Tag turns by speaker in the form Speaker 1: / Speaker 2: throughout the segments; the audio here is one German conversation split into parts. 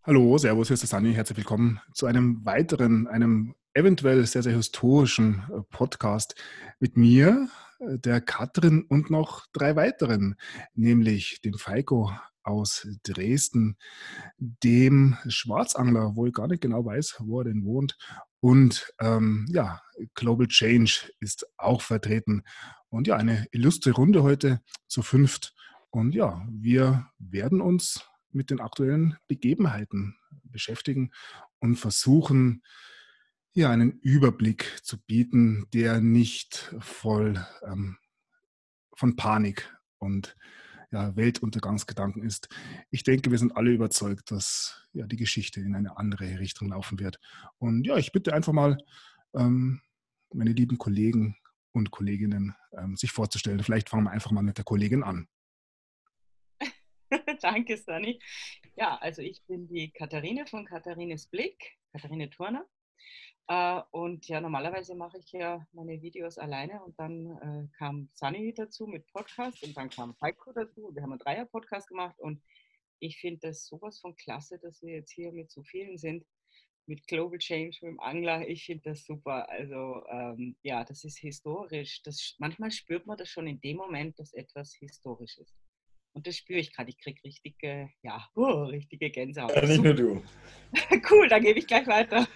Speaker 1: Hallo, Servus, hier ist der Sani. Herzlich willkommen zu einem weiteren, einem eventuell sehr, sehr historischen Podcast mit mir, der Katrin und noch drei weiteren, nämlich dem Falco aus Dresden, dem Schwarzangler, wo ich gar nicht genau weiß, wo er denn wohnt, und ja, Global Change ist auch vertreten. Und ja, eine illustre Runde heute zu fünft. Und ja, wir werden uns mit den aktuellen Begebenheiten beschäftigen und versuchen, hier einen Überblick zu bieten, der nicht voll von Panik und ja, Weltuntergangsgedanken ist. Ich denke, wir sind alle überzeugt, dass ja, die Geschichte in eine andere Richtung laufen wird. Und ja, ich bitte einfach mal ähm, meine lieben Kollegen und Kolleginnen sich vorzustellen. Vielleicht fangen wir einfach mal mit der Kollegin an.
Speaker 2: Danke, Sunny. Ja, also ich bin die Katharine von Katharines Blick, Katharine Turner. Und ja, normalerweise mache ich ja meine Videos alleine und dann kam Sunny dazu mit Podcast und dann kam Heiko dazu. Wir haben einen Dreier-Podcast gemacht und ich finde das sowas von klasse, dass wir jetzt hier mit so vielen sind, mit Global Change, mit dem Angler. Ich finde das super. Also ja, das ist historisch. Manchmal spürt man das schon in dem Moment, dass etwas historisch ist. Und das spüre ich gerade. Ich kriege richtige, ja, richtige Gänsehaut.
Speaker 3: Ja, nicht
Speaker 2: Super,
Speaker 3: nur du.
Speaker 2: cool, dann gebe ich gleich weiter.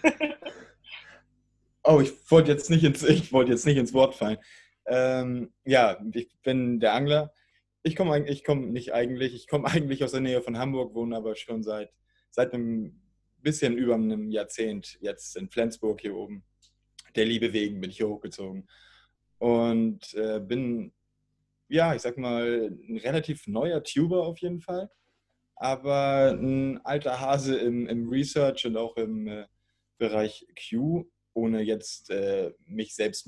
Speaker 3: Oh, ich wollte jetzt nicht ins Wort fallen. Ja, ich bin der Angler. Ich komme eigentlich aus der Nähe von Hamburg, wohne aber schon seit einem bisschen über einem Jahrzehnt jetzt in Flensburg hier oben. Der Liebe wegen bin ich hier hochgezogen. Und bin, ja, ich sag mal, ein relativ neuer Tuber auf jeden Fall. Aber ein alter Hase im Research und auch im Bereich Q, ohne jetzt mich selbst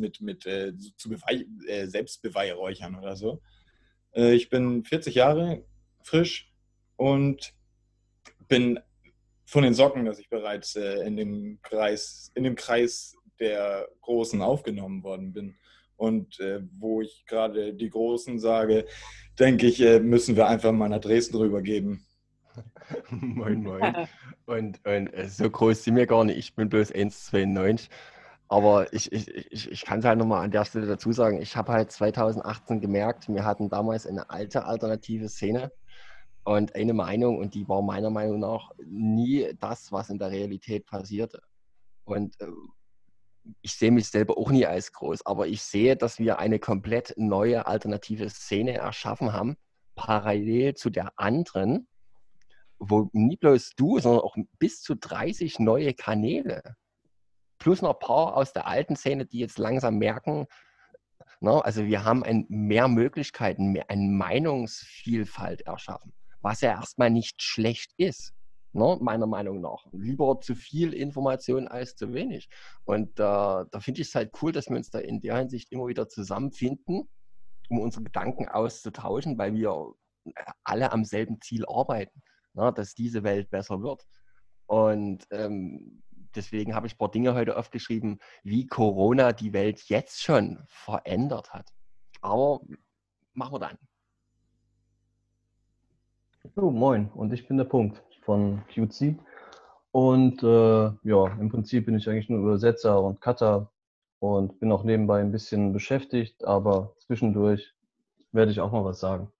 Speaker 3: selbst beweihräuchern oder so. Ich bin 40 Jahre frisch und bin von den Socken, dass ich bereits in dem Kreis der Großen aufgenommen worden bin. Und wo ich gerade die Großen sage, denke ich, müssen wir einfach mal nach Dresden rübergeben.
Speaker 4: Moin, moin. Und so groß sind wir gar nicht. Ich bin bloß 1,92. Aber ich kann es halt nochmal an der Stelle dazu sagen, ich habe halt 2018 gemerkt, wir hatten damals eine alte alternative Szene und eine Meinung und die war meiner Meinung nach nie das, was in der Realität passierte. Und ich sehe mich selber auch nie als groß, aber ich sehe, dass wir eine komplett neue alternative Szene erschaffen haben, parallel zu der anderen, wo nicht bloß du, sondern auch bis zu 30 neue Kanäle, plus noch ein paar aus der alten Szene, die jetzt langsam merken, ne, also wir haben mehr Möglichkeiten, eine Meinungsvielfalt erschaffen, was ja erstmal nicht schlecht ist, ne, meiner Meinung nach. Lieber zu viel Information als zu wenig. Und da finde ich es halt cool, dass wir uns da in der Hinsicht immer wieder zusammenfinden, um unsere Gedanken auszutauschen, weil wir alle am selben Ziel arbeiten, ne, dass diese Welt besser wird. Und deswegen habe ich ein paar Dinge heute aufgeschrieben, wie Corona die Welt jetzt schon verändert hat. Aber machen wir dann.
Speaker 5: Jo, moin, und ich bin der Punkt von QC. Und ja, im Prinzip bin ich eigentlich nur Übersetzer und Cutter und bin auch nebenbei ein bisschen beschäftigt, aber zwischendurch werde ich auch mal was sagen.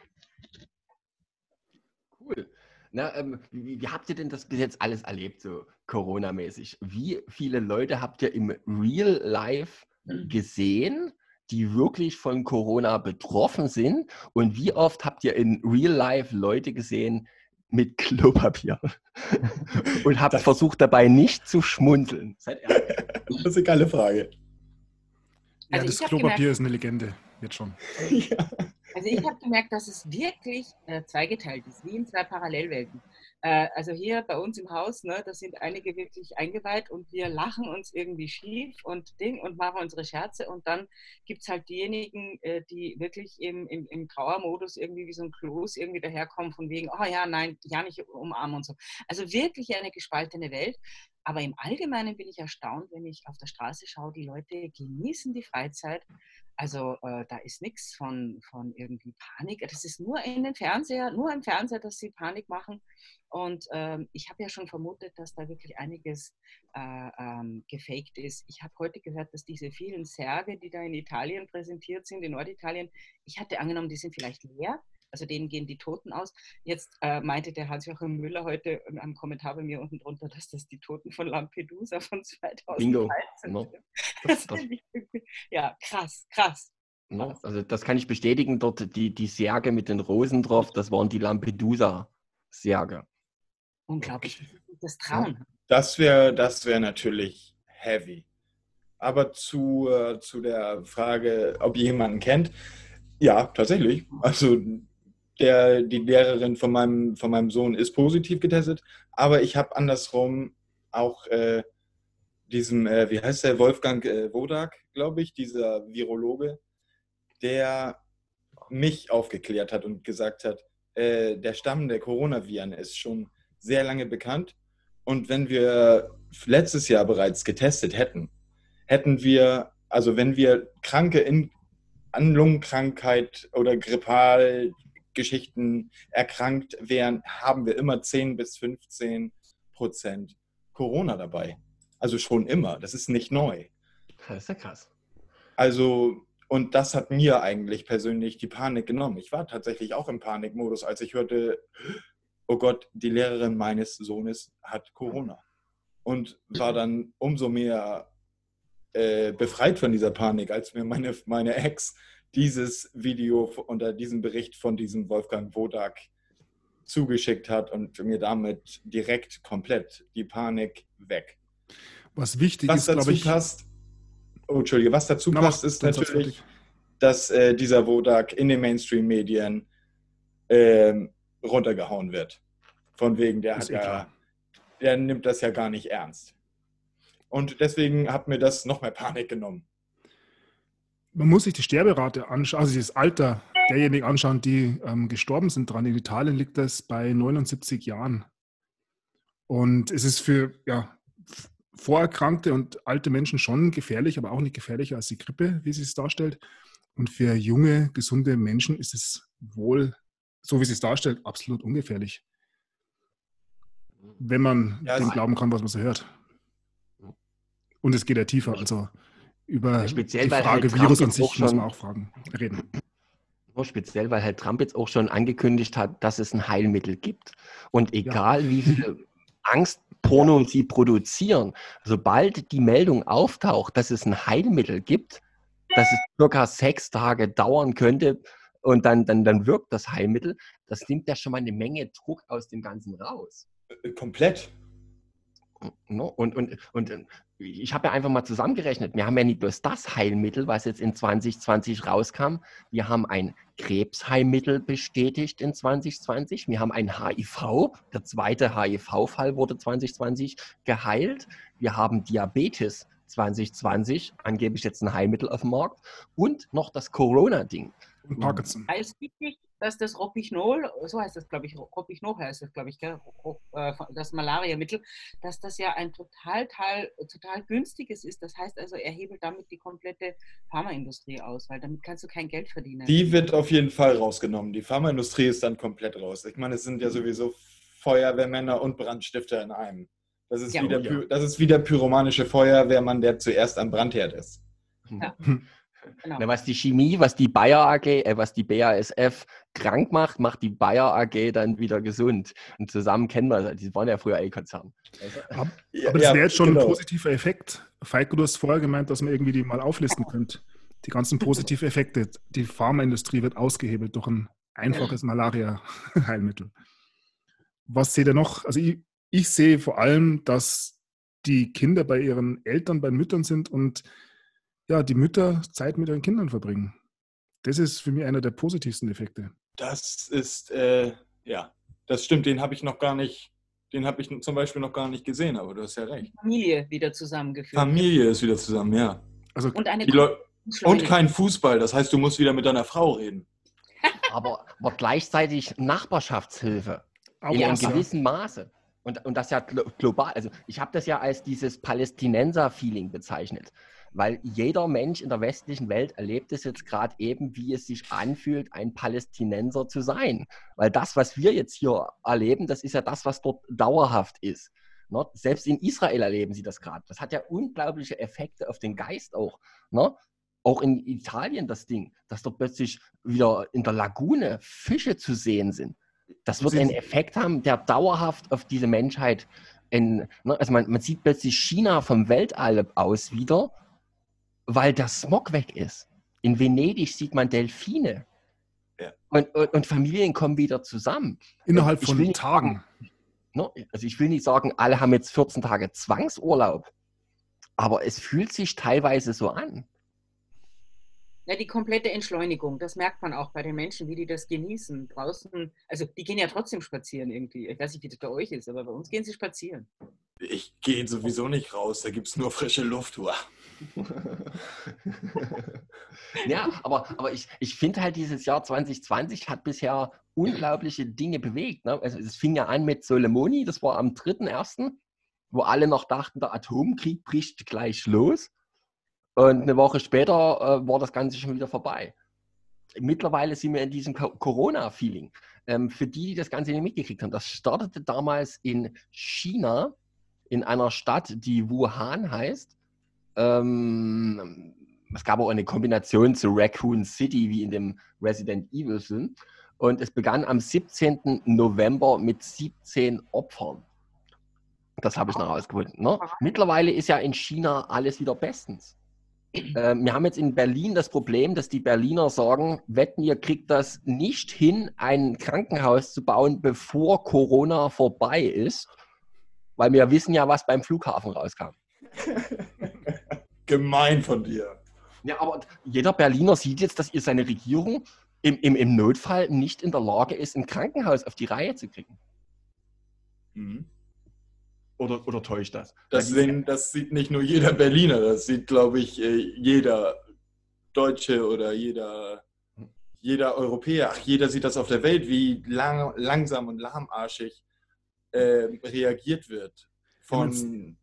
Speaker 4: Cool. Na, wie habt ihr denn das bis jetzt alles erlebt, so Corona-mäßig? Wie viele Leute habt ihr im Real Life gesehen, die wirklich von Corona betroffen sind? Und wie oft habt ihr in Real Life Leute gesehen mit Klopapier? Und habt versucht dabei nicht zu schmunzeln? Seid ehrlich.
Speaker 3: Das ist eine geile Frage.
Speaker 1: Ja,
Speaker 2: Also
Speaker 1: das
Speaker 2: ich hab
Speaker 1: Klopapier
Speaker 2: gemerkt-
Speaker 1: ist eine Legende, jetzt schon.
Speaker 3: Ja.
Speaker 2: Also ich habe gemerkt, dass es wirklich zweigeteilt ist, wie in zwei Parallelwelten. Also hier bei uns im Haus, ne, da sind einige wirklich eingeweiht und wir lachen uns irgendwie schief und Ding und machen unsere Scherze und dann gibt es halt diejenigen, die wirklich im Trauermodus irgendwie wie so ein Kloß irgendwie daherkommen von wegen, oh ja, nein, ja nicht umarmen und so. Also wirklich eine gespaltene Welt. Aber im Allgemeinen bin ich erstaunt, wenn ich auf der Straße schaue, die Leute genießen die Freizeit. Also da ist nichts von irgendwie Panik. Das ist nur im Fernseher, dass sie Panik machen. Und ich habe ja schon vermutet, dass da wirklich einiges gefaked ist. Ich habe heute gehört, dass diese vielen Särge, die da in Italien präsentiert sind, in Norditalien, ich hatte angenommen, die sind vielleicht leer. Also denen gehen die Toten aus. Jetzt meinte der Hans-Joachim Müller heute am Kommentar bei mir unten drunter, dass das die Toten von Lampedusa von 2013
Speaker 4: Bingo.
Speaker 2: sind.
Speaker 4: No.
Speaker 2: Ja, krass.
Speaker 4: No. Also das kann ich bestätigen, dort die Särge mit den Rosen drauf, das waren die Lampedusa-Särge.
Speaker 2: Unglaublich, das Trauen.
Speaker 3: Das wär natürlich heavy. Aber zu der Frage, ob ihr jemanden kennt, ja, tatsächlich. Also die Lehrerin von meinem Sohn ist positiv getestet, aber ich habe andersrum auch wie heißt der, Wolfgang Wodak, glaube ich, dieser Virologe, der mich aufgeklärt hat und gesagt hat, der Stamm der Coronaviren ist schon sehr lange bekannt und wenn wir letztes Jahr bereits getestet hätten wir, also wenn wir Kranke an Lungenkrankheit oder Grippalgeschichten erkrankt wären, haben wir immer 10-15% Corona dabei. Also schon immer. Das ist nicht neu.
Speaker 4: Das ist ja krass.
Speaker 3: Also, und das hat mir eigentlich persönlich die Panik genommen. Ich war tatsächlich auch im Panikmodus, als ich hörte, oh Gott, die Lehrerin meines Sohnes hat Corona. Und war dann umso mehr befreit von dieser Panik, als mir meine Ex dieses Video unter diesem Bericht von diesem Wolfgang Wodak zugeschickt hat und mir damit direkt komplett die Panik weg.
Speaker 1: Was wichtig ist, glaube ich...
Speaker 3: Was dazu passt, ist natürlich, dass dieser Wodak in den Mainstream-Medien runtergehauen wird. Von wegen, der nimmt das ja gar nicht ernst. Und deswegen hat mir das noch mehr Panik genommen.
Speaker 1: Man muss sich die Sterberate anschauen, also das Alter derjenigen anschauen, die gestorben sind dran. In Italien liegt das bei 79 Jahren. Und es ist für vorerkrankte und alte Menschen schon gefährlich, aber auch nicht gefährlicher als die Grippe, wie sie es darstellt. Und für junge, gesunde Menschen ist es wohl, so wie sie es darstellt, absolut ungefährlich. Wenn man dem glauben kann, was man so hört. Und es geht ja tiefer, also über
Speaker 4: speziell,
Speaker 1: die Frage
Speaker 4: halt
Speaker 1: Virus an sich muss man auch reden.
Speaker 4: Nur speziell, weil halt Trump jetzt auch schon angekündigt hat, dass es ein Heilmittel gibt. Und egal wie viel Angstporno sie produzieren, sobald die Meldung auftaucht, dass es ein Heilmittel gibt, dass es circa 6 Tage dauern könnte und dann wirkt das Heilmittel, das nimmt ja schon mal eine Menge Druck aus dem Ganzen raus.
Speaker 3: Komplett.
Speaker 4: No? Und ich habe ja einfach mal zusammengerechnet, wir haben ja nicht bloß das Heilmittel, was jetzt in 2020 rauskam, wir haben ein Krebsheilmittel bestätigt in 2020, wir haben ein HIV, der zweite HIV-Fall wurde 2020 geheilt, wir haben Diabetes 2020, angeblich jetzt ein Heilmittel auf dem Markt und noch das Corona-Ding.
Speaker 1: Und Parkinson.
Speaker 2: Es gibt nicht, dass das Rohypnol, so heißt das, glaube ich, Rohypnol heißt das, glaube ich, gell? Das Malariamittel, dass das ja ein total günstiges ist. Das heißt also, er hebelt damit die komplette Pharmaindustrie aus, weil damit kannst du kein Geld verdienen.
Speaker 3: Die wird auf jeden Fall rausgenommen. Die Pharmaindustrie ist dann komplett raus. Ich meine, es sind ja sowieso Feuerwehrmänner und Brandstifter in einem. Das ist wie der pyromanische Feuerwehrmann, der zuerst am Brandherd ist.
Speaker 2: Ja. Genau.
Speaker 4: Na, was die Chemie, was die Bayer AG, was die BASF krank macht, macht die Bayer AG dann wieder gesund. Und zusammen kennen wir das. Die waren ja früher Konzern.
Speaker 1: Aber das wäre jetzt schon ein positiver Effekt. Falco, du hast vorher gemeint, dass man irgendwie die mal auflisten könnte. Die ganzen positiven Effekte. Die Pharmaindustrie wird ausgehebelt durch ein einfaches Malaria-Heilmittel. Was seht ihr noch? Also ich sehe vor allem, dass die Kinder bei ihren Eltern, bei Müttern sind und die Mütter Zeit mit ihren Kindern verbringen. Das ist für mich einer der positivsten Effekte.
Speaker 3: Das ist, das stimmt, den habe ich zum Beispiel noch gar nicht gesehen, aber du hast ja recht.
Speaker 2: Familie wieder zusammengeführt.
Speaker 3: Familie ist wieder zusammen, ja.
Speaker 1: Also
Speaker 3: und kein Fußball, das heißt, du musst wieder mit deiner Frau reden.
Speaker 4: aber gleichzeitig Nachbarschaftshilfe. In einem gewissen Maße. Und das ja global. Also ich habe das ja als dieses Palästinenser-Feeling bezeichnet. Weil jeder Mensch in der westlichen Welt erlebt es jetzt gerade eben, wie es sich anfühlt, ein Palästinenser zu sein. Weil das, was wir jetzt hier erleben, das ist ja das, was dort dauerhaft ist. Ne? Selbst in Israel erleben sie das gerade. Das hat ja unglaubliche Effekte auf den Geist auch. Ne? Auch in Italien das Ding, dass dort plötzlich wieder in der Lagune Fische zu sehen sind. Das wird einen Effekt haben, der dauerhaft auf diese Menschheit, also man sieht plötzlich China vom Weltall aus wieder, weil der Smog weg ist. In Venedig sieht man Delfine.
Speaker 3: Ja.
Speaker 4: Und Familien kommen wieder zusammen.
Speaker 1: Innerhalb von Tagen.
Speaker 4: Also ich will nicht sagen, alle haben jetzt 14 Tage Zwangsurlaub, aber es fühlt sich teilweise so an.
Speaker 2: Ja, die komplette Entschleunigung, das merkt man auch bei den Menschen, wie die das genießen. Draußen, also die gehen ja trotzdem spazieren irgendwie. Ich weiß nicht, wie das bei euch ist, aber bei uns gehen sie spazieren.
Speaker 3: Ich gehe sowieso nicht raus, da gibt es nur frische Luft.
Speaker 4: Ja, aber ich finde halt, dieses Jahr 2020 hat bisher unglaubliche Dinge bewegt. Ne? Also es fing ja an mit Soleimani, das war am 3.1., wo alle noch dachten, der Atomkrieg bricht gleich los. Und eine Woche später war das Ganze schon wieder vorbei. Mittlerweile sind wir in diesem Corona-Feeling. Für die das Ganze nicht mitgekriegt haben, das startete damals in China, in einer Stadt, die Wuhan heißt. Es gab auch eine Kombination zu Raccoon City, wie in dem Resident Evil Film. Und es begann am 17. November mit 17 Opfern. Das habe ich noch rausgefunden. Ne? Mittlerweile ist ja in China alles wieder bestens. Wir haben jetzt in Berlin das Problem, dass die Berliner sagen, wetten, ihr kriegt das nicht hin, ein Krankenhaus zu bauen, bevor Corona vorbei ist, weil wir wissen ja, was beim Flughafen rauskam.
Speaker 3: Gemein von dir.
Speaker 4: Ja, aber jeder Berliner sieht jetzt, dass seine Regierung im Notfall nicht in der Lage ist, ein Krankenhaus auf die Reihe zu kriegen.
Speaker 3: Mhm.
Speaker 4: Oder täuscht das?
Speaker 3: Das sieht nicht nur jeder Berliner, das sieht, glaube ich, jeder Deutsche oder jeder Europäer. Ach, jeder sieht das auf der Welt, wie langsam und lahmarschig reagiert wird. Von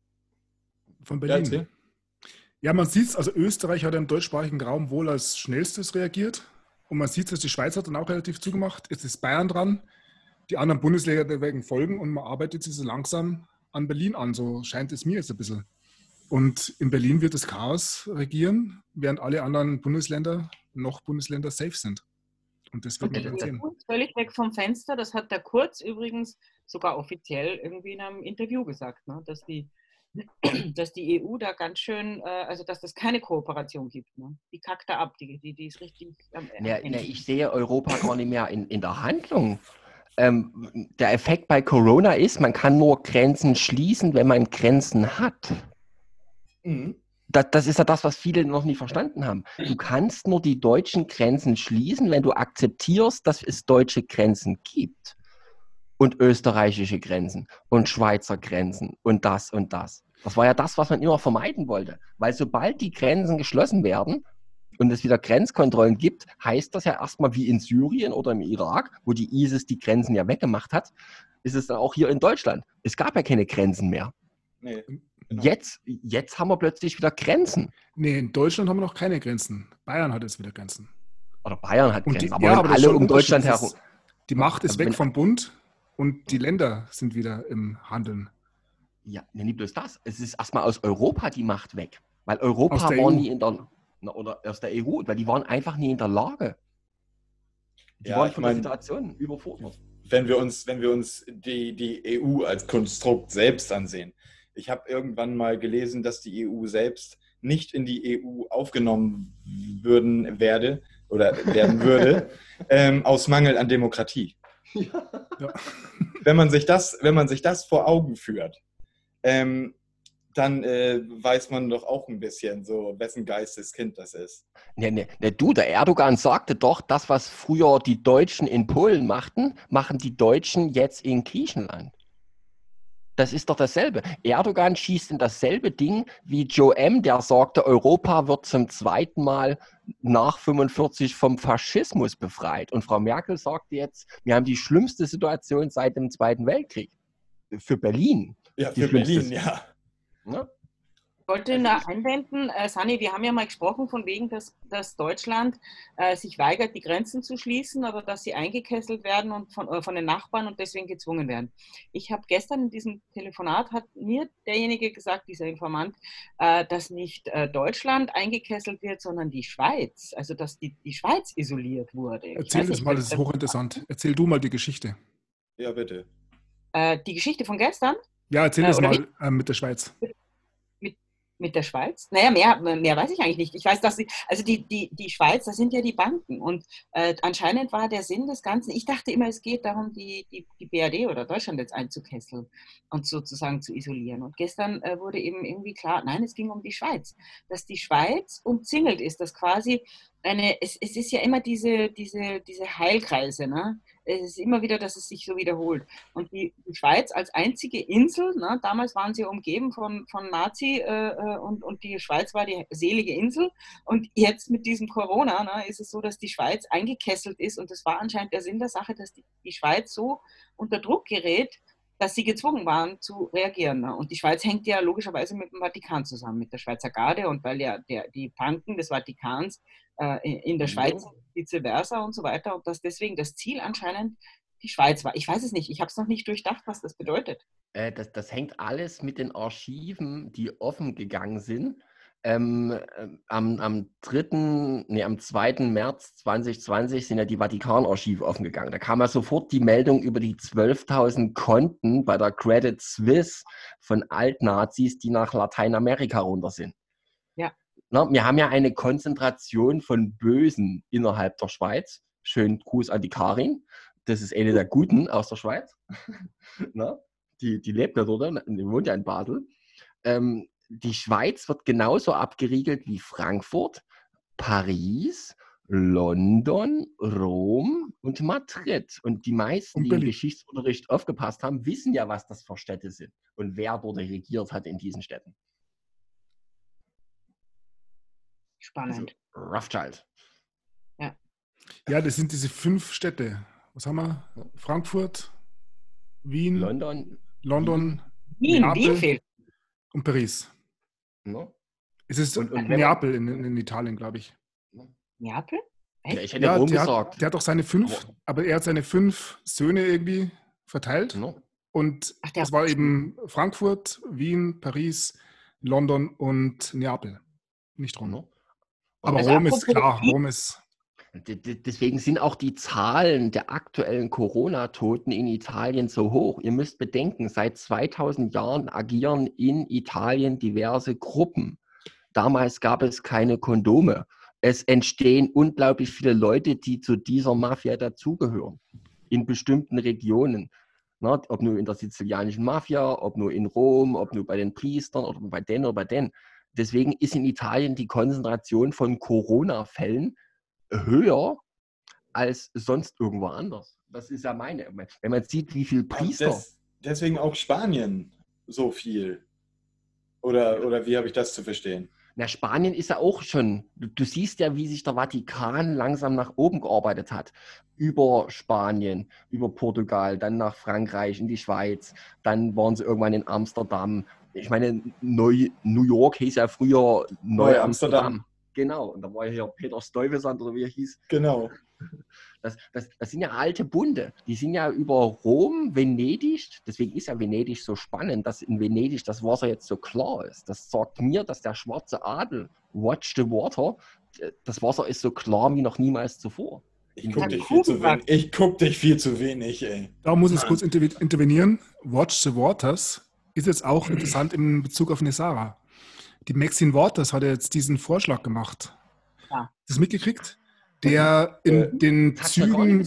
Speaker 1: Berlin. Ja, man sieht es, also Österreich hat im deutschsprachigen Raum wohl als schnellstes reagiert. Und man sieht, dass die Schweiz hat dann auch relativ zugemacht. Jetzt ist Bayern dran. Die anderen Bundesländer werden folgen und man arbeitet sich so langsam an Berlin an. So scheint es mir jetzt ein bisschen. Und in Berlin wird das Chaos regieren, während alle anderen Bundesländer safe sind. Und das wird man dann sehen.
Speaker 2: Völlig weg vom Fenster. Das hat der Kurz übrigens sogar offiziell irgendwie in einem Interview gesagt, ne? Dass die EU da ganz schön, also dass das keine Kooperation gibt. Ne? Die kackt da ab, die ist richtig am Ende.
Speaker 4: Ich sehe Europa gar nicht mehr in der Handlung. Der Effekt bei Corona ist, man kann nur Grenzen schließen, wenn man Grenzen hat.
Speaker 3: Mhm.
Speaker 4: Das ist ja das, was viele noch nie verstanden haben. Du kannst nur die deutschen Grenzen schließen, wenn du akzeptierst, dass es deutsche Grenzen gibt. Und österreichische Grenzen und Schweizer Grenzen und das und das. Das war ja das, was man immer vermeiden wollte. Weil sobald die Grenzen geschlossen werden und es wieder Grenzkontrollen gibt, heißt das ja erstmal wie in Syrien oder im Irak, wo die ISIS die Grenzen ja weggemacht hat, ist es dann auch hier in Deutschland. Es gab ja keine Grenzen mehr.
Speaker 3: Nee,
Speaker 4: genau. Jetzt haben wir plötzlich wieder Grenzen.
Speaker 1: Nee, in Deutschland haben wir noch keine Grenzen. Bayern hat jetzt wieder Grenzen.
Speaker 4: Oder Bayern hat Grenzen,
Speaker 1: aber
Speaker 4: wenn alle um Deutschland herum...
Speaker 1: Die Macht ist weg vom Bund und die Länder sind wieder im Handeln.
Speaker 4: Ja, nicht bloß das. Es ist erstmal aus Europa die Macht weg. Weil Europa war nie in der... Oder aus der EU, weil die waren einfach nie in der Lage. Die waren von der Situation überfordert.
Speaker 3: Wenn wir uns die EU als Konstrukt selbst ansehen. Ich habe irgendwann mal gelesen, dass die EU selbst nicht in die EU aufgenommen werden würde, aus Mangel an Demokratie. Ja. Wenn man sich das vor Augen führt, dann weiß man doch auch ein bisschen, so wessen Geisteskind das ist.
Speaker 4: Der Erdogan sagte doch, das, was früher die Deutschen in Polen machten, machen die Deutschen jetzt in Griechenland. Das ist doch dasselbe. Erdogan schießt in dasselbe Ding wie Joe M., der sagte, Europa wird zum zweiten Mal nach 1945 vom Faschismus befreit. Und Frau Merkel sagte jetzt, wir haben die schlimmste Situation seit dem Zweiten Weltkrieg. für Berlin.
Speaker 3: Ja,
Speaker 4: die
Speaker 3: für
Speaker 4: schlimmste
Speaker 3: Berlin, ja.
Speaker 4: Ne?
Speaker 2: Ich wollte da einwenden, Sani, wir haben ja mal gesprochen von wegen, dass Deutschland sich weigert, die Grenzen zu schließen, aber dass sie eingekesselt werden und von den Nachbarn und deswegen gezwungen werden. Ich habe gestern in diesem Telefonat, hat mir derjenige gesagt, dieser Informant, dass nicht Deutschland eingekesselt wird, sondern die Schweiz. Also dass die Schweiz isoliert wurde.
Speaker 1: Erzähl das mal, das ist hochinteressant. Erzähl du mal die Geschichte.
Speaker 3: Ja, bitte.
Speaker 2: Die Geschichte von gestern?
Speaker 1: Ja, erzähl das
Speaker 2: Oder
Speaker 1: mal mit der Schweiz.
Speaker 2: Mit der Schweiz? Naja, mehr weiß ich eigentlich nicht. Ich weiß, dass die Schweiz, das sind ja die Banken. Und anscheinend war der Sinn des Ganzen, ich dachte immer, es geht darum, die BRD oder Deutschland jetzt einzukesseln und sozusagen zu isolieren. Und gestern wurde eben irgendwie klar, nein, es ging um die Schweiz. Dass die Schweiz umzingelt ist, dass quasi es ist ja immer diese Heilkreise, ne? Es ist immer wieder, dass es sich so wiederholt. Und die Schweiz als einzige Insel, ne, damals waren sie umgeben von Nazi und die Schweiz war die selige Insel. Und jetzt mit diesem Corona, ne, ist es so, dass die Schweiz eingekesselt ist. Und das war anscheinend der Sinn der Sache, dass die Schweiz so unter Druck gerät, dass sie gezwungen waren zu reagieren. Ne? Und die Schweiz hängt ja logischerweise mit dem Vatikan zusammen, mit der Schweizer Garde. Und weil ja die Banken des Vatikans in der Schweiz, vice versa und so weiter. Und dass deswegen das Ziel anscheinend die Schweiz war. Ich weiß es nicht. Ich habe es noch nicht durchdacht, was das bedeutet.
Speaker 4: Das hängt alles mit den Archiven, die offen gegangen sind. Am 2. März 2020 sind ja die Vatikanarchive offen gegangen. Da kam ja sofort die Meldung über die 12.000 Konten bei der Credit Suisse von Altnazis, die nach Lateinamerika runter sind.
Speaker 2: Ja.
Speaker 4: Na, wir haben ja eine Konzentration von Bösen innerhalb der Schweiz. Schönen Gruß an die Karin. Das ist eine der Guten aus der Schweiz. Na, die lebt ja dort, die wohnt ja in Basel. Die Schweiz wird genauso abgeriegelt wie Frankfurt, Paris, London, Rom und Madrid. Und die meisten, die im Geschichtsunterricht aufgepasst haben, wissen ja, was das für Städte sind und wer dort regiert hat in diesen Städten.
Speaker 2: Spannend.
Speaker 4: Also Rothschild.
Speaker 1: Ja, das sind diese 5 Städte. Was haben wir? Frankfurt, Wien, London, Neapel
Speaker 2: fehlt.
Speaker 1: und Paris.
Speaker 4: No?
Speaker 1: Es ist Neapel in Italien, glaube ich.
Speaker 2: Neapel?
Speaker 4: Ja, ich hätte Rom gesagt.
Speaker 1: Der hat auch seine 5, aber er hat seine 5 Söhne irgendwie verteilt.
Speaker 4: No.
Speaker 1: Und das war eben Frankfurt, Wien, Paris, London und Neapel. Nicht Rom.
Speaker 4: No.
Speaker 1: Aber also Rom ist klar, Rom ist...
Speaker 4: Deswegen sind auch die Zahlen der aktuellen Corona-Toten in Italien so hoch. Ihr müsst bedenken, seit 2000 Jahren agieren in Italien diverse Gruppen. Damals gab es keine Kondome. Es entstehen unglaublich viele Leute, die zu dieser Mafia dazugehören. In bestimmten Regionen. Na, ob nur in der sizilianischen Mafia, ob nur in Rom, ob nur bei den Priestern oder bei denen oder bei denen. Deswegen ist in Italien die Konzentration von Corona-Fällen höher als sonst irgendwo anders. Das ist ja meine. Wenn man sieht, wie viele Priester...
Speaker 3: Deswegen auch Spanien so viel. Oder wie habe ich das zu verstehen?
Speaker 4: Na, Spanien ist ja auch schon... Du siehst ja, wie sich der Vatikan langsam nach oben gearbeitet hat. Über Spanien, über Portugal, dann nach Frankreich, in die Schweiz. Dann waren sie irgendwann in Amsterdam. Ich meine, New York hieß ja früher Neu-Amsterdam. Genau, und da war ja hier Peter Stuyvesant oder wie er hieß.
Speaker 3: Genau.
Speaker 4: Das sind ja alte Bunde. Die sind ja über Rom, Venedig. Deswegen ist ja Venedig so spannend, dass in Venedig das Wasser jetzt so klar ist. Das sagt mir, dass der schwarze Adel, watch the water, das Wasser ist so klar wie noch niemals zuvor.
Speaker 3: Ich guck dich viel zu wenig, ey.
Speaker 1: Da muss ich kurz intervenieren. Watch the waters ist jetzt auch interessant in Bezug auf Nessara. Die Maxine Waters hat jetzt diesen Vorschlag gemacht.
Speaker 2: Ja.
Speaker 1: Hast du das mitgekriegt? Der in den Zügen,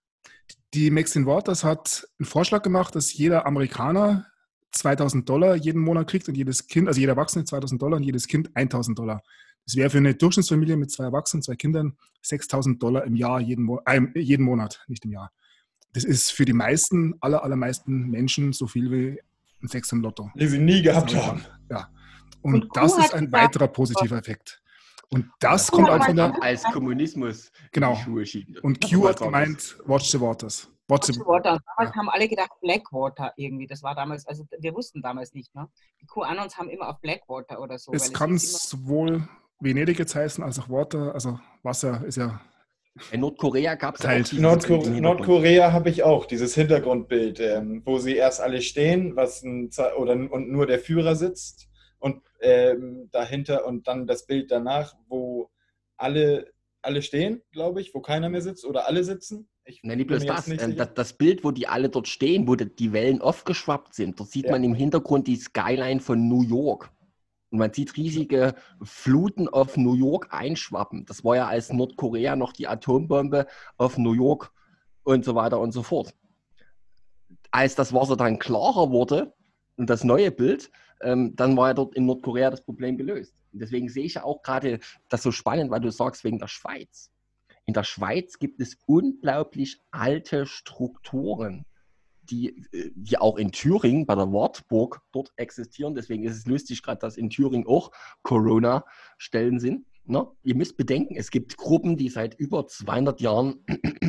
Speaker 1: die Maxine Waters hat einen Vorschlag gemacht, dass jeder Amerikaner $2.000 jeden Monat kriegt und jedes Kind, also jeder Erwachsene $2.000 und jedes Kind $1.000. Das wäre für eine Durchschnittsfamilie mit 2 Erwachsenen, 2 Kindern $6.000 im Jahr, jeden Monat, nicht im Jahr. Das ist für die meisten, allermeisten Menschen so viel wie ein 6 im Lotto.
Speaker 3: Die sie nie gehabt haben.
Speaker 1: Ja. Und das ist ein weiterer positiver Effekt. Und das kommt auch von der...
Speaker 4: Als Kommunismus
Speaker 1: genau.
Speaker 4: in die Schuhe schieben.
Speaker 1: Und Q hat gemeint, watch the waters.
Speaker 2: Water. Und damals haben alle gedacht Blackwater irgendwie. Das war damals, also wir wussten damals nicht, ne? Die QAnons haben immer auf Blackwater oder so.
Speaker 1: Es kann sowohl Venedig jetzt heißen, als auch Water. Also Wasser ist ja...
Speaker 4: In Nordkorea gab es
Speaker 1: Teilt.
Speaker 3: Nordkorea habe ich auch, dieses Hintergrundbild, wo sie erst alle stehen, und nur der Führer sitzt und dahinter und dann das Bild danach, wo alle stehen, glaube ich, wo keiner mehr sitzt oder alle sitzen.
Speaker 4: Nein, nicht bloß das. Das Bild, wo die alle dort stehen, wo die Wellen aufgeschwappt sind, dort sieht man im Hintergrund die Skyline von New York. Und man sieht riesige Fluten auf New York einschwappen. Das war ja als Nordkorea noch die Atombombe auf New York und so weiter und so fort. Als das Wasser dann klarer wurde und das neue Bild, dann war ja dort in Nordkorea das Problem gelöst. Und deswegen sehe ich ja auch gerade das so spannend, weil du sagst, wegen der Schweiz. In der Schweiz gibt es unglaublich alte Strukturen, die auch in Thüringen bei der Wartburg dort existieren. Deswegen ist es lustig gerade, dass in Thüringen auch Corona-Stellen sind. Ne? Ihr müsst bedenken, es gibt Gruppen, die seit über 200 Jahren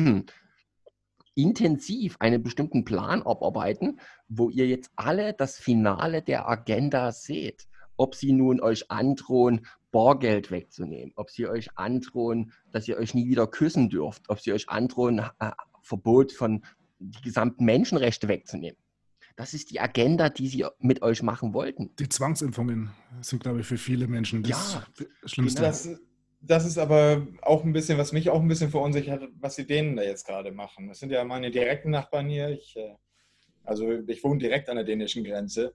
Speaker 4: intensiv einen bestimmten Plan abarbeiten, wo ihr jetzt alle das Finale der Agenda seht. Ob sie nun euch androhen, Bargeld wegzunehmen, ob sie euch androhen, dass ihr euch nie wieder küssen dürft, ob sie euch androhen, Verbot von die gesamten Menschenrechte wegzunehmen. Das ist die Agenda, die sie mit euch machen wollten.
Speaker 1: Die Zwangsimpfungen sind, glaube ich, für viele Menschen das Schlimmste.
Speaker 3: Das ist aber auch ein bisschen, was mich auch ein bisschen verunsichert, was die Dänen da jetzt gerade machen. Das sind ja meine direkten Nachbarn hier. Ich wohne direkt an der dänischen Grenze.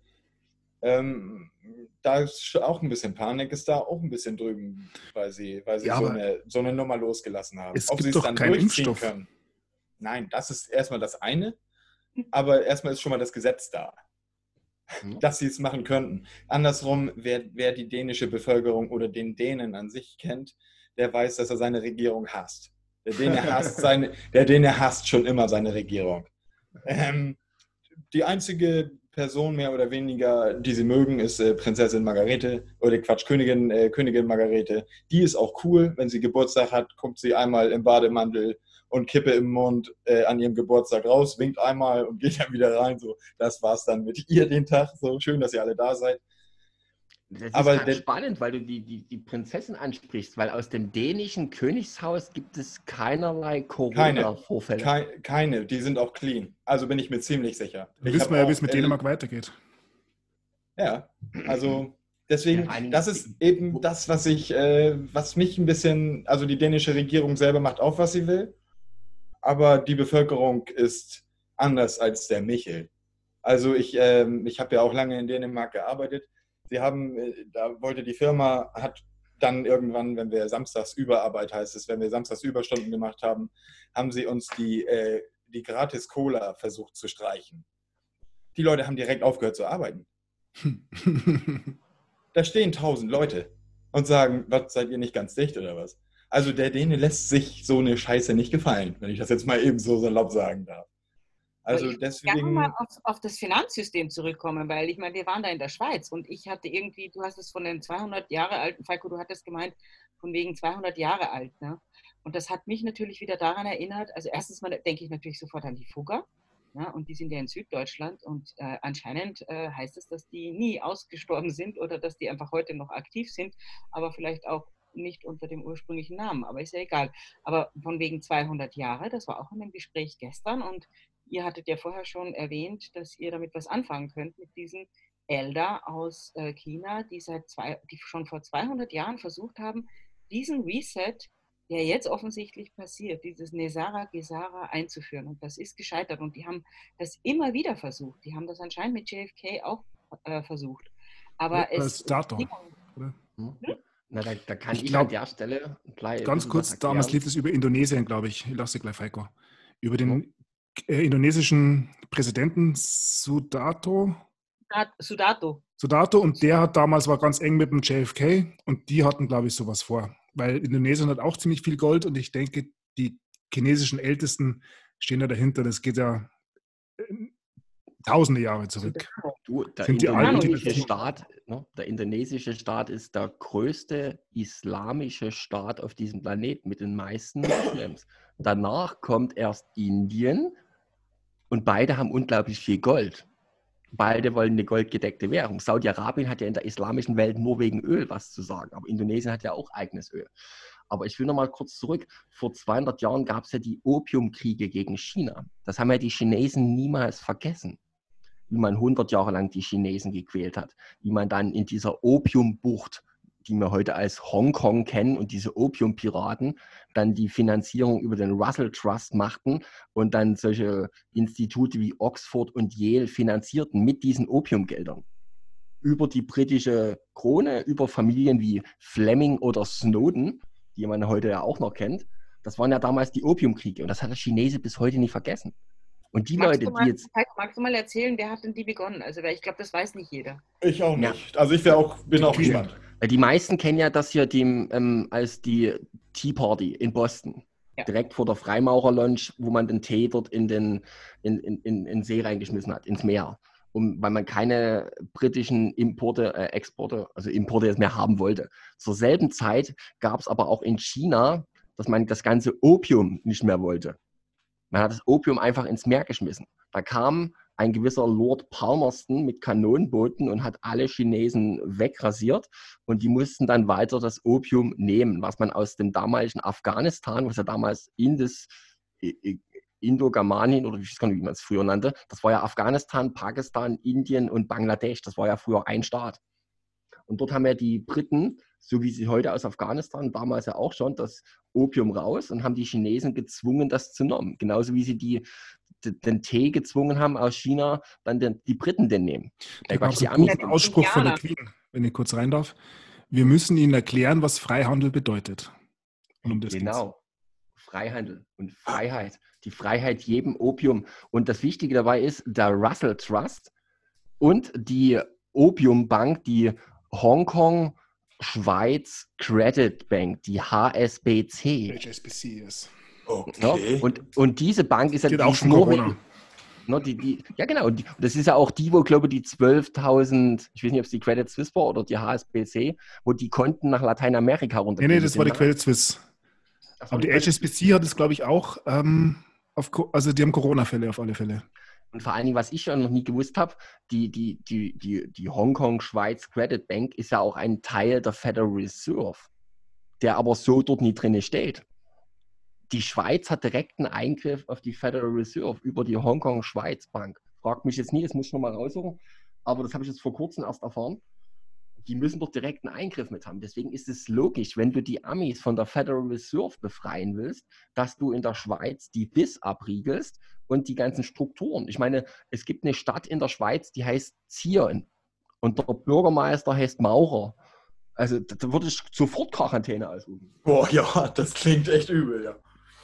Speaker 3: Da ist auch ein bisschen Panik, ist da auch ein bisschen drüben, weil sie so eine Nummer losgelassen haben.
Speaker 1: Es gibt doch keinen Impfstoff.
Speaker 3: Können. Nein, das ist erstmal das eine, aber erstmal ist schon mal das Gesetz da, dass sie es machen könnten. Andersrum, wer die dänische Bevölkerung oder den Dänen an sich kennt, der weiß, dass er seine Regierung hasst. Der Däne hasst schon immer seine Regierung. Die einzige Person mehr oder weniger, die sie mögen, ist Prinzessin Margarete oder Königin Margarete. Die ist auch cool, wenn sie Geburtstag hat, kommt sie einmal im Bademantel und Kippe im Mund an ihrem Geburtstag raus, winkt einmal und geht dann wieder rein. So, das war's dann mit ihr den Tag. So schön, dass ihr alle da seid.
Speaker 4: Das ist spannend, weil du die Prinzessin ansprichst, weil aus dem dänischen Königshaus gibt es keinerlei Corona-Vorfälle.
Speaker 3: Keine, die sind auch clean. Also bin ich mir ziemlich sicher.
Speaker 1: Wissen wir ja, wie es mit Dänemark weitergeht.
Speaker 3: Ja, also deswegen, das ist eben das, was mich ein bisschen, also die dänische Regierung selber macht auch, was sie will, aber die Bevölkerung ist anders als der Michel. Also ich habe ja auch lange in Dänemark gearbeitet. Da wollte die Firma, hat dann irgendwann, wenn wir samstags Überarbeit heißt es, wenn wir samstags Überstunden gemacht haben, haben sie uns die gratis Cola versucht zu streichen. Die Leute haben direkt aufgehört zu arbeiten. Da stehen 1000 Leute und sagen, was, seid ihr nicht ganz dicht oder was? Also der Däne lässt sich so eine Scheiße nicht gefallen, wenn ich das jetzt mal eben so salopp sagen darf. Also deswegen.
Speaker 2: Ich kann mal auf das Finanzsystem zurückkommen, weil ich meine, wir waren da in der Schweiz und ich hatte irgendwie, du hast es von den 200 Jahre alten, Falco, du hattest gemeint, von wegen 200 Jahre alt. Ne? Und das hat mich natürlich wieder daran erinnert, also erstens mal denke ich natürlich sofort an die Fugger. Ja, und die sind ja in Süddeutschland und anscheinend heißt es, dass die nie ausgestorben sind oder dass die einfach heute noch aktiv sind, aber vielleicht auch nicht unter dem ursprünglichen Namen, aber ist ja egal. Aber von wegen 200 Jahre, das war auch in dem Gespräch gestern und ihr hattet ja vorher schon erwähnt, dass ihr damit was anfangen könnt mit diesen Elder aus China, die schon vor 200 Jahren versucht haben, diesen Reset, der jetzt offensichtlich passiert, dieses Nesara Gesara einzuführen. Und das ist gescheitert. Und die haben das immer wieder versucht. Die haben das anscheinend mit JFK auch versucht. Aber
Speaker 1: es dato, oder?
Speaker 4: Na, da kann ich an der Stelle gleich.
Speaker 1: Ganz kurz, damals lief es über Indonesien, glaube ich. Ich lasse gleich Falco. Über den indonesischen Präsidenten Sudarto. Und der war ganz eng mit dem JFK und die hatten, glaube ich, sowas vor. Weil Indonesien hat auch ziemlich viel Gold und ich denke, die chinesischen Ältesten stehen da dahinter. Das geht ja tausende Jahre zurück.
Speaker 4: Der indonesische Staat ist der größte islamische Staat auf diesem Planeten mit den meisten Moslems. Danach kommt erst Indien und beide haben unglaublich viel Gold. Beide wollen eine goldgedeckte Währung. Saudi-Arabien hat ja in der islamischen Welt nur wegen Öl was zu sagen, aber Indonesien hat ja auch eigenes Öl. Aber ich will noch mal kurz zurück. Vor 200 Jahren gab es ja die Opiumkriege gegen China. Das haben ja die Chinesen niemals vergessen, wie man 100 Jahre lang die Chinesen gequält hat, wie man dann in dieser Opiumbucht, die wir heute als Hongkong kennen, und diese Opiumpiraten dann die Finanzierung über den Russell Trust machten und dann solche Institute wie Oxford und Yale finanzierten mit diesen Opiumgeldern. Über die britische Krone, über Familien wie Fleming oder Snowden, die man heute ja auch noch kennt. Das waren ja damals die Opiumkriege und das hat der Chinese bis heute nicht vergessen. Und die Leute, die jetzt...
Speaker 2: Magst du mal erzählen, wer hat denn die begonnen? Also, ich glaube, das weiß nicht jeder.
Speaker 3: Ich auch
Speaker 4: Ja.
Speaker 3: nicht. Also ich bin auch gespannt.
Speaker 4: Die meisten kennen ja das hier als die Tea Party in Boston.
Speaker 2: Ja.
Speaker 4: Direkt vor der Freimaurer Lounge, wo man den Tee dort in den See reingeschmissen hat, ins Meer. Weil man keine britischen Exporte jetzt mehr haben wollte. Zur selben Zeit gab es aber auch in China, dass man das ganze Opium nicht mehr wollte. Man hat das Opium einfach ins Meer geschmissen. Da kam ein gewisser Lord Palmerston mit Kanonenbooten und hat alle Chinesen wegrasiert und die mussten dann weiter das Opium nehmen, was man aus dem damaligen Afghanistan, was ja damals Indogamanien oder ich weiß gar nicht, wie man es früher nannte, das war ja Afghanistan, Pakistan, Indien und Bangladesch, das war ja früher ein Staat. Und dort haben ja die Briten, so wie sie heute aus Afghanistan, damals ja auch schon, das Opium raus und haben die Chinesen gezwungen, das zu nehmen. Genauso wie sie den Tee gezwungen haben aus China, dann die Briten den nehmen.
Speaker 1: Da gab es einen guten Ausspruch von der Queen, wenn ich kurz rein darf. Wir müssen ihnen erklären, was Freihandel bedeutet. Und um das
Speaker 4: genau. Geht's. Freihandel und Freiheit. Die Freiheit jedem Opium. Und das Wichtige dabei ist, der Russell Trust und die Opiumbank, die Hongkong Schweiz Credit Bank, die HSBC.
Speaker 1: HSBC, yes.
Speaker 3: Okay.
Speaker 4: Ja, und diese Bank ist ja
Speaker 1: auch schon Corona.
Speaker 4: Ja, genau. Und das ist ja auch die, wo, glaube ich, die 12.000, ich weiß nicht, ob es die Credit Suisse war oder die HSBC, wo die Konten nach Lateinamerika runtergehen.
Speaker 1: Nee, das war die Credit Suisse. Aber die HSBC hat es, glaube ich, auch, also die haben Corona-Fälle auf alle Fälle.
Speaker 4: Und vor allen Dingen, was ich ja noch nie gewusst habe, die Hongkong-Schweiz Credit Bank ist ja auch ein Teil der Federal Reserve, der aber so dort nie drin steht. Die Schweiz hat direkten Eingriff auf die Federal Reserve über die Hongkong-Schweiz Bank. Fragt mich jetzt nie, das muss ich nochmal raussuchen, aber das habe ich jetzt vor kurzem erst erfahren. Die müssen doch direkten Eingriff mit haben. Deswegen ist es logisch, wenn du die Amis von der Federal Reserve befreien willst, dass du in der Schweiz die BIS abriegelst und die ganzen Strukturen. Ich meine, es gibt eine Stadt in der Schweiz, die heißt Zion und der Bürgermeister heißt Maurer. Also da würde ich sofort Quarantäne ausrufen.
Speaker 3: Boah, ja, das klingt echt übel, ja.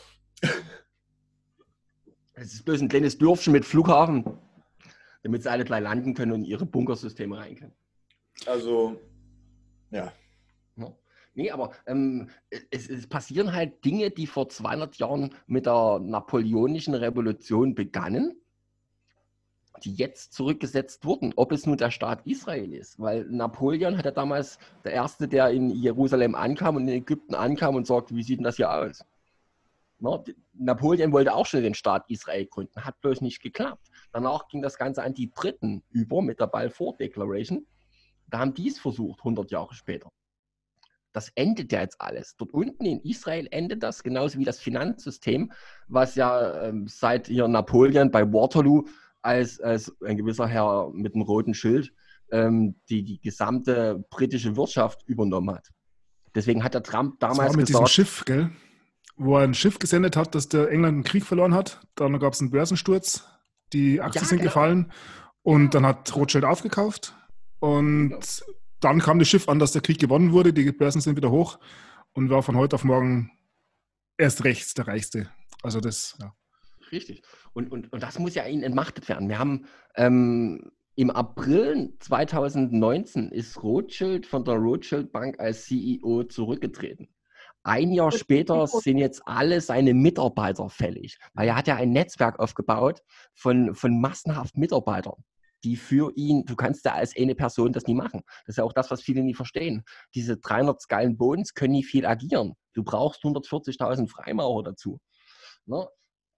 Speaker 4: Es ist bloß ein kleines Dörfchen mit Flughafen, damit sie alle gleich landen können und in ihre Bunkersysteme rein können.
Speaker 3: Also, ja.
Speaker 4: Nee, aber es passieren halt Dinge, die vor 200 Jahren mit der Napoleonischen Revolution begannen, die jetzt zurückgesetzt wurden. Ob es nun der Staat Israel ist, weil Napoleon hat ja damals der Erste, der in Jerusalem ankam und in Ägypten ankam und sagte, wie sieht denn das hier aus? Napoleon wollte auch schon den Staat Israel gründen, hat bloß nicht geklappt. Danach ging das Ganze an die Briten über mit der Balfour Declaration. Da haben die es versucht, 100 Jahre später. Das endet ja jetzt alles. Dort unten in Israel endet das, genauso wie das Finanzsystem, was ja seit hier Napoleon bei Waterloo als ein gewisser Herr mit einem roten Schild die gesamte britische Wirtschaft übernommen hat. Deswegen hat der Trump damals
Speaker 1: gesagt... Das war mit diesem Schiff, gell? Wo er ein Schiff gesendet hat, dass der England einen Krieg verloren hat. Dann gab es einen Börsensturz, die Aktien sind gefallen und dann hat Rothschild aufgekauft und dann kam das Schiff an, dass der Krieg gewonnen wurde, die Börsen sind wieder hoch und war von heute auf morgen erst rechts der Reichste. Also das, ja.
Speaker 4: Richtig. Und das muss ja ihnen entmachtet werden. Wir haben im April 2019 ist Rothschild von der Rothschild Bank als CEO zurückgetreten. Ein Jahr später sind jetzt alle seine Mitarbeiter fällig, weil er hat ja ein Netzwerk aufgebaut von massenhaft Mitarbeitern, die für ihn, du kannst ja als eine Person das nie machen. Das ist ja auch das, was viele nie verstehen. Diese 300 Skull and Bones können nie viel agieren. Du brauchst 140.000 Freimaurer dazu. Ne?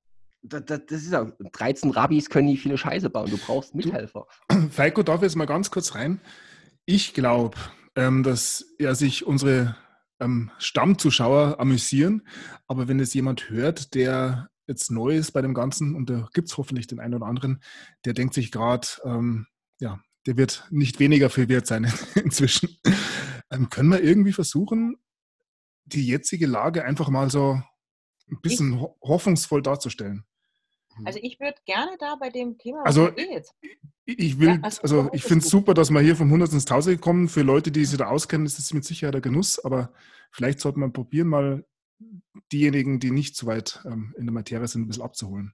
Speaker 4: Das ist ja, 13 Rabbis können nicht viele Scheiße bauen. Du brauchst Mithelfer.
Speaker 1: Falco, darf jetzt mal ganz kurz rein. Ich glaube, dass sich unsere Stammzuschauer amüsieren, aber wenn es jemand hört, der jetzt neu ist bei dem Ganzen, und da gibt es hoffentlich den einen oder anderen, der denkt sich gerade, der wird nicht weniger viel wert sein inzwischen. Können wir irgendwie versuchen, die jetzige Lage einfach mal so ein bisschen hoffnungsvoll darzustellen?
Speaker 2: Also ich würde gerne da bei dem Thema, was
Speaker 1: Also
Speaker 2: wir jetzt.
Speaker 1: ich
Speaker 2: Ja,
Speaker 1: finde es super, dass wir hier vom Hundertsten ins Tausende kommen. Für Leute, die sich da auskennen, ist es mit Sicherheit ein Genuss, aber vielleicht sollte man probieren, mal diejenigen, die nicht so weit in der Materie sind, ein bisschen abzuholen.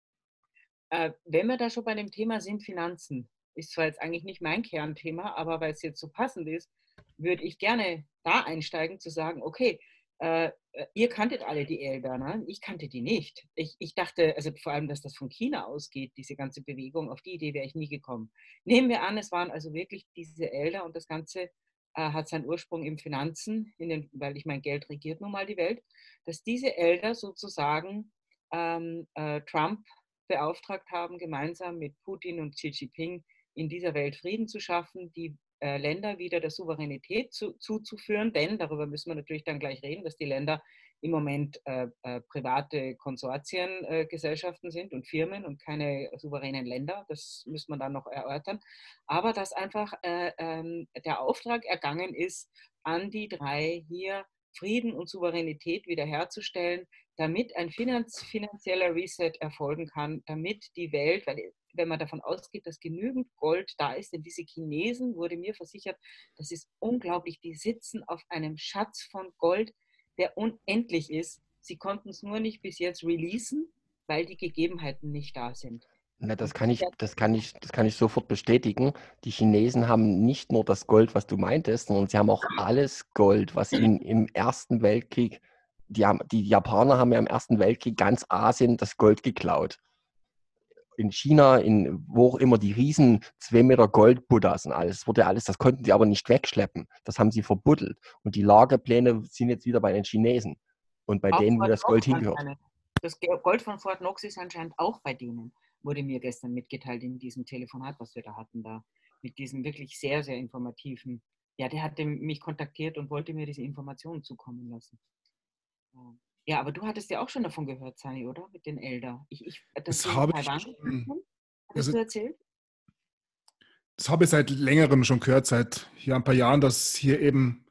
Speaker 2: Wenn wir da schon bei dem Thema sind, Finanzen, ist zwar jetzt eigentlich nicht mein Kernthema, aber weil es jetzt so passend ist, würde ich gerne da einsteigen, zu sagen, okay, ihr kanntet alle die Elder, ne? Ich kannte die nicht. Ich dachte, also vor allem, dass das von China ausgeht, diese ganze Bewegung, auf die Idee wäre ich nie gekommen. Nehmen wir an, es waren also wirklich diese Elder und das Ganze hat seinen Ursprung im Finanzen, weil ich mein Geld regiert nun mal die Welt, dass diese Elder sozusagen Trump beauftragt haben, gemeinsam mit Putin und Xi Jinping in dieser Welt Frieden zu schaffen, die Länder wieder der Souveränität zuzuführen, denn darüber müssen wir natürlich dann gleich reden, dass die Länder im Moment private Konsortiengesellschaften sind und Firmen und keine souveränen Länder. Das müssen wir dann noch erörtern. Aber dass einfach der Auftrag ergangen ist, an die drei hier Frieden und Souveränität wiederherzustellen, damit ein finanzieller Reset erfolgen kann, damit die Welt, weil wenn man davon ausgeht, dass genügend Gold da ist, denn diese Chinesen, wurde mir versichert, das ist unglaublich, die sitzen auf einem Schatz von Gold, der unendlich ist. Sie konnten es nur nicht bis jetzt releasen, weil die Gegebenheiten nicht da sind.
Speaker 4: Na, das kann ich sofort bestätigen. Die Chinesen haben nicht nur das Gold, was du meintest, sondern sie haben auch alles Gold, was ihnen im Ersten Weltkrieg, die Japaner haben ja im Ersten Weltkrieg ganz Asien das Gold geklaut. In China, wo auch immer, die riesen 2 Meter Gold-Buddhas und alles, das konnten sie aber nicht wegschleppen. Das haben sie verbuddelt. Und die Lagerpläne sind jetzt wieder bei den Chinesen und bei
Speaker 2: Auch
Speaker 4: denen, wo
Speaker 2: Fort
Speaker 4: das Gold
Speaker 2: Knox
Speaker 4: hingehört.
Speaker 2: anscheinend. Das Gold von Fort Knox ist anscheinend auch bei denen, wurde mir gestern mitgeteilt in diesem Telefonat, was wir da hatten, da mit diesem wirklich sehr, sehr informativen. Ja, der hatte mich kontaktiert und wollte mir diese Informationen zukommen lassen. Ja, aber du hattest ja auch schon davon gehört, Sani, oder? Mit den Elder. Das
Speaker 1: Das
Speaker 2: in
Speaker 1: habe ich
Speaker 2: Taiwan, hattest
Speaker 1: also,
Speaker 2: du erzählt?
Speaker 1: das habe ich seit längerem schon gehört, seit ein paar Jahren, dass hier eben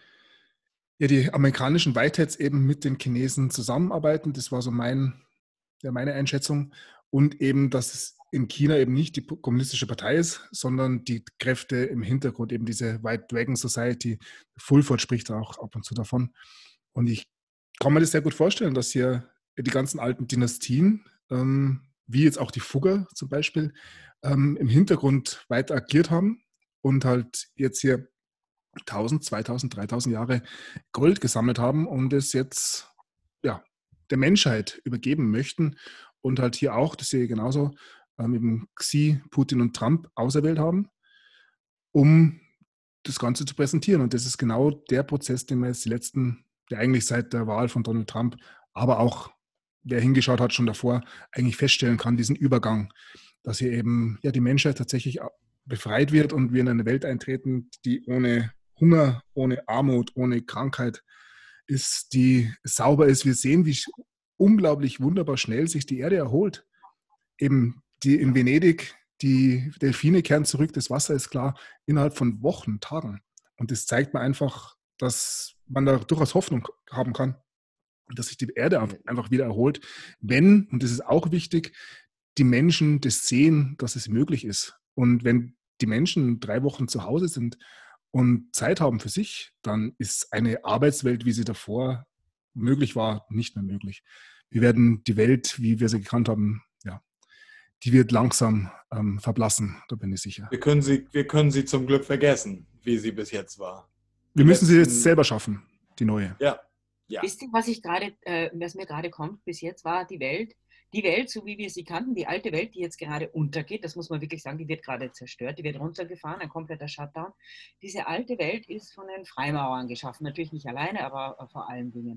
Speaker 1: die amerikanischen Whiteheads eben mit den Chinesen zusammenarbeiten. Das war so meine Einschätzung. Und eben, dass es in China eben nicht die kommunistische Partei ist, sondern die Kräfte im Hintergrund, eben diese White Dragon Society. Fulford spricht auch ab und zu davon. Und ich kann mir das sehr gut vorstellen, dass hier die ganzen alten Dynastien, wie jetzt auch die Fugger zum Beispiel, im Hintergrund weiter agiert haben und halt jetzt hier 1000, 2000, 3000 Jahre Gold gesammelt haben und es jetzt der Menschheit übergeben möchten und halt hier auch, das sehe ich genauso, eben Xi, Putin und Trump auserwählt haben, um das Ganze zu präsentieren. Und das ist genau der Prozess, den wir jetzt der eigentlich seit der Wahl von Donald Trump, aber auch wer hingeschaut hat schon davor, eigentlich feststellen kann, diesen Übergang, dass hier eben die Menschheit tatsächlich befreit wird und wir in eine Welt eintreten, die ohne Hunger, ohne Armut, ohne Krankheit ist, die sauber ist. Wir sehen, wie unglaublich wunderbar schnell sich die Erde erholt. Eben in Venedig, die Delfine kehren zurück, das Wasser ist klar, innerhalb von Wochen, Tagen. Und das zeigt mir einfach, dass man da durchaus Hoffnung haben kann, dass sich die Erde einfach wieder erholt, wenn, und das ist auch wichtig, die Menschen das sehen, dass es möglich ist. Und wenn die Menschen 3 Wochen zu Hause sind und Zeit haben für sich, dann ist eine Arbeitswelt, wie sie davor möglich war, nicht mehr möglich. Wir werden die Welt, wie wir sie gekannt haben, die wird langsam verblassen, da bin ich sicher.
Speaker 3: Wir können sie zum Glück vergessen, wie sie bis jetzt war.
Speaker 1: Wir müssen sie jetzt selber schaffen, die neue.
Speaker 3: Ja.
Speaker 2: Wisst ihr, was mir gerade kommt? Bis jetzt war die Welt, so wie wir sie kannten, die alte Welt, die jetzt gerade untergeht, das muss man wirklich sagen, die wird gerade zerstört, die wird runtergefahren, ein kompletter Shutdown. Diese alte Welt ist von den Freimaurern geschaffen, natürlich nicht alleine, aber vor allen Dingen.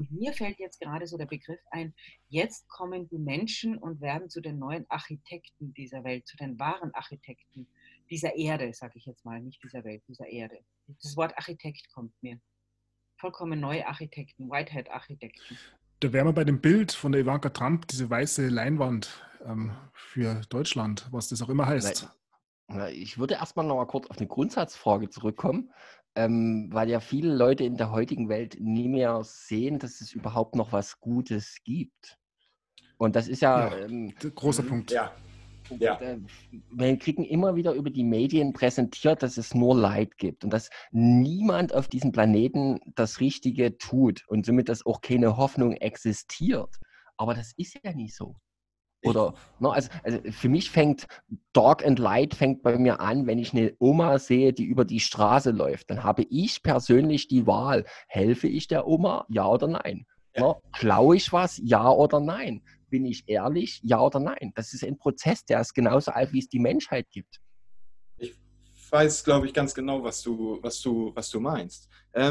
Speaker 2: Und mir fällt jetzt gerade so der Begriff ein, jetzt kommen die Menschen und werden zu den neuen Architekten dieser Welt, zu den wahren Architekten dieser Erde, sage ich jetzt mal, nicht dieser Welt, dieser Erde. Das Wort Architekt kommt mir. Vollkommen neue Architekten, Whitehead-Architekten.
Speaker 1: Da wären wir bei dem Bild von der Ivanka Trump, diese weiße Leinwand für Deutschland, was das auch immer heißt.
Speaker 4: Ich würde erstmal noch mal kurz auf eine Grundsatzfrage zurückkommen, weil ja viele Leute in der heutigen Welt nie mehr sehen, dass es überhaupt noch was Gutes gibt. Und das ist ja,
Speaker 1: großer Punkt.
Speaker 3: Ja. Ja.
Speaker 4: Wir kriegen immer wieder über die Medien präsentiert, dass es nur Leid gibt und dass niemand auf diesem Planeten das Richtige tut und somit, dass auch keine Hoffnung existiert. Aber das ist ja nicht so. Oder, also für mich fängt Dark and Light bei mir an, wenn ich eine Oma sehe, die über die Straße läuft. Dann habe ich persönlich die Wahl, helfe ich der Oma, ja oder nein? Ja. Klaue ich was, ja oder nein? Bin ich ehrlich, ja oder nein? Das ist ein Prozess, der ist genauso alt, wie es die Menschheit gibt.
Speaker 3: Ich weiß, glaube ich, ganz genau, was du meinst.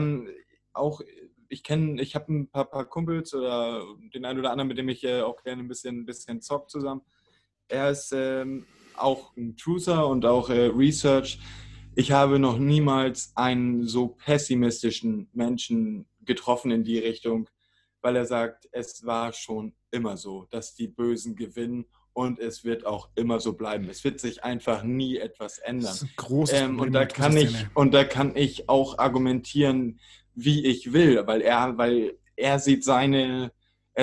Speaker 3: Ich habe ein paar Kumpels oder den einen oder anderen, mit dem ich auch gerne ein bisschen zock zusammen. Er ist auch ein Truther und auch Research. Ich habe noch niemals einen so pessimistischen Menschen getroffen in die Richtung, weil er sagt, es war schon immer so, dass die Bösen gewinnen und es wird auch immer so bleiben. Es wird sich einfach nie etwas ändern.
Speaker 1: Das ist ein großes Problem
Speaker 3: und da kann ich auch argumentieren, wie ich will, weil er sieht seine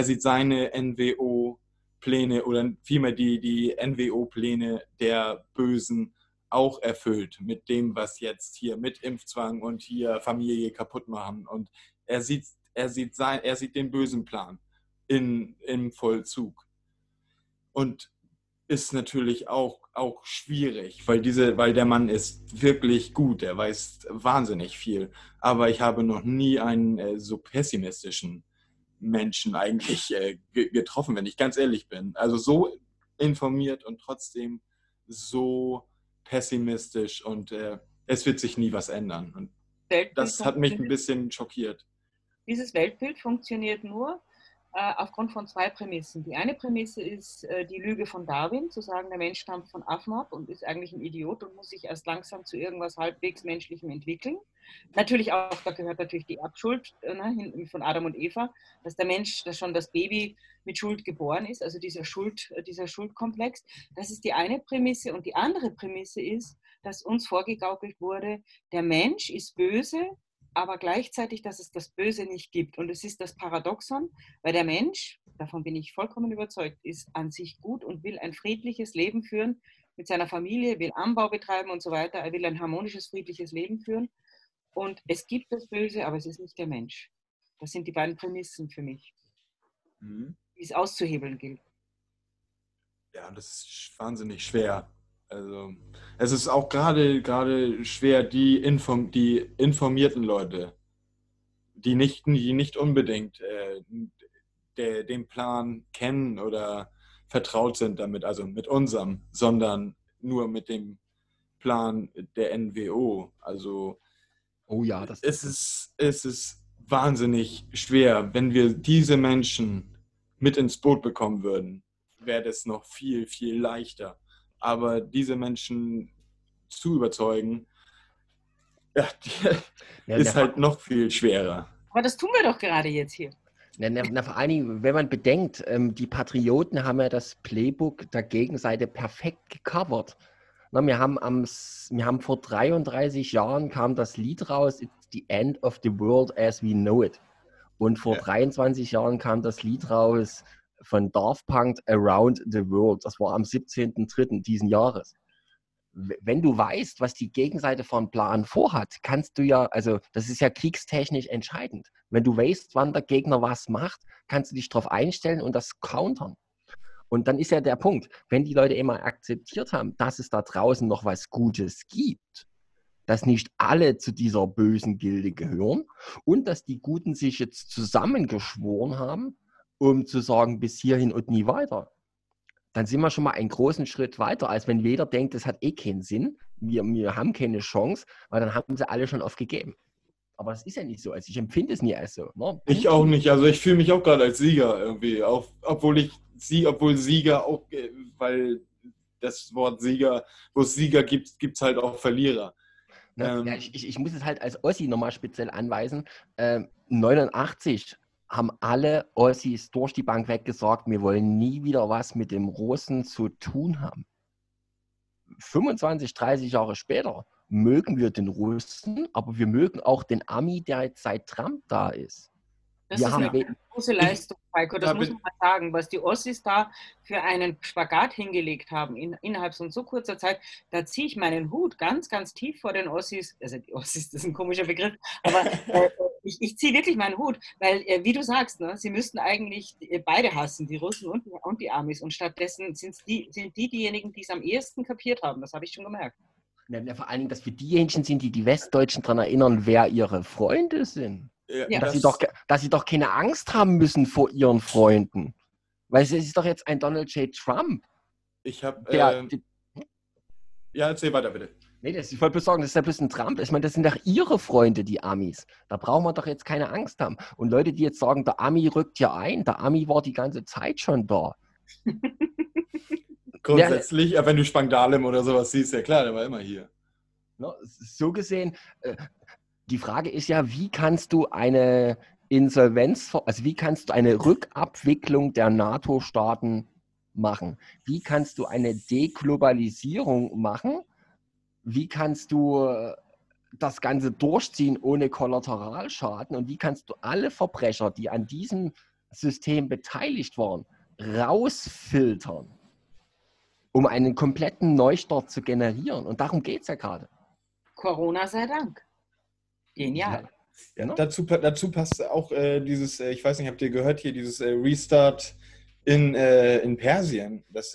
Speaker 3: NWO-Pläne oder vielmehr die NWO-Pläne der Bösen auch erfüllt mit dem, was jetzt hier mit Impfzwang und hier Familie kaputt machen. Und er sieht den bösen Plan im Vollzug. Und ist natürlich auch schwierig, weil der Mann ist wirklich gut, er weiß wahnsinnig viel. Aber ich habe noch nie einen so pessimistischen Menschen eigentlich getroffen, wenn ich ganz ehrlich bin. Also so informiert und trotzdem so pessimistisch und es wird sich nie was ändern. Und das hat mich ein bisschen schockiert.
Speaker 2: Dieses Weltbild funktioniert nur aufgrund von zwei Prämissen. Die eine Prämisse ist die Lüge von Darwin, zu sagen, der Mensch stammt von Affen ab und ist eigentlich ein Idiot und muss sich erst langsam zu irgendwas halbwegs Menschlichem entwickeln. Natürlich auch, da gehört natürlich die Erbschuld von Adam und Eva, dass der Mensch, dass schon das Baby mit Schuld geboren ist, also dieser Schuldkomplex. Das ist die eine Prämisse. Und die andere Prämisse ist, dass uns vorgegaukelt wurde, der Mensch ist böse, aber gleichzeitig, dass es das Böse nicht gibt. Und es ist das Paradoxon, weil der Mensch, davon bin ich vollkommen überzeugt, ist an sich gut und will ein friedliches Leben führen mit seiner Familie, will Anbau betreiben und so weiter. Er will ein harmonisches, friedliches Leben führen. Und es gibt das Böse, aber es ist nicht der Mensch. Das sind die beiden Prämissen für mich, die es auszuhebeln gilt.
Speaker 3: Ja, das ist wahnsinnig schwer. Also es ist auch gerade schwer, die informierten Leute, die nicht unbedingt den Plan kennen oder vertraut sind damit, also mit unserem, sondern nur mit dem Plan der NWO. Also es ist wahnsinnig schwer, wenn wir diese Menschen mit ins Boot bekommen würden, wäre das noch viel, viel leichter. Aber diese Menschen zu überzeugen, ist halt noch viel schwerer.
Speaker 2: Aber das tun wir doch gerade jetzt hier.
Speaker 4: Vor allen Dingen, wenn man bedenkt, die Patrioten haben ja das Playbook der Gegenseite perfekt gecovert. Wir haben vor 33 Jahren kam das Lied raus, It's the End of the World as we know it. Und vor 23 Jahren kam das Lied raus von Daft Punk, Around the World. Das war am 17.03. diesen Jahres. Wenn du weißt, was die Gegenseite von Plan vorhat, kannst du ja, also das ist ja kriegstechnisch entscheidend. Wenn du weißt, wann der Gegner was macht, kannst du dich darauf einstellen und das countern. Und dann ist ja der Punkt, wenn die Leute immer akzeptiert haben, dass es da draußen noch was Gutes gibt, dass nicht alle zu dieser bösen Gilde gehören und dass die Guten sich jetzt zusammengeschworen haben, um zu sagen, bis hierhin und nie weiter, dann sind wir schon mal einen großen Schritt weiter, als wenn jeder denkt, das hat eh keinen Sinn, wir haben keine Chance, weil dann haben sie alle schon aufgegeben. Aber das ist ja nicht so. Also ich empfinde es nie als so. Ne?
Speaker 3: Ich auch nicht. Also ich fühle mich auch gerade als Sieger irgendwie. Auch, obwohl Sieger auch, weil das Wort Sieger, wo es Sieger gibt, gibt es halt auch Verlierer.
Speaker 4: Ne? Ja, ich muss es halt als Ossi nochmal speziell anweisen. 89 haben alle Ossis durch die Bank weg gesagt, wir wollen nie wieder was mit dem Russen zu tun haben. 25, 30 Jahre später mögen wir den Russen, aber wir mögen auch den Ami, der jetzt seit Trump da ist.
Speaker 2: Das ist eine große Leistung, Heiko, das muss man mal sagen, was die Ossis da für einen Spagat hingelegt haben innerhalb von so kurzer Zeit. Da ziehe ich meinen Hut ganz, ganz tief vor den Ossis. Also die Ossis, das ist ein komischer Begriff, aber ich ziehe wirklich meinen Hut, weil, wie du sagst, ne, sie müssten eigentlich beide hassen, die Russen und die Amis. Und stattdessen sind diejenigen, die es am ehesten kapiert haben. Das habe ich schon gemerkt.
Speaker 4: Ja, vor allen Dingen, dass wir diejenigen sind, die Westdeutschen daran erinnern, wer ihre Freunde sind.
Speaker 3: Ja,
Speaker 4: dass sie doch keine Angst haben müssen vor ihren Freunden. Weil es ist doch jetzt ein Donald J. Trump.
Speaker 3: Ich habe...
Speaker 4: Ja,
Speaker 3: erzähl weiter, bitte.
Speaker 4: Nee, ich wollte bloß sagen, das ist ja bloß ein Trump. Ich meine, das sind doch ihre Freunde, die Amis. Da brauchen wir doch jetzt keine Angst haben. Und Leute, die jetzt sagen, der Ami rückt ja ein, der Ami war die ganze Zeit schon da.
Speaker 3: Grundsätzlich, ja, wenn du Spangdahlem oder sowas siehst, ja klar, der war immer hier.
Speaker 4: No, so gesehen... Die Frage ist ja, wie kannst du eine Insolvenz, also wie kannst du eine Rückabwicklung der NATO-Staaten machen? Wie kannst du eine Deglobalisierung machen? Wie kannst du das Ganze durchziehen ohne Kollateralschaden? Und wie kannst du alle Verbrecher, die an diesem System beteiligt waren, rausfiltern, um einen kompletten Neustart zu generieren? Und darum geht es ja gerade.
Speaker 2: Corona sei Dank. Genial.
Speaker 3: Ja, genau. Dazu passt auch dieses, ich weiß nicht, habt ihr gehört hier, dieses Restart in Persien, das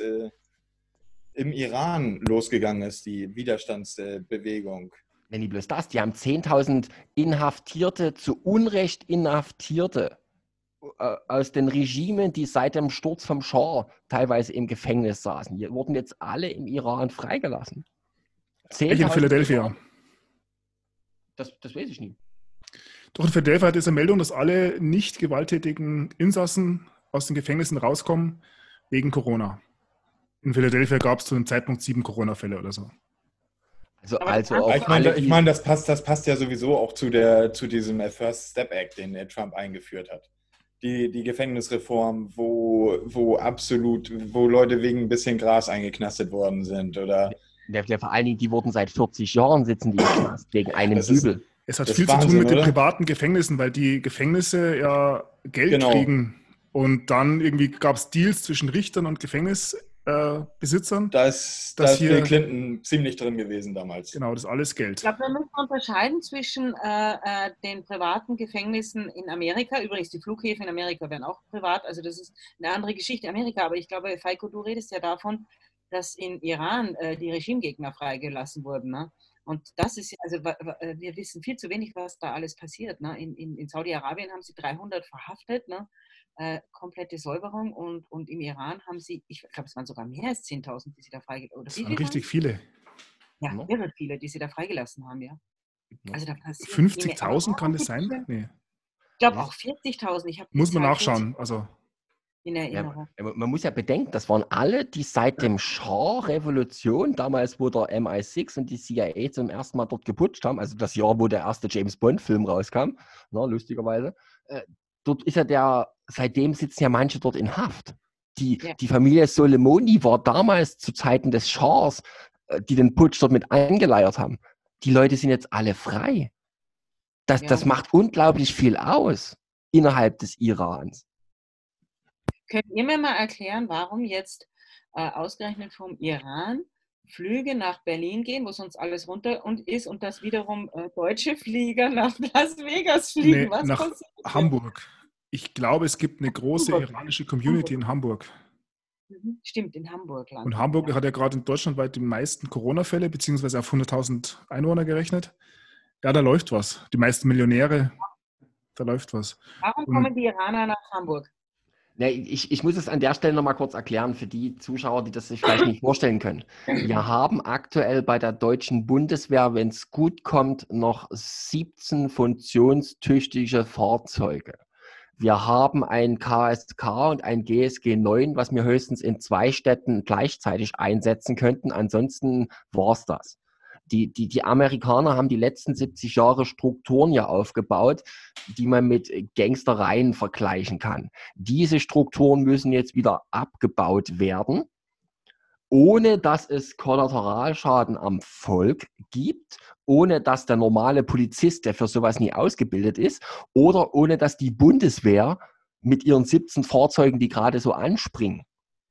Speaker 3: im Iran losgegangen ist, die Widerstandsbewegung.
Speaker 4: Wenn die bloß das, die haben 10.000 Inhaftierte, zu Unrecht Inhaftierte aus den Regimen, die seit dem Sturz vom Schah teilweise im Gefängnis saßen. Die wurden jetzt alle im Iran freigelassen.
Speaker 1: In Philadelphia.
Speaker 4: Das weiß ich nicht.
Speaker 1: Doch in Philadelphia hat es eine Meldung, dass alle nicht gewalttätigen Insassen aus den Gefängnissen rauskommen wegen Corona. In Philadelphia gab es zu einem Zeitpunkt 7 Corona-Fälle oder so.
Speaker 4: Also auch
Speaker 3: ich meine, das passt ja sowieso auch zu diesem First Step Act, den Trump eingeführt hat. Die Gefängnisreform, wo Leute wegen ein bisschen Gras eingeknastet worden sind oder...
Speaker 4: Vor allen Dingen, die wurden seit 40 Jahren sitzen die im Knast wegen einem Dübel.
Speaker 1: Es hat viel Wahnsinn, zu tun mit den privaten Gefängnissen, weil die Gefängnisse ja Geld kriegen. Und dann irgendwie gab es Deals zwischen Richtern und Gefängnisbesitzern.
Speaker 3: Da ist Bill Clinton ziemlich drin gewesen damals.
Speaker 1: Genau, das ist alles Geld.
Speaker 2: Ich glaube, wir müssen unterscheiden zwischen den privaten Gefängnissen in Amerika. Übrigens, die Flughäfen in Amerika werden auch privat. Also das ist eine andere Geschichte in Amerika. Aber ich glaube, Feiko, du redest ja davon, dass in Iran die Regimegegner freigelassen wurden. Ne? Und das ist, also wir wissen viel zu wenig, was da alles passiert. Ne? In Saudi-Arabien haben sie 300 verhaftet, ne? Komplette Säuberung. Und im Iran haben sie, ich glaube, es waren sogar mehr als 10.000, die sie da freigelassen haben.
Speaker 1: Das waren richtig viele.
Speaker 2: Ja, irre viele, die sie da freigelassen haben, ja. Also da
Speaker 1: 50.000 kann das sein? Nee.
Speaker 2: Ich glaube auch 40.000.
Speaker 1: Muss man nachschauen. Also...
Speaker 2: in Erinnerung.
Speaker 4: Ja, man muss ja bedenken, das waren alle, die seit dem Schah-Revolution, damals wo der MI6 und die CIA zum ersten Mal dort geputscht haben, also das Jahr, wo der erste James-Bond-Film rauskam, lustigerweise, dort ist ja seitdem sitzen ja manche dort in Haft. Die Familie Soleimani war damals zu Zeiten des Schahs, die den Putsch dort mit eingeleiert haben. Die Leute sind jetzt alle frei. Das macht unglaublich viel aus innerhalb des Irans.
Speaker 2: Könnt ihr mir mal erklären, warum jetzt ausgerechnet vom Iran Flüge nach Berlin gehen, wo sonst alles runter ist und dass wiederum deutsche Flieger nach Las Vegas fliegen?
Speaker 1: Was nach Hamburg. Ich glaube, es gibt eine große iranische Community in Hamburg.
Speaker 2: Stimmt, in Hamburg.
Speaker 1: Und Hamburg hat ja gerade in Deutschland weit die meisten Corona-Fälle, beziehungsweise auf 100.000 Einwohner gerechnet. Ja, da läuft was. Die meisten Millionäre, da läuft was.
Speaker 2: Warum kommen die Iraner nach Hamburg?
Speaker 4: Ne, ich muss es an der Stelle nochmal kurz erklären für die Zuschauer, die das sich vielleicht nicht vorstellen können. Wir haben aktuell bei der deutschen Bundeswehr, wenn es gut kommt, noch 17 funktionstüchtige Fahrzeuge. Wir haben ein KSK und ein GSG 9, was wir höchstens in 2 Städten gleichzeitig einsetzen könnten. Ansonsten war es das. Die Amerikaner haben die letzten 70 Jahre Strukturen ja aufgebaut, die man mit Gangstereien vergleichen kann. Diese Strukturen müssen jetzt wieder abgebaut werden, ohne dass es Kollateralschaden am Volk gibt, ohne dass der normale Polizist, der für sowas nie ausgebildet ist, oder ohne dass die Bundeswehr mit ihren 17 Fahrzeugen, die gerade so anspringen.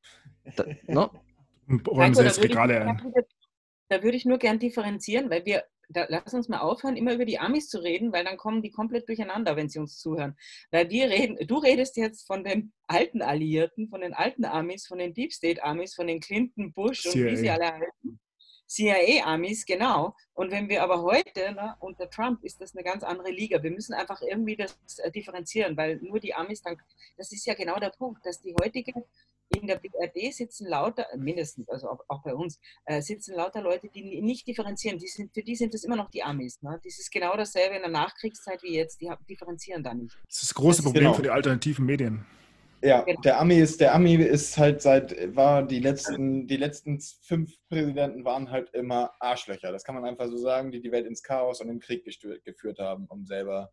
Speaker 4: Ne?
Speaker 1: Und räumen Sie jetzt Regale ein.
Speaker 2: Da würde ich nur gern differenzieren, weil lass uns mal aufhören, immer über die Amis zu reden, weil dann kommen die komplett durcheinander, wenn sie uns zuhören. Weil du redest jetzt von den alten Alliierten, von den alten Amis, von den Deep State Amis, von den Clinton, Bush und wie sie alle heißen. CIA-Amis, genau. Und wenn wir aber heute, unter Trump ist das eine ganz andere Liga. Wir müssen einfach irgendwie das differenzieren, weil nur die Amis dann, das ist ja genau der Punkt, dass die heutige in der BRD sitzen lauter, mindestens, also auch bei uns, sitzen lauter Leute, die nicht differenzieren. Für die sind das immer noch die Amis. Ne? Das ist genau dasselbe in der Nachkriegszeit wie jetzt. Die differenzieren da nicht.
Speaker 1: Das ist das große Problem für die alternativen Medien.
Speaker 3: Ja, der Ami ist halt die letzten 5 Präsidenten waren halt immer Arschlöcher. Das kann man einfach so sagen, die Welt ins Chaos und den Krieg geführt haben, um selber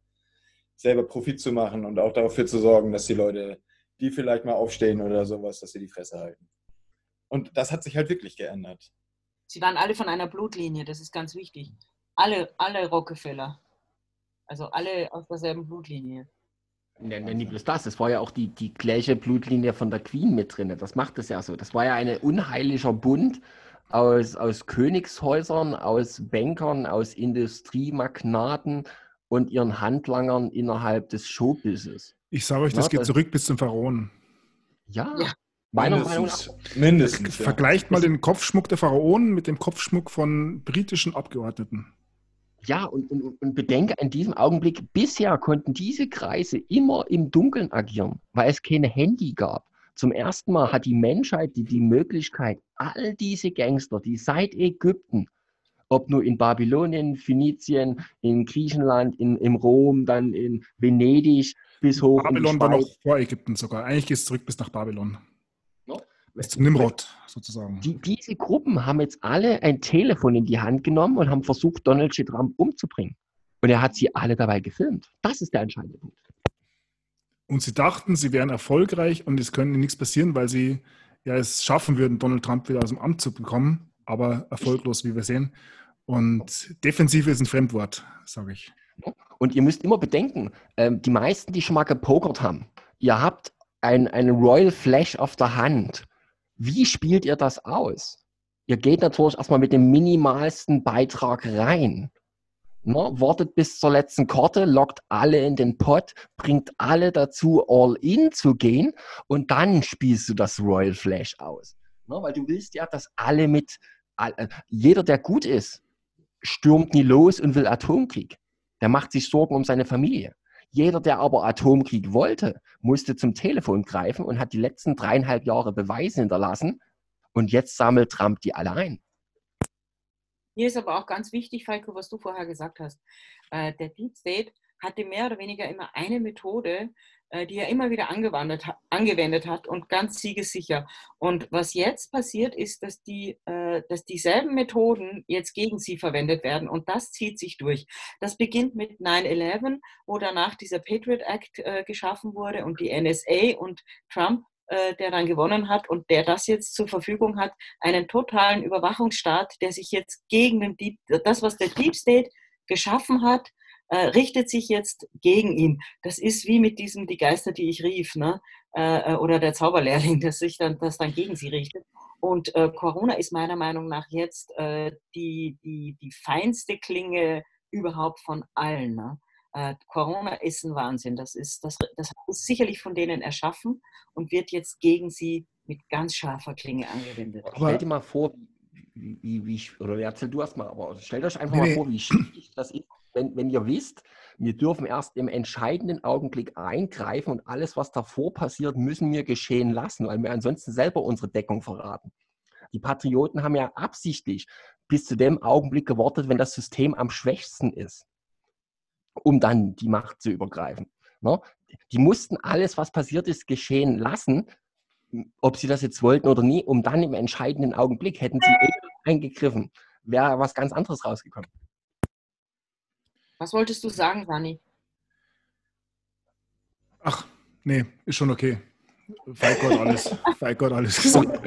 Speaker 3: Profit zu machen und auch dafür zu sorgen, dass die Leute, die vielleicht mal aufstehen oder sowas, dass sie die Fresse halten. Und das hat sich halt wirklich geändert.
Speaker 2: Sie waren alle von einer Blutlinie, das ist ganz wichtig. Alle Rockefeller. Also alle aus derselben Blutlinie.
Speaker 4: Nicht bloß das, es war ja auch die gleiche Blutlinie von der Queen mit drin. Das macht es ja so. Das war ja ein unheiliger Bund aus Königshäusern, aus Bankern, aus Industriemagnaten und ihren Handlangern innerhalb des Showbusiness.
Speaker 1: Ich sage euch, das geht zurück bis zum Pharaonen.
Speaker 4: Ja.
Speaker 3: Meiner Meinung nach. Mindestens.
Speaker 1: Vergleicht mal den Kopfschmuck der Pharaonen mit dem Kopfschmuck von britischen Abgeordneten.
Speaker 4: Ja, und bedenke in diesem Augenblick, bisher konnten diese Kreise immer im Dunkeln agieren, weil es kein Handy gab. Zum ersten Mal hat die Menschheit die Möglichkeit, all diese Gangster, die seit Ägypten, ob nur in Babylonien, Phönizien, in Griechenland, in Rom, dann in Venedig, bis hoch in die Schweiz.
Speaker 1: Babylon war noch vor Ägypten sogar. Eigentlich geht es zurück bis nach Babylon.
Speaker 4: No?
Speaker 1: Bis zum Nimrod sozusagen.
Speaker 4: Diese Gruppen haben jetzt alle ein Telefon in die Hand genommen und haben versucht, Donald J. Trump umzubringen. Und er hat sie alle dabei gefilmt. Das ist der entscheidende Punkt.
Speaker 1: Und sie dachten, sie wären erfolgreich und es könnte nichts passieren, weil sie ja es schaffen würden, Donald Trump wieder aus dem Amt zu bekommen, aber erfolglos, wie wir sehen. Und Defensive ist ein Fremdwort, sage ich.
Speaker 4: Und ihr müsst immer bedenken, die meisten, die schon mal gepokert haben, ihr habt einen Royal Flash auf der Hand. Wie spielt ihr das aus? Ihr geht natürlich erstmal mit dem minimalsten Beitrag rein. Wartet bis zur letzten Karte, lockt alle in den Pot, bringt alle dazu, all in zu gehen und dann spielst du das Royal Flash aus. Weil du willst ja, dass jeder, der gut ist, stürmt nie los und will Atomkrieg. Der macht sich Sorgen um seine Familie. Jeder, der aber Atomkrieg wollte, musste zum Telefon greifen und hat die letzten 3,5 Jahre Beweise hinterlassen. Und jetzt sammelt Trump die alle ein.
Speaker 2: Hier ist aber auch ganz wichtig, Falco, was du vorher gesagt hast. Der Deep State hatte mehr oder weniger immer eine Methode, die er immer wieder angewendet hat und ganz siegessicher. Und was jetzt passiert, ist, dass dieselben Methoden jetzt gegen sie verwendet werden und das zieht sich durch. Das beginnt mit 9/11, wo danach dieser Patriot Act geschaffen wurde und die NSA und Trump, der dann gewonnen hat und der das jetzt zur Verfügung hat, einen totalen Überwachungsstaat, der sich jetzt gegen das, was der Deep State geschaffen hat, richtet sich jetzt gegen ihn. Das ist wie mit diesem Die Geister, die ich rief, ne? Oder der Zauberlehrling, das dann gegen sie richtet. Und Corona ist meiner Meinung nach jetzt die feinste Klinge überhaupt von allen. Ne? Corona ist ein Wahnsinn. Das ist sicherlich von denen erschaffen und wird jetzt gegen sie mit ganz scharfer Klinge angewendet.
Speaker 4: Stell dir mal vor, oder erzähl du erst mal, aber stellt euch einfach mal vor, wie schwierig das ist, wenn ihr wisst, Wir dürfen erst im entscheidenden Augenblick eingreifen und alles, was davor passiert, müssen wir geschehen lassen, weil wir ansonsten selber unsere Deckung verraten. Die Patrioten haben ja absichtlich bis zu dem Augenblick gewartet, wenn das System am schwächsten ist, um dann die Macht zu übergreifen. Ne? Die mussten alles, was passiert ist, geschehen lassen, ob sie das jetzt wollten oder nie, um dann im entscheidenden Augenblick, hätten sie eingegriffen, wäre was ganz anderes rausgekommen.
Speaker 2: Was wolltest du sagen, Sani?
Speaker 1: Ach, nee, ist schon okay. Falco hat alles gesagt.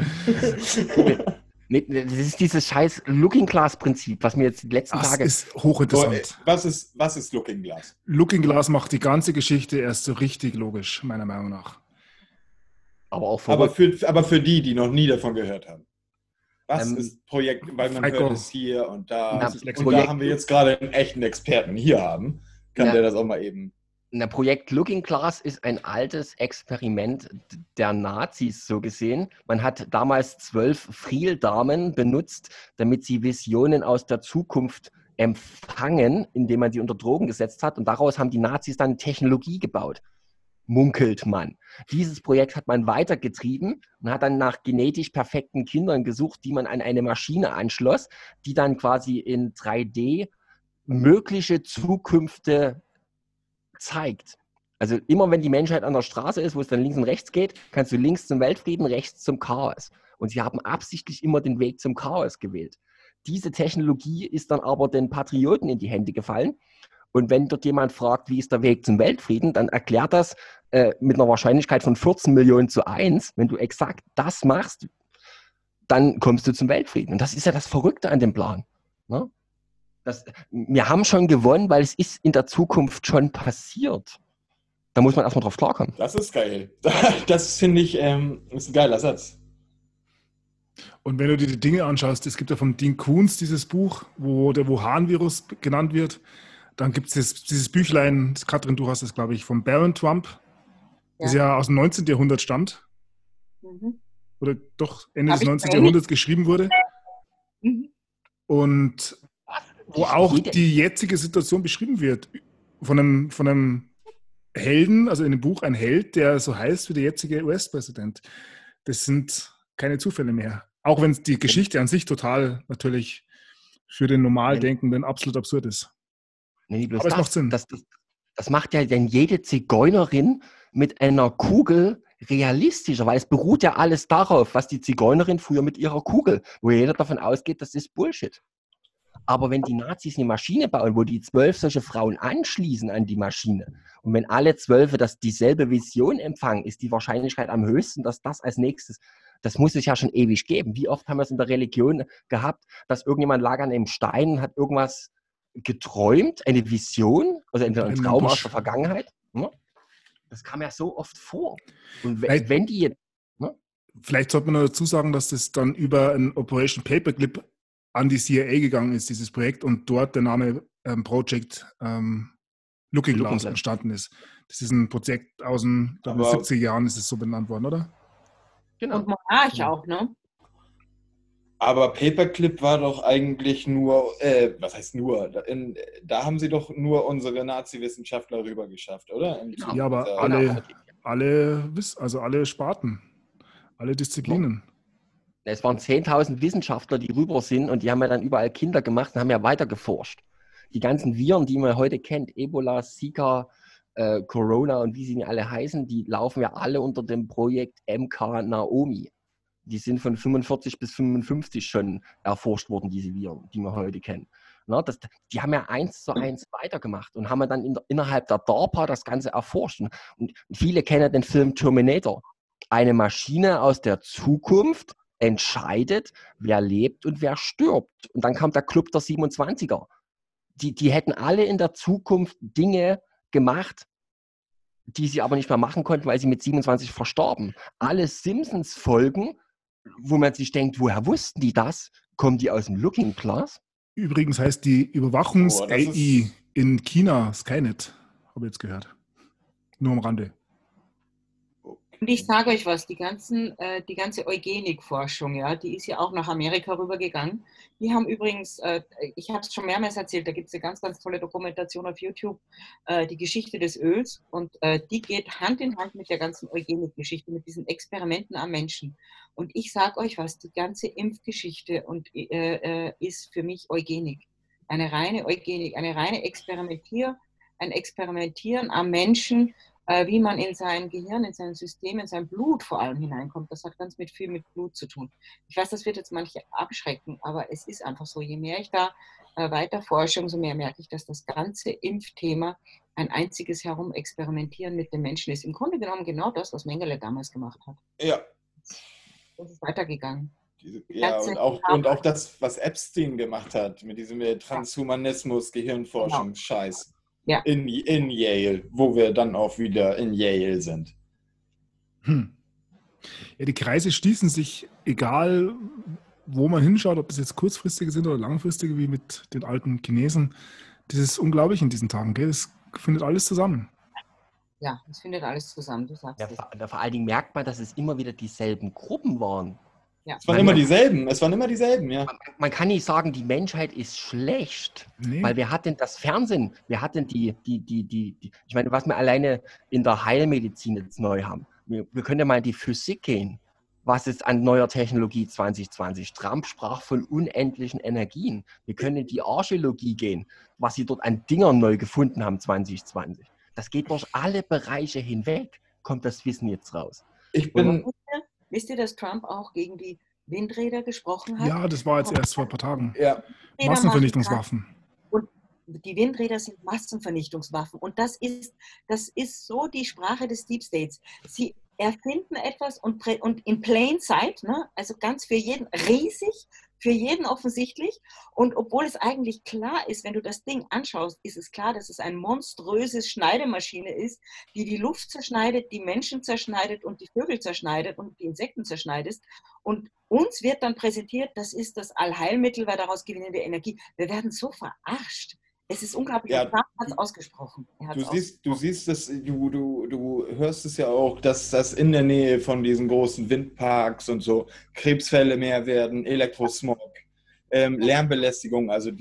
Speaker 4: Das ist dieses scheiß Looking Glass Prinzip, was mir jetzt die letzten Tage...
Speaker 1: Das ist hochinteressant.
Speaker 3: Was ist Looking Glass?
Speaker 1: Looking Glass macht die ganze Geschichte erst so richtig logisch, meiner Meinung nach.
Speaker 4: Aber
Speaker 3: für die noch nie davon gehört haben. Was ist Projekt, weil man
Speaker 1: Falco.
Speaker 3: hört es hier und da.
Speaker 4: Na,
Speaker 3: Und da haben wir jetzt gerade einen echten Experten hier haben. Kann der das auch mal eben...
Speaker 4: Ein Projekt Looking Glass ist ein altes Experiment der Nazis, so gesehen. Man hat damals 12 Frieldamen benutzt, damit sie Visionen aus der Zukunft empfangen, indem man sie unter Drogen gesetzt hat. Und daraus haben die Nazis dann Technologie gebaut. Munkelt man. Dieses Projekt hat man weitergetrieben und hat dann nach genetisch perfekten Kindern gesucht, die man an eine Maschine anschloss, die dann quasi in 3D mögliche Zukünfte zeigt. Also immer wenn die Menschheit an der Straße ist, wo es dann links und rechts geht, kannst du links zum Weltfrieden, rechts zum Chaos. Und sie haben absichtlich immer den Weg zum Chaos gewählt. Diese Technologie ist dann aber den Patrioten in die Hände gefallen. Und wenn dort jemand fragt, wie ist der Weg zum Weltfrieden, dann erklärt das mit einer Wahrscheinlichkeit von 14 Millionen zu 1. Wenn du exakt das machst, dann kommst du zum Weltfrieden. Und das ist ja das Verrückte an dem Plan. Ne? Wir haben schon gewonnen, weil es ist in der Zukunft schon passiert. Da muss man erstmal drauf klarkommen.
Speaker 3: Das ist geil. Das finde ich ist ein geiler Satz.
Speaker 1: Und wenn du dir die Dinge anschaust, es gibt ja von Dean Koontz dieses Buch, wo der Wuhan-Virus genannt wird. Dann gibt es dieses Büchlein, Katrin, du hast es, glaube ich, von Baron Trump, das ja aus dem 19. Jahrhundert stammt.
Speaker 2: Mhm.
Speaker 1: Oder doch Ende des 19. Jahrhunderts geschrieben wurde.
Speaker 2: Mhm.
Speaker 1: Und wo auch die jetzige Situation beschrieben wird. Von einem Helden, also in dem Buch ein Held, der so heißt wie der jetzige US-Präsident. Das sind keine Zufälle mehr. Auch wenn die Geschichte an sich total natürlich für den Normaldenkenden absolut absurd ist.
Speaker 4: Nee, bloß
Speaker 1: aber es macht Sinn.
Speaker 4: Das macht ja dann jede Zigeunerin mit einer Kugel realistischer, weil es beruht ja alles darauf, was die Zigeunerin früher mit ihrer Kugel, wo jeder davon ausgeht, das ist Bullshit. Aber wenn die Nazis eine Maschine bauen, wo die 12 solche Frauen anschließen an die Maschine und wenn alle 12 dieselbe Vision empfangen, ist die Wahrscheinlichkeit am höchsten, dass das als nächstes, das muss es ja schon ewig geben. Wie oft haben wir es in der Religion gehabt, dass irgendjemand lag an einem Stein und hat irgendwas geträumt, eine Vision, also entweder ein Traum aus der Vergangenheit. Ne? Das kam ja so oft vor. Und wenn die jetzt... Ne?
Speaker 1: Vielleicht sollte man noch dazu sagen, dass das dann über ein Operation Paperclip an die CIA gegangen ist, dieses Projekt, und dort der Name Project Looking Glass entstanden ist. Das ist ein Projekt aus den 70er Jahren, ist es so benannt worden, oder?
Speaker 2: Genau. Und Monarch auch, ne?
Speaker 3: Aber Paperclip war doch eigentlich nur, was heißt nur? Da haben sie doch nur unsere Nazi-Wissenschaftler rüber geschafft, oder?
Speaker 1: Ja, aber alle Sparten, alle Disziplinen.
Speaker 4: Es waren 10.000 Wissenschaftler, die rüber sind und die haben ja dann überall Kinder gemacht und haben ja weiter geforscht. Die ganzen Viren, die man heute kennt, Ebola, Zika, Corona und wie sie alle heißen, die laufen ja alle unter dem Projekt MK Naomi. Die sind von 45 bis 55 schon erforscht worden, diese Viren, die wir heute kennen. Na, die haben ja 1:1 weitergemacht und haben ja dann innerhalb der DARPA das Ganze erforscht. Und viele kennen den Film Terminator. Eine Maschine aus der Zukunft entscheidet, wer lebt und wer stirbt. Und dann kam der Club der 27er. Die hätten alle in der Zukunft Dinge gemacht, die sie aber nicht mehr machen konnten, weil sie mit 27 verstarben. Alle Simpsons-Folgen, wo man sich denkt, woher wussten die das? Kommen die aus dem Looking Glass?
Speaker 1: Übrigens heißt die Überwachungs-AI in China Skynet, habe ich jetzt gehört. Nur am Rande.
Speaker 3: Okay.
Speaker 2: Und ich sage euch was, die ganze Eugenikforschung, ja, die ist ja auch nach Amerika rübergegangen. Die haben übrigens, ich habe es schon mehrmals erzählt, da gibt es eine ganz, ganz tolle Dokumentation auf YouTube, die Geschichte des Öls. Und die geht Hand in Hand mit der ganzen Eugenik-Geschichte, mit diesen Experimenten am Menschen. Und ich sage euch was, die ganze Impfgeschichte ist für mich Eugenik. Eine reine Eugenik, ein Experimentieren am Menschen, wie man in sein Gehirn, in sein System, in sein Blut vor allem hineinkommt. Das hat ganz viel mit Blut zu tun. Ich weiß, das wird jetzt manche abschrecken, aber es ist einfach so. Je mehr ich da weiter forsche, umso mehr merke ich, dass das ganze Impfthema ein einziges Herumexperimentieren mit den Menschen ist. Im Grunde genommen genau das, was Mengele damals gemacht hat.
Speaker 3: Ja.
Speaker 2: Das ist weitergegangen.
Speaker 3: Ja, und auch das, was Epstein gemacht hat, mit diesem Transhumanismus, Gehirnforschung, Scheiß.
Speaker 2: Ja.
Speaker 3: In Yale, wo wir dann auch wieder in Yale sind.
Speaker 1: Ja, die Kreise schließen sich, egal wo man hinschaut, ob das jetzt kurzfristige sind oder langfristige, wie mit den alten Chinesen. Das ist unglaublich in diesen Tagen, gell? Das findet alles zusammen.
Speaker 2: Ja, es findet alles zusammen, du sagst es.
Speaker 4: Vor allen Dingen merkt man, dass es immer wieder dieselben Gruppen waren.
Speaker 2: Ja.
Speaker 3: Es waren immer dieselben, ja.
Speaker 4: Man kann nicht sagen, die Menschheit ist schlecht, weil wir hatten das Fernsehen, wir hatten ich meine, was wir alleine in der Heilmedizin jetzt neu haben. Wir können ja mal in die Physik gehen, was ist an neuer Technologie 2020. Trump sprach von unendlichen Energien. Wir können in die Archäologie gehen, was sie dort an Dingern neu gefunden haben 2020. Das geht durch alle Bereiche hinweg, kommt das Wissen jetzt raus.
Speaker 2: Wisst ihr, dass Trump auch gegen die Windräder gesprochen hat?
Speaker 1: Ja, das war jetzt erst vor ein paar Tagen.
Speaker 3: Ja.
Speaker 1: Massenvernichtungswaffen.
Speaker 2: Und die Windräder sind Massenvernichtungswaffen. Und das ist so die Sprache des Deep States. Sie erfinden etwas und in plain sight, ne? Also ganz für jeden riesig, für jeden offensichtlich. Und obwohl es eigentlich klar ist, wenn du das Ding anschaust, ist es klar, dass es eine monströse Schneidemaschine ist, die die Luft zerschneidet, die Menschen zerschneidet und die Vögel zerschneidet und die Insekten zerschneidet. Und uns wird dann präsentiert, das ist das Allheilmittel, weil daraus gewinnen wir Energie. Wir werden so verarscht. Es ist unglaublich.
Speaker 3: Ja,
Speaker 2: Trump hat es ausgesprochen.
Speaker 3: Du siehst es, du hörst es ja auch, dass das in der Nähe von diesen großen Windparks und so Krebsfälle mehr werden, Elektrosmog, Lärmbelästigung, also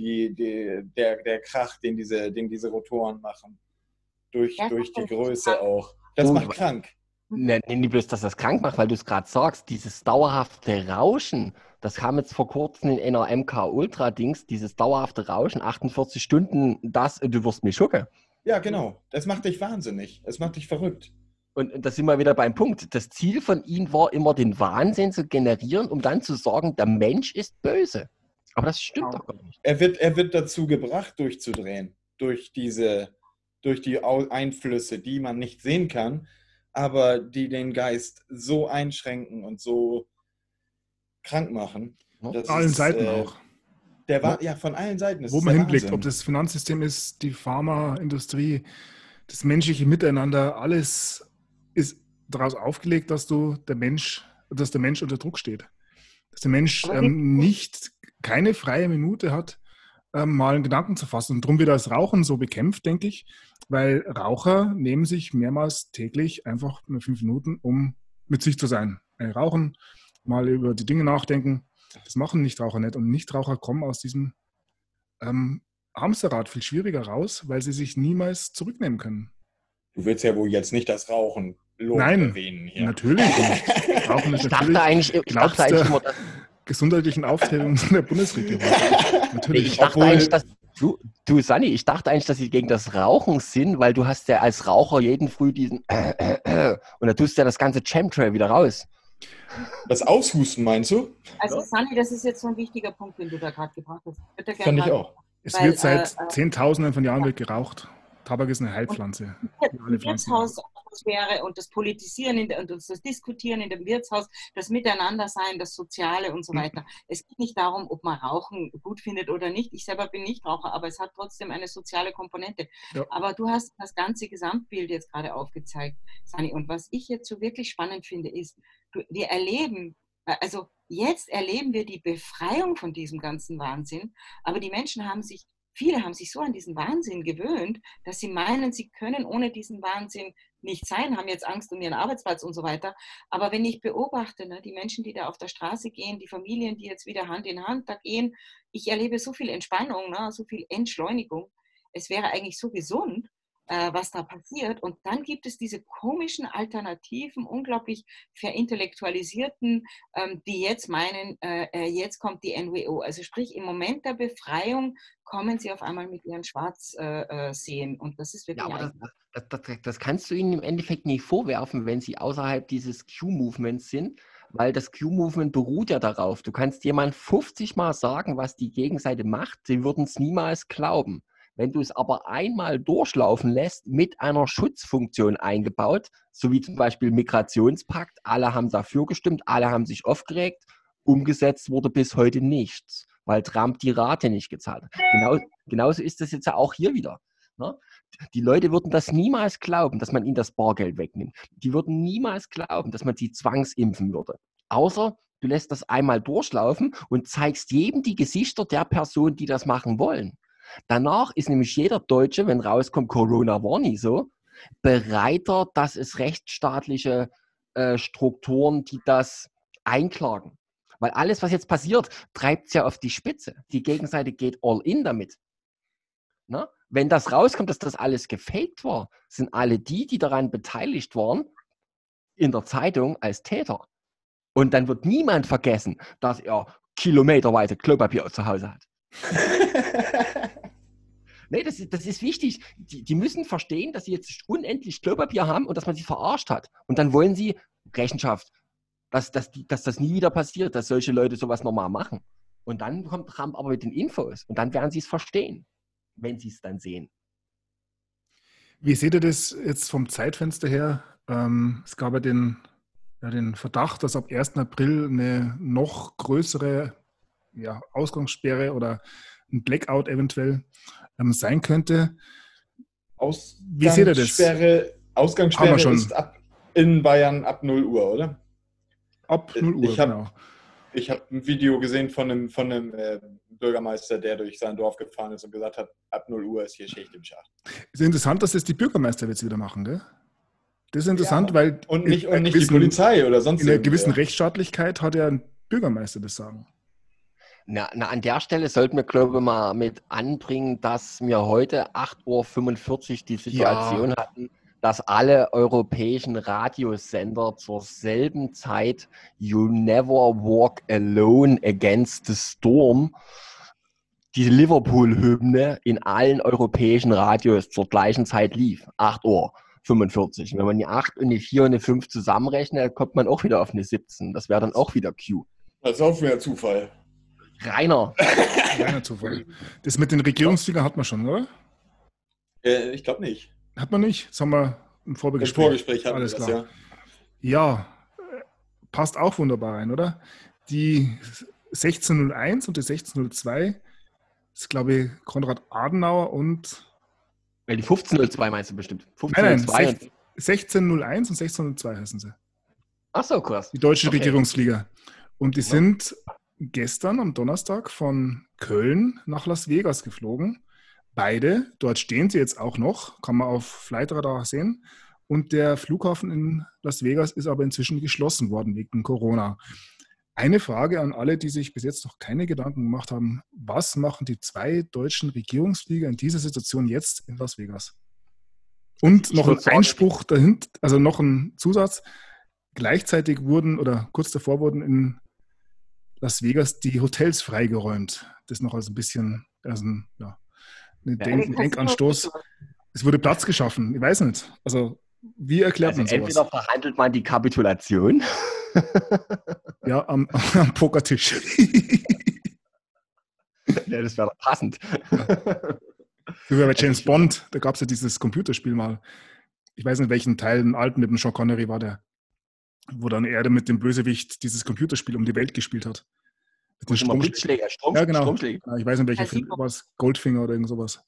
Speaker 3: der Krach, den diese Rotoren machen, durch die Größe auch. Das macht krank.
Speaker 4: Nicht bloß, dass das krank macht, weil du es gerade sagst, dieses dauerhafte Rauschen, das kam jetzt vor kurzem in einer MK-Ultra-Dings, dieses dauerhafte Rauschen, 48 Stunden, du wirst mich schucken.
Speaker 3: Ja, genau. Das macht dich wahnsinnig. Es macht dich verrückt.
Speaker 4: Und da sind wir wieder beim Punkt. Das Ziel von ihm war immer, den Wahnsinn zu generieren, um dann zu sagen, der Mensch ist böse. Aber das stimmt doch gar nicht.
Speaker 3: Er wird dazu gebracht, durchzudrehen. Durch die Einflüsse, die man nicht sehen kann, aber die den Geist so einschränken und so krank machen.
Speaker 1: Von allen Seiten auch.
Speaker 3: Von allen Seiten.
Speaker 1: Wo man hinblickt, ob das Finanzsystem ist, die Pharmaindustrie, das menschliche Miteinander, alles ist daraus aufgelegt, dass der Mensch unter Druck steht. Dass der Mensch keine freie Minute hat, mal einen Gedanken zu fassen. Und darum wird das Rauchen so bekämpft, denke ich, weil Raucher nehmen sich mehrmals täglich einfach nur 5 Minuten, um mit sich zu sein. Rauchen, mal über die Dinge nachdenken. Das machen Nichtraucher nicht. Und Nichtraucher kommen aus diesem Hamsterrad viel schwieriger raus, weil sie sich niemals zurücknehmen können.
Speaker 3: Du willst ja wohl jetzt nicht das Rauchen erwähnen hier.
Speaker 1: Natürlich nicht. Rauchen ist
Speaker 4: ich dachte eigentlich immer,
Speaker 1: gesundheitlichen Auftreten der Bundesregierung. Natürlich.
Speaker 4: Ich dachte eigentlich, dass du Sanni, ich dachte eigentlich, dass sie gegen das Rauchen sind, weil du hast ja als Raucher jeden Früh diesen und da tust du ja das ganze Chemtrail wieder raus.
Speaker 3: Das Aushusten, meinst du?
Speaker 2: Also Sanni, das ist jetzt so ein wichtiger Punkt, den du da gerade gebracht hast.
Speaker 3: Fand ich auch.
Speaker 1: Es wird seit Zehntausenden von Jahren geraucht. Tabak ist eine Heilpflanze.
Speaker 2: Die Wirtshausatmosphäre und das Politisieren und das Diskutieren in dem Wirtshaus, das Miteinandersein, das Soziale und so weiter. Es geht nicht darum, ob man Rauchen gut findet oder nicht. Ich selber bin nicht Raucher, aber es hat trotzdem eine soziale Komponente. Ja. Aber du hast das ganze Gesamtbild jetzt gerade aufgezeigt, Sanni. Und was ich jetzt so wirklich spannend finde, ist, jetzt erleben wir die Befreiung von diesem ganzen Wahnsinn, aber die Menschen haben sich viele haben sich so an diesen Wahnsinn gewöhnt, dass sie meinen, sie können ohne diesen Wahnsinn nicht sein, haben jetzt Angst um ihren Arbeitsplatz und so weiter. Aber wenn ich beobachte, ne, die Menschen, die da auf der Straße gehen, die Familien, die jetzt wieder Hand in Hand da gehen, ich erlebe so viel Entspannung, ne, so viel Entschleunigung. Es wäre eigentlich so gesund, was da passiert. Und dann gibt es diese komischen, alternativen, unglaublich verintellektualisierten, die jetzt meinen, jetzt kommt die NWO. Also sprich, im Moment der Befreiung kommen sie auf einmal mit ihren Schwarzsehen. Und das ist wirklich...
Speaker 4: Ja, aber das kannst du ihnen im Endeffekt nicht vorwerfen, wenn sie außerhalb dieses Q-Movements sind, weil das Q-Movement beruht ja darauf. Du kannst jemand 50 Mal sagen, was die Gegenseite macht, sie würden es niemals glauben. Wenn du es aber einmal durchlaufen lässt, mit einer Schutzfunktion eingebaut, so wie zum Beispiel Migrationspakt, alle haben dafür gestimmt, alle haben sich aufgeregt, umgesetzt wurde bis heute nichts, weil Trump die Rate nicht gezahlt hat. Genauso ist das jetzt ja auch hier wieder. Ne? Die Leute würden das niemals glauben, dass man ihnen das Bargeld wegnimmt. Die würden niemals glauben, dass man sie zwangsimpfen würde. Außer du lässt das einmal durchlaufen und zeigst jedem die Gesichter der Personen, die das machen wollen. Danach ist nämlich jeder Deutsche, wenn rauskommt, Corona war nie so, bereiter, dass es rechtsstaatliche Strukturen, die das einklagen. Weil alles, was jetzt passiert, treibt es ja auf die Spitze. Die Gegenseite geht all in damit. Na? Wenn das rauskommt, dass das alles gefaked war, sind alle die daran beteiligt waren, in der Zeitung als Täter. Und dann wird niemand vergessen, dass er kilometerweite Klopapier zu Hause hat. Nee, das ist wichtig. Die müssen verstehen, dass sie jetzt unendlich Klopapier haben und dass man sie verarscht hat. Und dann wollen sie Rechenschaft, dass das nie wieder passiert, dass solche Leute sowas normal machen. Und dann kommt Trump aber mit den Infos und dann werden sie es verstehen, wenn sie es dann sehen.
Speaker 1: Wie seht ihr das jetzt vom Zeitfenster her? Es gab ja den Verdacht, dass ab 1. April eine noch größere Ausgangssperre oder ein Blackout eventuell sein könnte. Wie seht ihr das?
Speaker 3: Ausgangssperre ist in Bayern ab 0 Uhr, oder?
Speaker 1: Ab 0 Uhr, genau.
Speaker 3: Ich habe ein Video gesehen von einem Bürgermeister, der durch sein Dorf gefahren ist und gesagt hat, ab 0 Uhr ist hier Schicht im Schacht.
Speaker 1: Es ist interessant, dass das die Bürgermeister jetzt wieder machen, gell? Das ist interessant, weil...
Speaker 3: Und nicht die Polizei oder sonst
Speaker 1: in einer gewissen Rechtsstaatlichkeit hat ja ein Bürgermeister das Sagen.
Speaker 4: Na, an der Stelle sollten wir, glaube ich, mal mit anbringen, dass wir heute 8.45 Uhr die Situation hatten, dass alle europäischen Radiosender zur selben Zeit You Never Walk Alone Against the Storm, die Liverpool-Hymne in allen europäischen Radios zur gleichen Zeit lief. 8.45 Uhr. Wenn man die 8 und die 4 und die 5 zusammenrechnet, kommt man auch wieder auf eine 17. Das wäre dann auch wieder Q.
Speaker 3: Das ist auch wieder Zufall.
Speaker 4: Reiner
Speaker 1: Zufall. Das mit den Regierungsfliegern hat man schon, oder?
Speaker 3: Ich glaube nicht.
Speaker 1: Hat man nicht? Das haben wir im Vorgespräch.
Speaker 3: Im Vorgespräch hatten
Speaker 1: Alles
Speaker 3: wir das,
Speaker 1: klar. Ja, passt auch wunderbar rein, oder? Die 1601 und die 1602 ist, glaube ich, Konrad Adenauer und...
Speaker 4: Die 1502 meinst du bestimmt?
Speaker 1: 1601 und 1602 heißen sie.
Speaker 4: Ach so, krass.
Speaker 1: Die deutschen Regierungsflieger. Und die sind gestern am Donnerstag von Köln nach Las Vegas geflogen. Beide, dort stehen sie jetzt auch noch, kann man auf Flightradar sehen. Und der Flughafen in Las Vegas ist aber inzwischen geschlossen worden wegen Corona. Eine Frage an alle, die sich bis jetzt noch keine Gedanken gemacht haben. Was machen die 2 deutschen Regierungsflieger in dieser Situation jetzt in Las Vegas? Und noch ein Einspruch dahinter, also noch ein Zusatz. Gleichzeitig kurz davor wurden in Las Vegas die Hotels freigeräumt. Das noch als ein bisschen, ein Denkanstoß. Es wurde Platz geschaffen. Ich weiß nicht. Also, wie erklärt man sowas?
Speaker 4: Entweder verhandelt man die Kapitulation.
Speaker 1: Ja, am Pokertisch.
Speaker 4: Ja, das wäre passend.
Speaker 1: Wie bei James Bond, da gab es ja dieses Computerspiel mal. Ich weiß nicht, welchen Teil, einen alten mit dem Sean Connery war der, wo dann er mit dem Bösewicht dieses Computerspiel um die Welt gespielt hat. Mit den
Speaker 4: Stromschläger.
Speaker 1: Ja, genau. Stromschläger. Ich weiß nicht, welcher Film war es. Goldfinger oder irgend sowas.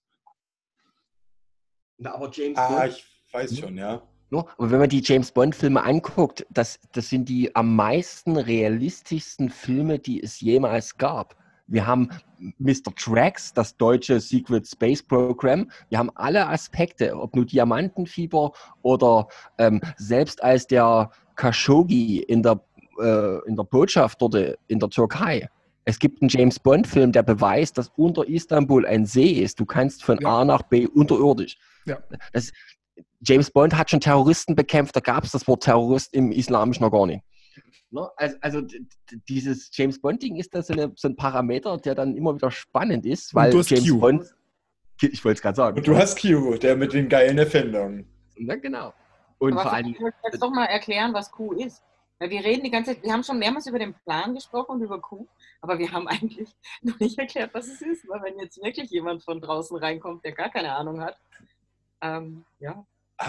Speaker 4: Na, aber James Bond.
Speaker 3: Ich weiß schon, ja.
Speaker 4: No, aber wenn man die James-Bond-Filme anguckt, das sind die am meisten realistischsten Filme, die es jemals gab. wir haben Mr. Drax, das deutsche Secret Space Program. Wir haben alle Aspekte, ob nur Diamantenfieber oder selbst als der Khashoggi in der Botschaft dort in der Türkei. Es gibt einen James-Bond-Film, der beweist, dass unter Istanbul ein See ist. Du kannst von A nach B unterirdisch.
Speaker 1: Ja.
Speaker 4: James Bond hat schon Terroristen bekämpft, da gab es das Wort Terrorist im Islamischen noch gar nicht. Ne? Also dieses James Bond-Ding ist da so ein Parameter, der dann immer wieder spannend ist, weil James
Speaker 1: Q.
Speaker 4: Bond, ich wollte es gerade sagen.
Speaker 3: Und du hast Q, der mit den geilen Erfindungen.
Speaker 4: Na genau. Und
Speaker 2: Aber
Speaker 4: vor allem,
Speaker 2: ich wollte jetzt doch mal erklären, was Q ist. Weil wir reden die ganze Zeit, wir haben schon mehrmals über den Plan gesprochen und über Q, aber wir haben eigentlich noch nicht erklärt, was es ist. Weil wenn jetzt wirklich jemand von draußen reinkommt, der gar keine Ahnung hat, ja.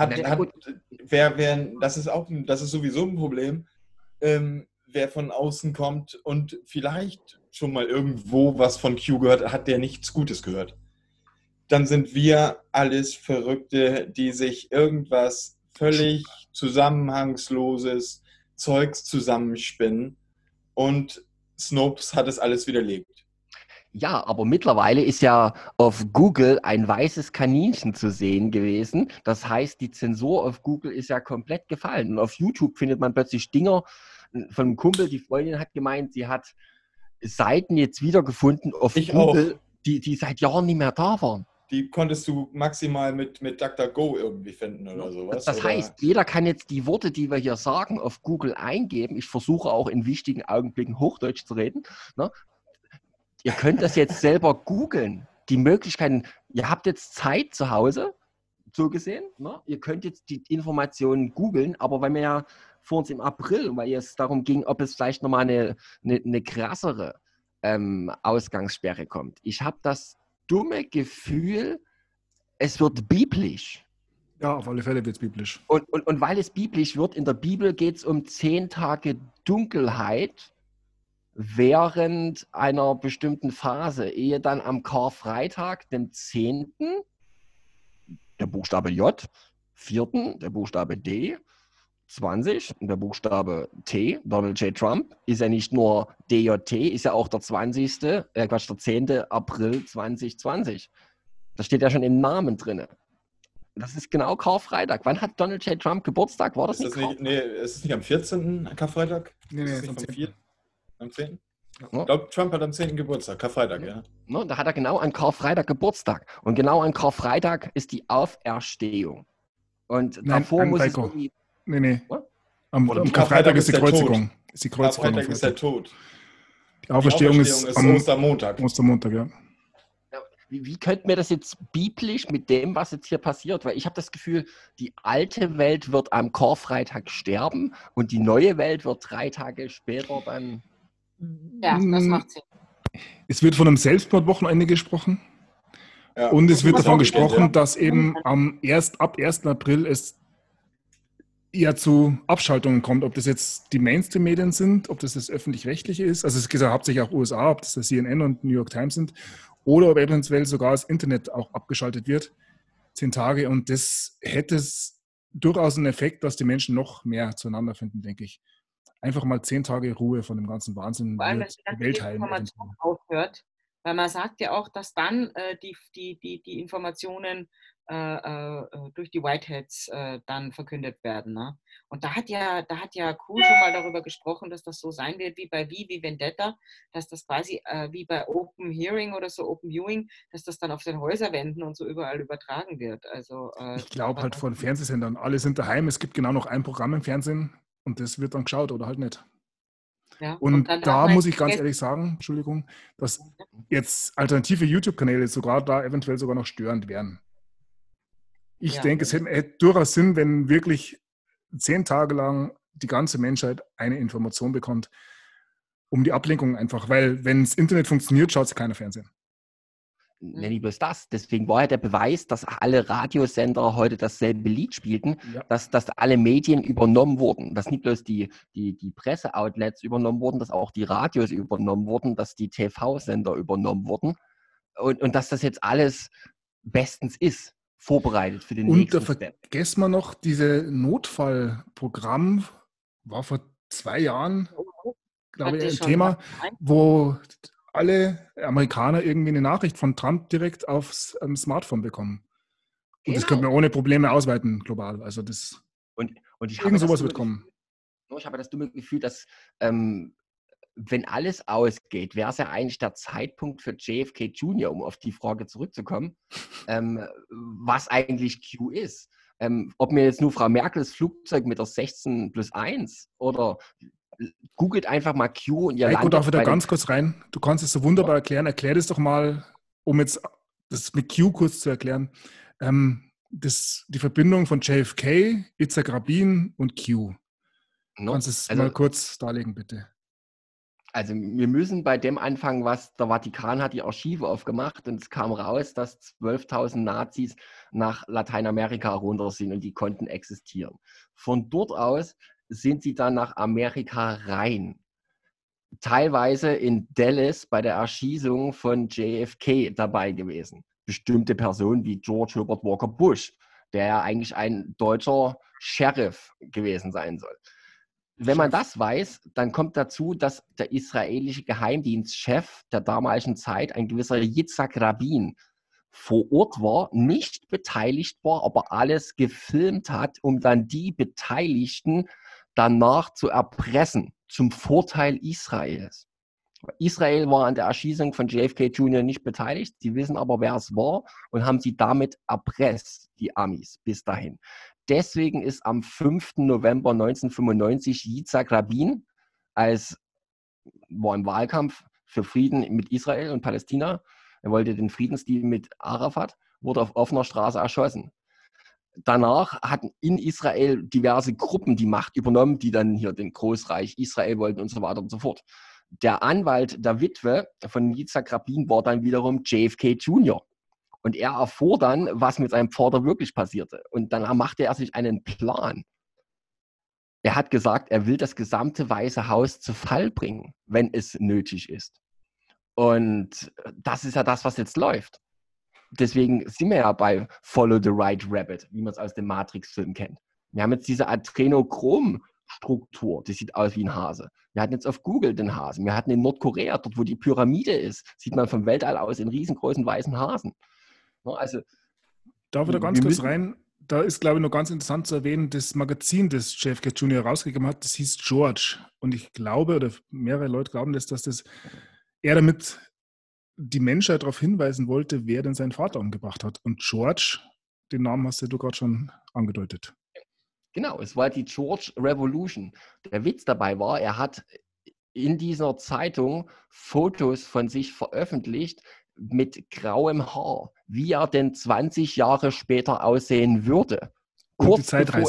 Speaker 3: Das ist sowieso ein Problem, wer von außen kommt und vielleicht schon mal irgendwo was von Q gehört hat, der nichts Gutes gehört. Dann sind wir alles Verrückte, die sich irgendwas völlig zusammenhangsloses Zeugs zusammenspinnen, und Snopes hat es alles widerlegt.
Speaker 4: ja, aber mittlerweile ist ja auf Google ein weißes Kaninchen zu sehen gewesen. Das heißt, die Zensur auf Google ist ja komplett gefallen. Und auf YouTube findet man plötzlich Dinger von einem Kumpel, die Freundin hat gemeint, sie hat Seiten jetzt wiedergefunden auf Google, die seit Jahren nicht mehr da waren.
Speaker 3: Die konntest du maximal mit DuckDuckGo irgendwie finden oder sowas.
Speaker 4: Das heißt, jeder kann jetzt die Worte, die wir hier sagen, auf Google eingeben. Ich versuche auch in wichtigen Augenblicken Hochdeutsch zu reden. Ne? Ihr könnt das jetzt selber googeln. Die Möglichkeiten, ihr habt jetzt Zeit zu Hause, so gesehen. Ne? Ihr könnt jetzt die Informationen googeln, aber weil wir ja vor uns im April, weil es darum ging, ob es vielleicht nochmal eine krassere Ausgangssperre kommt. Ich habe das dumme Gefühl, es wird biblisch.
Speaker 1: Ja, auf alle Fälle wird es biblisch.
Speaker 4: Und weil es biblisch wird, in der Bibel geht es um 10 Tage Dunkelheit während einer bestimmten Phase, ehe dann am Karfreitag, dem 10., der Buchstabe J, 4., der Buchstabe D, 20, der Buchstabe T, Donald J. Trump, ist ja nicht nur DJT, ist ja auch der 10. April 2020. Das steht ja schon im Namen drin. Das ist genau Karfreitag. Wann hat Donald J. Trump Geburtstag? War das
Speaker 3: ist es nicht am 14. Karfreitag?
Speaker 1: Nee,
Speaker 3: ist
Speaker 1: am 10.
Speaker 3: Am 10.?
Speaker 4: Ja.
Speaker 3: Ich glaube, Trump hat am 10. Geburtstag, Karfreitag, ja.
Speaker 4: No, da hat er genau an Karfreitag Geburtstag. Und genau an Karfreitag ist die Auferstehung. Und davor muss es irgendwie...
Speaker 1: Nee.
Speaker 4: What?
Speaker 1: Am Karfreitag ist die Kreuzigung. Ist die Kreuzigung.
Speaker 3: Karfreitag ist der Tod.
Speaker 1: Die Auferstehung ist am
Speaker 3: Ostermontag.
Speaker 1: Ostermontag, ja.
Speaker 4: Wie könnten wir das jetzt biblisch mit dem, was jetzt hier passiert? Weil ich habe das Gefühl, die alte Welt wird am Karfreitag sterben und die neue Welt wird 3 Tage später dann...
Speaker 2: Ja, das macht Sinn.
Speaker 1: Es wird von einem Selbstmordwochenende gesprochen.
Speaker 3: Ja.
Speaker 1: Und es wird
Speaker 3: Das
Speaker 1: davon
Speaker 3: auch
Speaker 1: gesprochen,
Speaker 3: ja.
Speaker 1: dass eben ab 1. April es eher zu Abschaltungen kommt. Ob das jetzt die Mainstream-Medien sind, ob das Öffentlich-Rechtliche ist, also es ist hauptsächlich auch USA, ob das CNN und New York Times sind, oder ob eventuell sogar das Internet auch abgeschaltet wird, 10 Tage. Und das hätte es durchaus einen Effekt, dass die Menschen noch mehr zueinander finden, denke ich. Einfach mal 10 Tage Ruhe von dem ganzen Wahnsinn
Speaker 2: Vor allem,
Speaker 1: wird
Speaker 2: dass
Speaker 1: die
Speaker 2: die
Speaker 1: Welt heilen.
Speaker 2: Information aufhört, weil man sagt ja auch, dass dann die Informationen durch die Whiteheads dann verkündet werden. Ne? Und da hat ja Kuh schon mal darüber gesprochen, dass das so sein wird wie bei wie Vendetta, dass das quasi wie bei Open Hearing oder so Open Viewing, dass das dann auf den Häuserwänden und so überall übertragen wird. Also
Speaker 1: ich glaube halt von Fernsehsendern, alle sind daheim, es gibt genau noch ein Programm im Fernsehen und das wird dann geschaut oder halt nicht.
Speaker 2: Ja,
Speaker 1: und da muss ich ganz ehrlich sagen, Entschuldigung, dass jetzt alternative YouTube-Kanäle da eventuell sogar noch störend wären. Ich denke, es hätte durchaus Sinn, wenn wirklich 10 Tage lang die ganze Menschheit eine Information bekommt, um die Ablenkung einfach, weil wenn das Internet funktioniert, schaut sich keiner Fernsehen.
Speaker 4: Nicht bloß das. Deswegen war ja der Beweis, dass alle Radiosender heute dasselbe Lied spielten, dass alle Medien übernommen wurden, dass nicht bloß die Presseoutlets übernommen wurden, dass auch die Radios übernommen wurden, dass die TV-Sender übernommen wurden und dass das jetzt alles bestens ist, vorbereitet für den nächsten Step. Und da
Speaker 1: vergessen wir noch, diese Notfallprogramm war vor 2 Jahren, glaube ich, ein Thema, wo alle Amerikaner irgendwie eine Nachricht von Trump direkt aufs Smartphone bekommen. Und das können wir ohne Probleme ausweiten global. Also
Speaker 4: Und ich habe
Speaker 1: irgend
Speaker 4: das
Speaker 1: sowas wird
Speaker 4: dumme
Speaker 1: kommen.
Speaker 4: Gefühl, ich habe das dumme Gefühl, dass wenn alles ausgeht, wäre es ja eigentlich der Zeitpunkt für JFK Jr., um auf die Frage zurückzukommen, was eigentlich Q ist. Ob mir jetzt nur Frau Merkels Flugzeug mit der 16+1 oder googelt einfach mal Q und ihr
Speaker 1: Heiko, darf
Speaker 4: landet
Speaker 1: ich da
Speaker 4: bei
Speaker 1: ganz kurz rein? Du kannst es so wunderbar erklären. Erklär das doch mal, um jetzt das mit Q kurz zu erklären. Die Verbindung von JFK, Itzhak Rabin und Q. Kannst du es mal kurz darlegen, bitte?
Speaker 4: Also wir müssen bei dem anfangen, was der Vatikan hat die Archive aufgemacht und es kam raus, dass 12.000 Nazis nach Lateinamerika runter sind und die konnten existieren. Von dort aus sind sie dann nach Amerika rein. Teilweise in Dallas bei der Erschießung von JFK dabei gewesen. Bestimmte Personen wie George Herbert Walker Bush, der ja eigentlich ein deutscher Sheriff gewesen sein soll. Wenn man das weiß, dann kommt dazu, dass der israelische Geheimdienstchef der damaligen Zeit, ein gewisser Yitzhak Rabin, vor Ort war, nicht beteiligt war, aber alles gefilmt hat, um dann die Beteiligten danach zu erpressen, zum Vorteil Israels. Israel war an der Erschießung von JFK Jr. nicht beteiligt, sie wissen aber, wer es war und haben sie damit erpresst, die Amis, bis dahin. Deswegen ist am 5. November 1995 Yitzhak Rabin war im Wahlkampf für Frieden mit Israel und Palästina. Er wollte den Friedensdeal mit Arafat, wurde auf offener Straße erschossen. Danach hatten in Israel diverse Gruppen die Macht übernommen, die dann hier den Großreich Israel wollten und so weiter und so fort. Der Anwalt der Witwe von Yitzhak Rabin war dann wiederum JFK Jr. Und er erfuhr dann, was mit seinem Vater wirklich passierte. Und dann machte er sich einen Plan. Er hat gesagt, er will das gesamte Weiße Haus zu Fall bringen, wenn es nötig ist. Und das ist ja das, was jetzt läuft. Deswegen sind wir ja bei Follow the Right Rabbit, wie man es aus dem Matrix-Film kennt. Wir haben jetzt diese Adrenochrom-Struktur, die sieht aus wie ein Hase. Wir hatten jetzt auf Google den Hasen. Wir hatten in Nordkorea, dort wo die Pyramide ist, sieht man vom Weltall aus einen riesengroßen weißen Hasen. Also,
Speaker 1: darf ich da ganz kurz rein? Da ist, glaube ich, noch ganz interessant zu erwähnen, das Magazin, das JFK Jr. rausgegeben hat, das hieß George. Und ich glaube, oder mehrere Leute glauben, dass er damit die Menschheit darauf hinweisen wollte, wer denn seinen Vater umgebracht hat. Und George, den Namen hast du gerade schon angedeutet.
Speaker 4: Genau, es war die George Revolution. Der Witz dabei war, er hat in dieser Zeitung Fotos von sich veröffentlicht mit grauem Haar, wie er denn 20 Jahre später aussehen würde. Kurz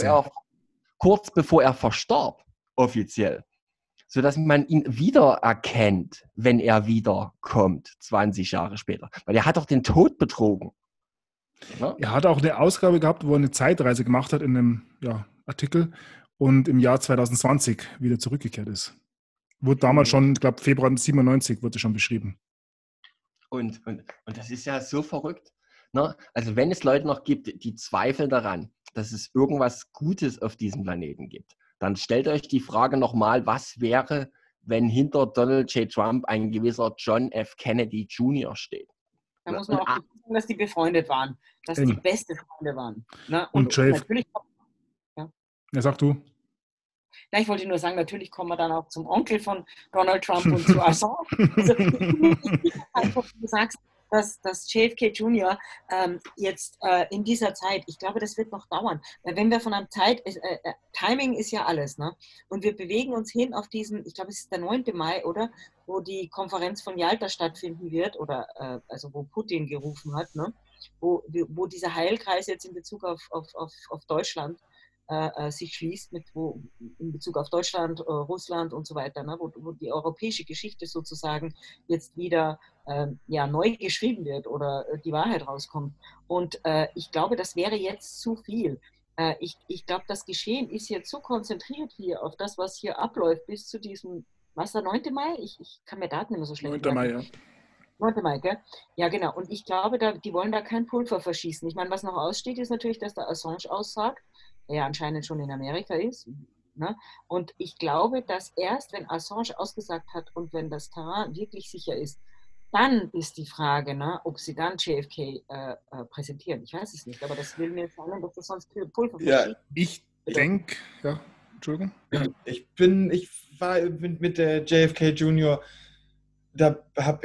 Speaker 4: bevor er verstarb, offiziell. Sodass man ihn wiedererkennt, wenn er wiederkommt, 20 Jahre später. Weil er hat doch den Tod betrogen.
Speaker 1: Ja? Er hat auch eine Ausgabe gehabt, wo er eine Zeitreise gemacht hat in einem Artikel und im Jahr 2020 wieder zurückgekehrt ist. Wurde damals schon, ich glaube Februar 97 wurde schon beschrieben.
Speaker 4: Und das ist ja so verrückt. Ne? Also wenn es Leute noch gibt, die zweifeln daran, dass es irgendwas Gutes auf diesem Planeten gibt, dann stellt euch die Frage nochmal, was wäre, wenn hinter Donald J. Trump ein gewisser John F. Kennedy Jr. steht.
Speaker 2: Da muss man auch sagen, dass die befreundet waren, dass die beste Freunde waren. Ne?
Speaker 1: Und natürlich. Ja, sag du.
Speaker 2: Na, ich wollte nur sagen, natürlich kommen wir dann auch zum Onkel von Donald Trump und zu Assange. Also, einfach, wie du sagst, dass JFK Jr. Jetzt in dieser Zeit, ich glaube, das wird noch dauern. Wenn wir von einem Timing ist ja alles, ne? Und wir bewegen uns hin auf diesen, ich glaube, es ist der 9. Mai, oder? Wo die Konferenz von Jalta stattfinden wird, oder also wo Putin gerufen hat, ne? Wo dieser Heilkreis jetzt in Bezug auf Deutschland sich schließt, in Bezug auf Deutschland, Russland und so weiter, ne, wo die europäische Geschichte sozusagen jetzt wieder neu geschrieben wird oder die Wahrheit rauskommt. Und ich glaube, das wäre jetzt zu viel. Ich glaube, das Geschehen ist jetzt so konzentriert hier auf das, was hier abläuft, bis zu diesem, was der 9. Mai? Ich kann mir Daten immer so schlecht
Speaker 1: 9. Mai, ja.
Speaker 2: 9. Mai, gell? Ja, genau. Und ich glaube, die wollen da kein Pulver verschießen. Ich meine, was noch aussteht, ist natürlich, dass der Assange aussagt, der ja anscheinend schon in Amerika ist. Ne? Und ich glaube, dass erst, wenn Assange ausgesagt hat und wenn das Terrain wirklich sicher ist, dann ist die Frage, ne, ob sie dann JFK präsentieren. Ich weiß es nicht, aber das will mir sagen, dass das sonst Pulver verschiebt.
Speaker 1: Ich denke, ja, Entschuldigung.
Speaker 3: Ich war mit der JFK Junior, da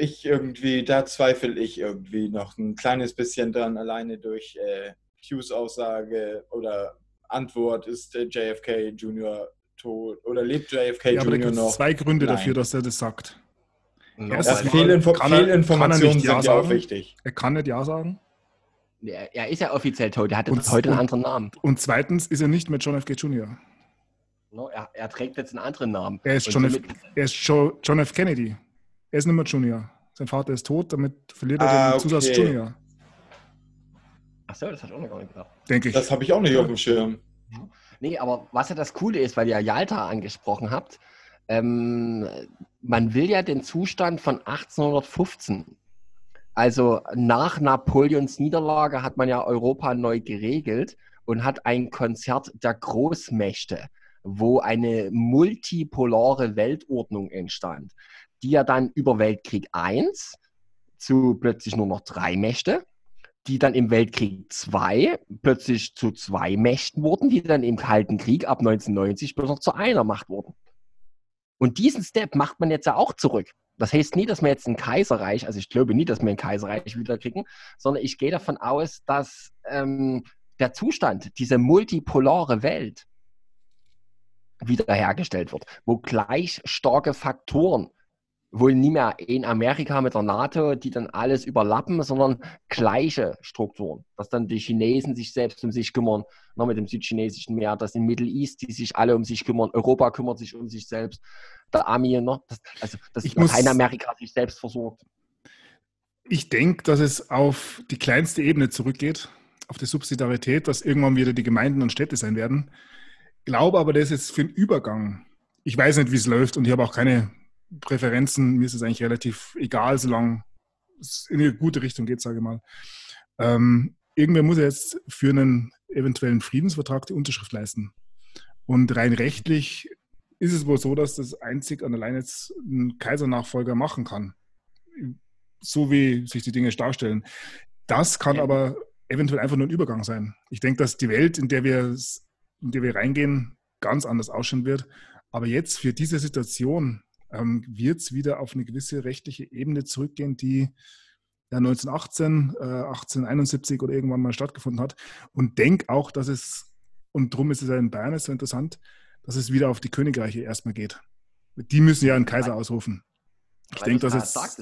Speaker 3: zweifle ich irgendwie noch ein kleines bisschen dran, alleine durch Hughes Aussage oder Antwort, ist der JFK Junior tot oder lebt JFK
Speaker 1: Ja, aber da
Speaker 3: Junior
Speaker 1: gibt es
Speaker 3: noch?
Speaker 1: 2 Gründe
Speaker 3: Nein.
Speaker 1: dafür, dass er das sagt.
Speaker 3: Das
Speaker 1: Erstens
Speaker 3: Fehlinformationen
Speaker 1: nicht Ja
Speaker 3: sind ja auch
Speaker 1: sagen.
Speaker 3: wichtig.
Speaker 1: Er kann nicht Ja sagen.
Speaker 4: Er ist ja offiziell tot, er hat
Speaker 1: Und-
Speaker 4: jetzt heute einen
Speaker 1: und-
Speaker 4: anderen Namen.
Speaker 1: Und zweitens ist er nicht mehr John F. K. Jr.
Speaker 4: No, er trägt jetzt einen anderen Namen.
Speaker 1: Er ist
Speaker 4: Und
Speaker 1: John F.
Speaker 4: somit-
Speaker 1: John F. Kennedy. Er ist nicht mehr Junior. Sein Vater ist tot, damit verliert er den Zusatz
Speaker 3: okay.
Speaker 1: Junior.
Speaker 4: Achso, das habe ich auch noch gar nicht gedacht.
Speaker 1: Denke ich.
Speaker 3: Das habe ich auch nicht auf dem Schirm.
Speaker 4: Nee, aber was ja das Coole ist, weil ihr Jalta angesprochen habt, man will ja den Zustand von 1815. Also nach Napoleons Niederlage hat man ja Europa neu geregelt und hat ein Konzert der Großmächte, wo eine multipolare Weltordnung entstand, die ja dann über Weltkrieg I zu plötzlich nur noch 3 Mächte, die dann im Weltkrieg II plötzlich zu 2 Mächten wurden, die dann im Kalten Krieg ab 1990 bloß noch zu einer Macht wurden. Und diesen Step macht man jetzt ja auch zurück. Das heißt nie, dass wir jetzt ein Kaiserreich, also ich glaube nie, dass wir ein Kaiserreich wieder kriegen, sondern ich gehe davon aus, dass der Zustand, diese multipolare Welt wiederhergestellt wird, wo gleich starke Faktoren, wohl nie mehr in Amerika mit der NATO, die dann alles überlappen, sondern gleiche Strukturen. Dass dann die Chinesen sich selbst um sich kümmern, noch mit dem südchinesischen Meer, dass in Middle East, die sich alle um sich kümmern, Europa kümmert sich um sich selbst, der Ami noch, dass Lateinamerika sich selbst versorgt.
Speaker 1: Ich denke, dass es auf die kleinste Ebene zurückgeht, auf die Subsidiarität, dass irgendwann wieder die Gemeinden und Städte sein werden. Glaube aber, das ist jetzt für den Übergang. Ich weiß nicht, wie es läuft und ich habe auch keine Präferenzen. Mir ist es eigentlich relativ egal, solange es in eine gute Richtung geht, sage ich mal. Irgendwer muss ja jetzt für einen eventuellen Friedensvertrag die Unterschrift leisten. Und rein rechtlich ist es wohl so, dass das einzig und allein jetzt ein Kaisernachfolger machen kann. So wie sich die Dinge darstellen. Das kann aber eventuell einfach nur ein Übergang sein. Ich denke, dass die Welt, in der wir reingehen, ganz anders ausschauen wird. Aber jetzt für diese Situation wird es wieder auf eine gewisse rechtliche Ebene zurückgehen, die ja 1918, 1871 oder irgendwann mal stattgefunden hat. Und denke auch, dass es, und darum ist es ja in Bayern so interessant, dass es wieder auf die Königreiche erstmal geht. Die müssen ja einen Kaiser ausrufen. Ich denke, dass es...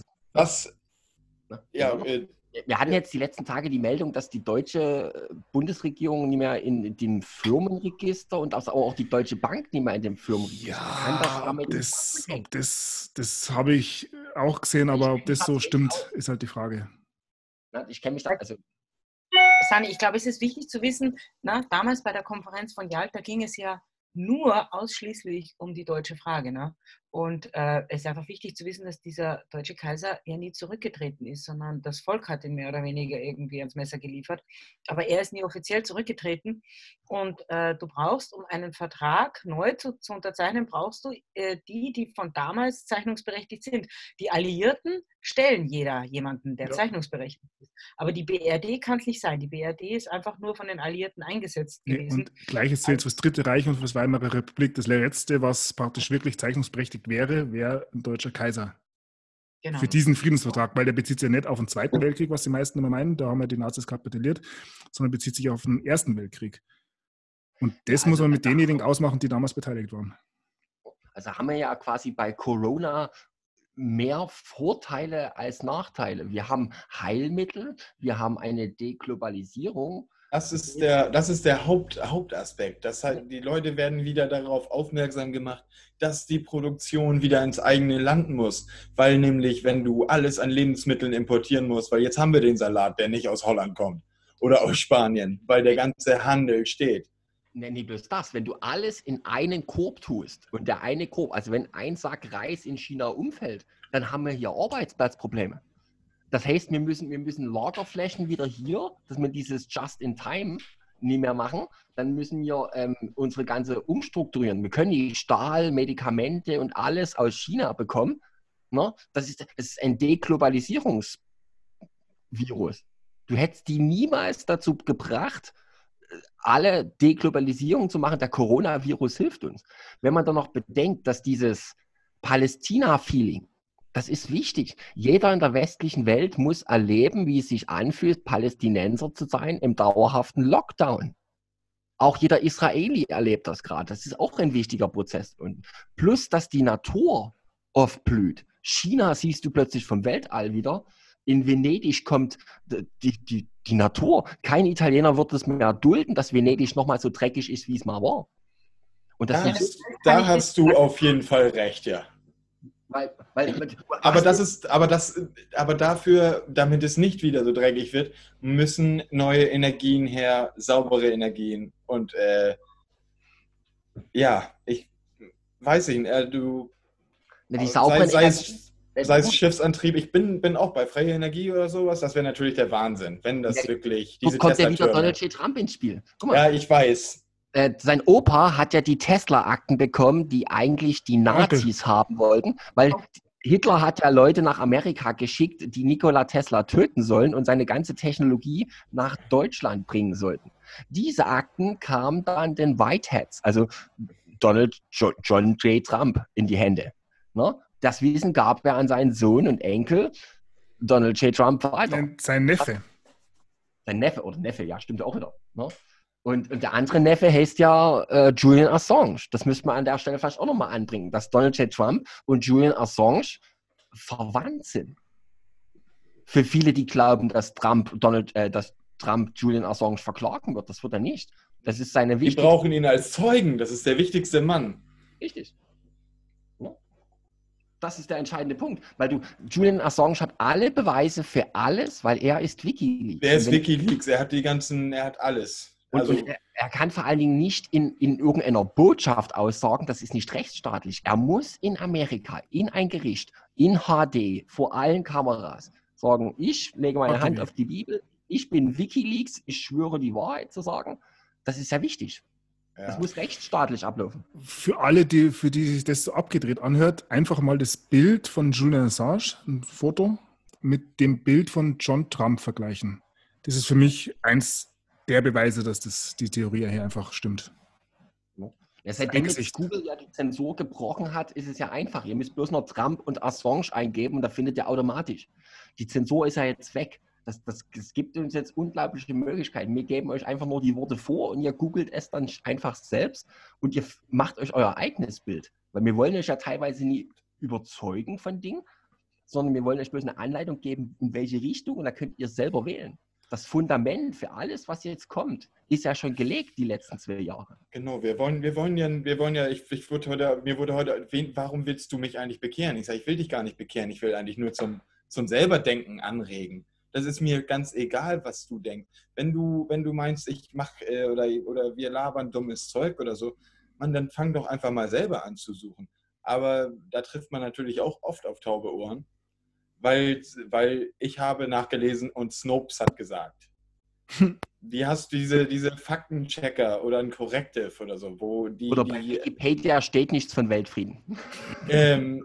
Speaker 4: Wir hatten jetzt die letzten Tage die Meldung, dass die deutsche Bundesregierung nicht mehr in dem Firmenregister und aber auch die Deutsche Bank nicht mehr in dem Firmenregister.
Speaker 1: Ja, das habe ich auch gesehen, aber ob das so stimmt, ist halt die Frage.
Speaker 4: Ich kenne mich da, also
Speaker 2: Sani, ich glaube, es ist wichtig zu wissen, damals bei der Konferenz von Jalta ging es ja nur ausschließlich um die deutsche Frage. Ne? Und es ist einfach wichtig zu wissen, dass dieser deutsche Kaiser ja nie zurückgetreten ist, sondern das Volk hat ihn mehr oder weniger irgendwie ans Messer geliefert. Aber er ist nie offiziell zurückgetreten. Und du brauchst, um einen Vertrag neu zu unterzeichnen, brauchst du die von damals zeichnungsberechtigt sind. Die Alliierten stellen jemanden, der zeichnungsberechtigt ist. Aber die BRD kann es nicht sein. Die BRD ist einfach nur von den Alliierten eingesetzt gewesen.
Speaker 1: Und Gleiches zählt fürs Dritte Reich und für das Weimarer Republik. Das letzte, was praktisch wirklich zeichnungsberechtigt wäre ein deutscher Kaiser. Genau. Für diesen Friedensvertrag, weil der bezieht sich ja nicht auf den Zweiten Weltkrieg, was die meisten immer meinen, da haben ja die Nazis kapituliert, sondern bezieht sich auf den Ersten Weltkrieg. Und das muss man mit denjenigen ausmachen, die damals beteiligt waren.
Speaker 4: Also haben wir ja quasi bei Corona mehr Vorteile als Nachteile. Wir haben Heilmittel, wir haben eine Deglobalisierung.
Speaker 3: Das ist der Hauptaspekt. Die Leute werden wieder darauf aufmerksam gemacht, dass die Produktion wieder ins eigene Land muss. Weil nämlich, wenn du alles an Lebensmitteln importieren musst, weil jetzt haben wir den Salat, der nicht aus Holland kommt oder aus Spanien, weil der ganze Handel steht.
Speaker 4: Nicht bloß das, wenn du alles in einen Korb tust und der eine Korb, also wenn ein Sack Reis in China umfällt, dann haben wir hier Arbeitsplatzprobleme. Das heißt, wir müssen Lagerflächen wieder hier, dass wir dieses Just-in-Time nicht mehr machen. Dann müssen wir unsere ganze umstrukturieren. Wir können die Stahl, Medikamente und alles aus China bekommen. Ne? Das ist ein Deglobalisierungsvirus. Du hättest die niemals dazu gebracht, alle Deglobalisierung zu machen. Der Coronavirus hilft uns. Wenn man dann noch bedenkt, dass dieses Palästina-Feeling, das ist wichtig. Jeder in der westlichen Welt muss erleben, wie es sich anfühlt, Palästinenser zu sein im dauerhaften Lockdown. Auch jeder Israeli erlebt das gerade. Das ist auch ein wichtiger Prozess. Und plus, dass die Natur oft blüht. China siehst du plötzlich vom Weltall wieder. In Venedig kommt die Natur. Kein Italiener wird es mehr dulden, dass Venedig nochmal so dreckig ist, wie es mal war. Und das
Speaker 3: Da hast du auf jeden Fall recht, ja. Aber dafür, damit es nicht wieder so dreckig wird, müssen neue Energien her, saubere Energien. Und ja, ich weiß nicht,
Speaker 4: die sauberen
Speaker 3: sei es Schiffsantrieb, ich bin auch bei freie Energie oder sowas, das wäre natürlich der Wahnsinn, wenn das wirklich
Speaker 4: diese kommt ja wieder Donald J. Trump ins Spiel.
Speaker 3: Guck mal. Ja, ich weiß.
Speaker 4: Sein Opa hat ja die Tesla-Akten bekommen, die eigentlich die Nazis haben wollten, weil Hitler hat ja Leute nach Amerika geschickt, die Nikola Tesla töten sollen und seine ganze Technologie nach Deutschland bringen sollten. Diese Akten kamen dann den Whiteheads, also John J. Trump, in die Hände. Ne? Das Wissen gab er an seinen Sohn und Enkel, Donald J. Trump, weiter.
Speaker 1: Sein Neffe.
Speaker 4: Sein Neffe, ja, stimmt auch wieder. Ne? Und der andere Neffe heißt ja Julian Assange. Das müsste man an der Stelle vielleicht auch nochmal anbringen, dass Donald J. Trump und Julian Assange verwandt sind. Für viele, die glauben, dass Trump Julian Assange verklagen wird, das wird er nicht. Das ist seine
Speaker 3: wichtigste... Wir brauchen ihn als Zeugen, das ist der wichtigste Mann.
Speaker 4: Richtig. Ja. Das ist der entscheidende Punkt, weil Julian Assange hat alle Beweise für alles, weil er ist WikiLeaks.
Speaker 3: Er ist WikiLeaks, er hat alles.
Speaker 4: Und er kann vor allen Dingen nicht in irgendeiner Botschaft aussagen, das ist nicht rechtsstaatlich. Er muss in Amerika, in ein Gericht, in HD, vor allen Kameras sagen, ich lege meine Hand auf die Bibel, ich bin WikiLeaks, ich schwöre die Wahrheit zu sagen. Das ist sehr wichtig. Ja. Das muss rechtsstaatlich ablaufen.
Speaker 1: Für alle, für die sich das so abgedreht anhört, einfach mal das Bild von Julian Assange, ein Foto, mit dem Bild von John Trump vergleichen. Das ist für mich eins der Beweise, dass die Theorie hier einfach stimmt.
Speaker 4: Ja, seitdem jetzt Google ja die Zensur gebrochen hat, ist es ja einfach. Ihr müsst bloß noch Trump und Assange eingeben und da findet ihr automatisch. Die Zensur ist ja jetzt weg. Das gibt uns jetzt unglaubliche Möglichkeiten. Wir geben euch einfach nur die Worte vor und ihr googelt es dann einfach selbst und ihr macht euch euer eigenes Bild. Weil wir wollen euch ja teilweise nie überzeugen von Dingen, sondern wir wollen euch bloß eine Anleitung geben, in welche Richtung und da könnt ihr selber wählen. Das Fundament für alles, was jetzt kommt, ist ja schon gelegt die letzten 2 Jahre.
Speaker 3: Genau, mir wurde heute erwähnt, warum willst du mich eigentlich bekehren? Ich sage, ich will dich gar nicht bekehren, ich will eigentlich nur zum Selberdenken anregen. Das ist mir ganz egal, was du denkst. Wenn du meinst, ich mache oder wir labern dummes Zeug oder so, dann fang doch einfach mal selber an zu suchen. Aber da trifft man natürlich auch oft auf taube Ohren. Weil ich habe nachgelesen und Snopes hat gesagt. Wie hast du diese Faktenchecker oder ein Corrective oder so, wo die...
Speaker 4: Oder bei Wikipedia steht nichts von Weltfrieden.
Speaker 3: Wenn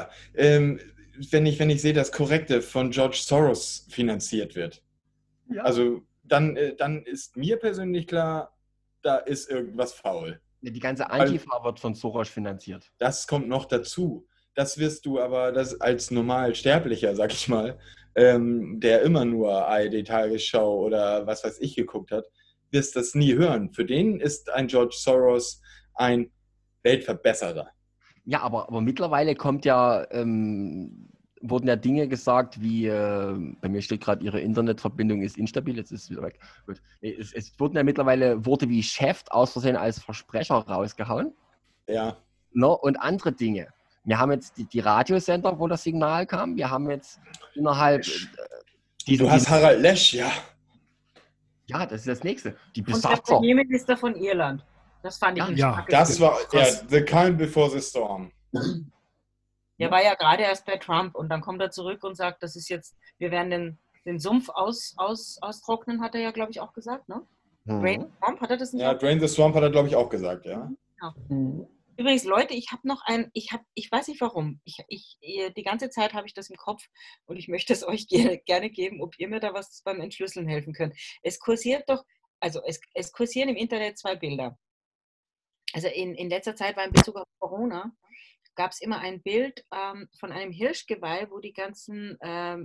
Speaker 3: ich sehe, dass Corrective von George Soros finanziert wird, ja. Also dann ist mir persönlich klar, da ist irgendwas faul.
Speaker 4: Die ganze Antifa wird von Soros finanziert.
Speaker 3: Das kommt noch dazu. Das wirst du aber als Normalsterblicher, sag ich mal, der immer nur ARD-Tagesschau oder was weiß ich geguckt hat, wirst das nie hören. Für den ist ein George Soros ein Weltverbesserer.
Speaker 4: Ja, aber mittlerweile kommt ja, wurden ja Dinge gesagt wie, bei mir steht gerade, Ihre Internetverbindung ist instabil, jetzt ist es wieder weg. Gut. Es wurden ja mittlerweile Worte wie Chef aus Versehen als Versprecher rausgehauen.
Speaker 3: Ja.
Speaker 4: No, und andere Dinge. Wir haben jetzt die Radiosender, wo das Signal kam. Wir haben jetzt innerhalb...
Speaker 3: Du hast Harald Lesch, ja.
Speaker 4: Ja, das ist das Nächste. Die
Speaker 2: Besatzer. Und der Premierminister von Irland. Das fand ich
Speaker 3: das war the calm before the storm.
Speaker 2: Der war ja gerade erst bei Trump und dann kommt er zurück und sagt, das ist jetzt, wir werden den Sumpf austrocknen, hat er ja, glaube ich, auch gesagt, ne? Drain the Swamp, hat er das nicht?
Speaker 3: Ja, Drain the Swamp hat er, glaube ich, auch gesagt, ja.
Speaker 2: Übrigens, Leute, ich habe noch ich weiß nicht warum, die ganze Zeit habe ich das im Kopf und ich möchte es euch gerne geben, ob ihr mir da was beim Entschlüsseln helfen könnt. Es kursiert doch, also es kursieren im Internet zwei Bilder. Also in letzter Zeit war in Bezug auf Corona, gab es immer ein Bild von einem Hirschgeweih, wo die ganzen,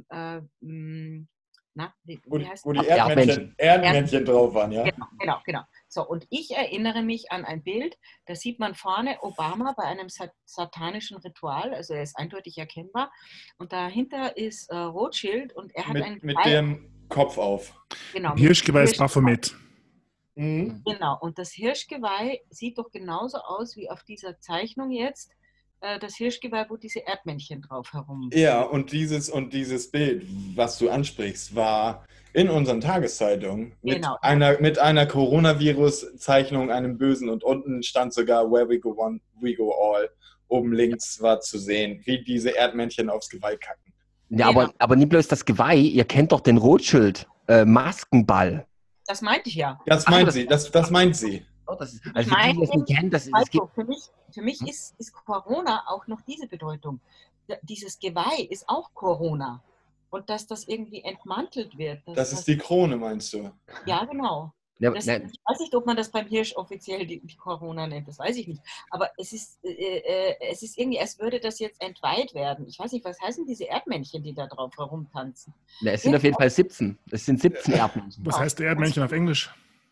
Speaker 2: wie heißt
Speaker 3: Wo die
Speaker 4: Erdmännchen.
Speaker 3: Erdmännchen drauf waren, ja?
Speaker 2: Genau. So, und ich erinnere mich an ein Bild, da sieht man vorne Obama bei einem satanischen Ritual, also er ist eindeutig erkennbar. Und dahinter ist Rothschild und er hat einen
Speaker 3: Mit dem Kopf auf.
Speaker 2: Genau,
Speaker 1: Hirschgeweih ist Baphomet.
Speaker 3: Mhm.
Speaker 2: Genau, und das Hirschgeweih sieht doch genauso aus wie auf dieser Zeichnung jetzt. Das Hirschgeweih, wo diese Erdmännchen drauf herum.
Speaker 3: Ja, und dieses Bild, was du ansprichst, war in unseren Tageszeitungen
Speaker 2: Genau.
Speaker 3: mit einer Coronavirus-Zeichnung, einem Bösen, und unten stand sogar Where we go one, we go all. Oben links war zu sehen, wie diese Erdmännchen aufs Geweih kacken.
Speaker 4: Ja,
Speaker 2: Genau.
Speaker 4: aber nicht bloß das Geweih, ihr kennt doch den Rothschild, Maskenball.
Speaker 2: Das meinte ich ja.
Speaker 3: Das meint sie, das meint sie.
Speaker 4: Oh, also die, die das nicht kennen, das geht.
Speaker 2: Für mich ist Corona auch noch diese Bedeutung. Dieses Geweih ist auch Corona. Und dass das irgendwie entmantelt wird.
Speaker 3: Das ist die Krone, meinst du?
Speaker 2: Ja, genau.
Speaker 4: Ja,
Speaker 2: Ich weiß nicht, ob man das beim Hirsch offiziell die Corona nennt, das weiß ich nicht. Aber es ist irgendwie, als würde das jetzt entweiht werden. Ich weiß nicht, was heißen diese Erdmännchen, die da drauf herumtanzen?
Speaker 4: Na, es sind auf jeden Fall 17. Es sind 17 Erdmännchen.
Speaker 1: Was heißt Erdmännchen auf Englisch?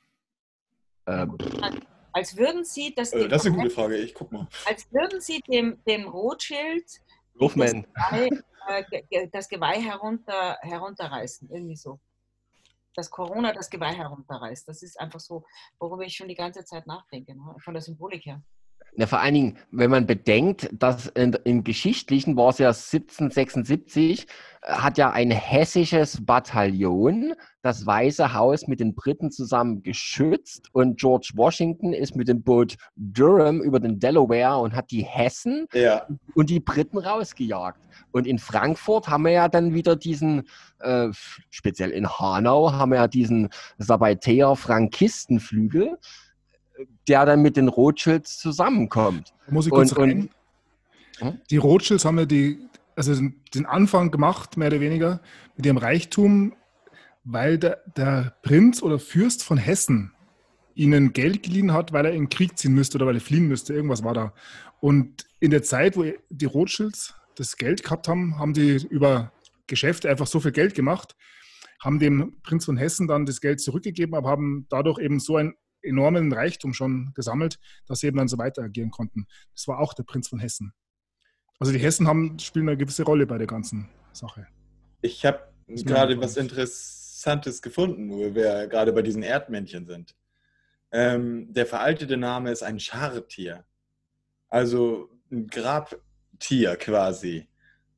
Speaker 2: Als würden sie das
Speaker 3: Das ist eine gute Frage, ich guck mal.
Speaker 2: Als würden sie dem Rothschild
Speaker 4: Wolfman.
Speaker 2: das Geweih herunterreißen, irgendwie so. Dass Corona das Geweih herunterreißt. Das ist einfach so, worüber ich schon die ganze Zeit nachdenke, ne? Von der Symbolik her.
Speaker 4: Ja, vor allen Dingen, wenn man bedenkt, dass im Geschichtlichen war es ja 1776, hat ja ein hessisches Bataillon das Weiße Haus mit den Briten zusammen geschützt und George Washington ist mit dem Boot Durham über den Delaware und hat die Hessen und die Briten rausgejagt. Und in Frankfurt haben wir ja dann wieder diesen, speziell in Hanau, haben wir ja diesen Sabbatäer-Frankistenflügel, der dann mit den Rothschilds zusammenkommt.
Speaker 1: Da muss ich kurz rein. Die Rothschilds haben ja den Anfang gemacht, mehr oder weniger, mit ihrem Reichtum, weil der Prinz oder Fürst von Hessen ihnen Geld geliehen hat, weil er in den Krieg ziehen müsste oder weil er fliehen müsste. Irgendwas war da. Und in der Zeit, wo die Rothschilds das Geld gehabt haben, haben die über Geschäfte einfach so viel Geld gemacht, haben dem Prinz von Hessen dann das Geld zurückgegeben, aber haben dadurch eben so einen enormen Reichtum schon gesammelt, dass sie eben dann so weiter agieren konnten. Das war auch der Prinz von Hessen. Also die Hessen spielen eine gewisse Rolle bei der ganzen Sache.
Speaker 3: Ich habe gerade was Interessantes gefunden, wo wir gerade bei diesen Erdmännchen sind. Der veraltete Name ist ein Schartier. Also ein Grabtier quasi.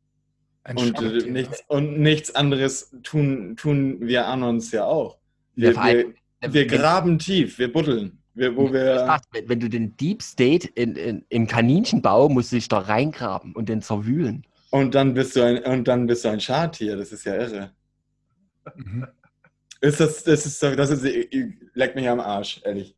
Speaker 3: Und nichts anderes tun wir Anons ja auch. Wir graben tief, wir buddeln.
Speaker 4: Wenn du den Deep State im Kaninchenbau musst du dich da reingraben und den zerwühlen.
Speaker 3: Und dann bist du ein Schartier, das ist ja irre.
Speaker 1: Mhm.
Speaker 3: Leck mich am Arsch, ehrlich.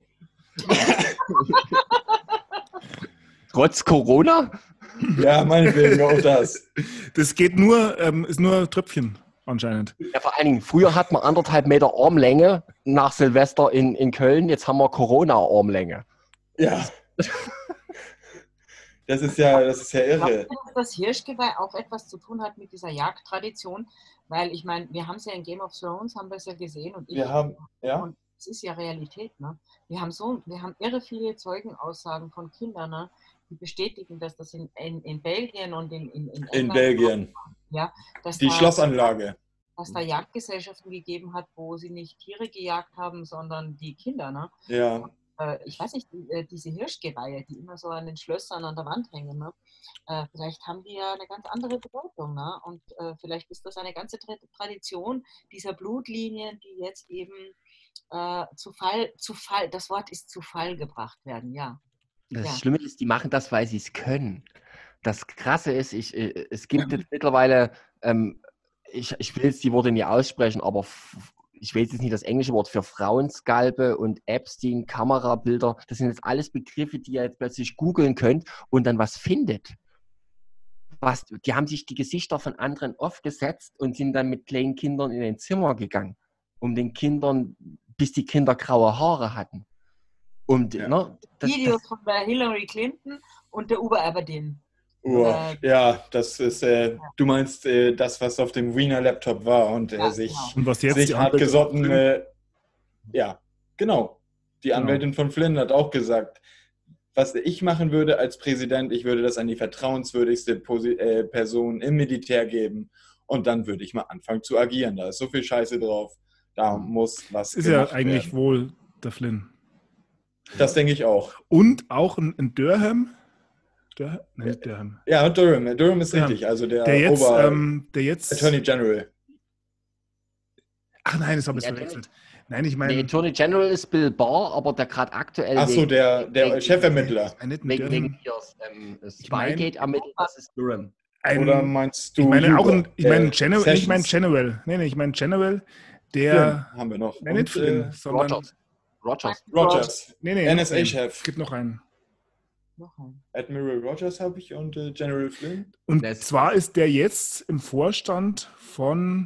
Speaker 4: Trotz Corona?
Speaker 3: Ja, meinetwegen auch das.
Speaker 1: Das geht nur, ist nur Tröpfchen anscheinend.
Speaker 4: Ja, vor allen Dingen, früher hat man 1,5 Meter Armlänge nach Silvester in Köln, jetzt haben wir Corona-Armlänge.
Speaker 3: Ja. Das ist ja irre.
Speaker 2: Ich glaube, dass das Hirschgeweih auch etwas zu tun hat mit dieser Jagdtradition, weil ich meine, wir haben es ja in Game of Thrones, haben wir es ja gesehen und und es ist ja Realität, ne? Wir haben irre viele Zeugenaussagen von Kindern, ne, die bestätigen, dass das in Belgien und in England,
Speaker 3: in Belgien.
Speaker 2: Ja,
Speaker 3: die Schlossanlage.
Speaker 2: Dass da Jagdgesellschaften gegeben hat, wo sie nicht Tiere gejagt haben, sondern die Kinder, ne?
Speaker 3: Ja.
Speaker 2: Ich weiß nicht, diese Hirschgeweihe, die immer so an den Schlössern an der Wand hängen, ne? Vielleicht haben die ja eine ganz andere Bedeutung, ne? Und vielleicht ist das eine ganze Tradition dieser Blutlinien, die jetzt eben zu Fall, das Wort ist zu Fall gebracht werden, ja.
Speaker 4: Das Schlimme ist, die machen das, weil sie es können. Das Krasse ist, es gibt jetzt mittlerweile, ich will jetzt die Worte nicht aussprechen, aber ich weiß jetzt nicht das englische Wort für Frauenskalpe und Epstein, Kamerabilder. Das sind jetzt alles Begriffe, die ihr jetzt plötzlich googeln könnt und dann was findet. Die haben sich die Gesichter von anderen aufgesetzt und sind dann mit kleinen Kindern in ein Zimmer gegangen, um den Kindern, bis die Kinder graue Haare hatten. Und,
Speaker 2: Videos von der Hillary Clinton und der Uwe Aberdeen.
Speaker 3: Ja, das ist, du meinst das, was auf dem Wiener Laptop war und sich hart gesotten. Ja, genau. Die Anwältin von Flynn hat auch gesagt, was ich machen würde als Präsident, ich würde das an die vertrauenswürdigste Person im Militär geben und dann würde ich mal anfangen zu agieren. Da ist so viel Scheiße drauf, da muss was
Speaker 1: gemacht werden. Ist ja eigentlich wohl der Flynn.
Speaker 3: Das denke ich auch.
Speaker 1: Und auch in Durham. Durham.
Speaker 3: Ja, Durham. Durham ist richtig. Also der
Speaker 1: jetzt
Speaker 3: Attorney General.
Speaker 1: Ach nein, das habe ich verwechselt. Nein, ich meine...
Speaker 4: Der Attorney General ist Bill Barr, aber der gerade aktuell...
Speaker 3: Ach so, der Chefermittler.
Speaker 4: Wegen Spygate ermittelt, das ist Durham.
Speaker 3: Oder meinst du...
Speaker 1: Ich meine General. Nee, ich meine General, der...
Speaker 3: Flynn haben wir noch.
Speaker 1: Nein, nicht Flynn, sondern...
Speaker 3: Rogers.
Speaker 1: Nee,
Speaker 3: NSA-Chef.
Speaker 1: Gibt noch einen.
Speaker 3: Admiral Rogers habe ich und General Flynn.
Speaker 1: Und zwar ist der jetzt im Vorstand von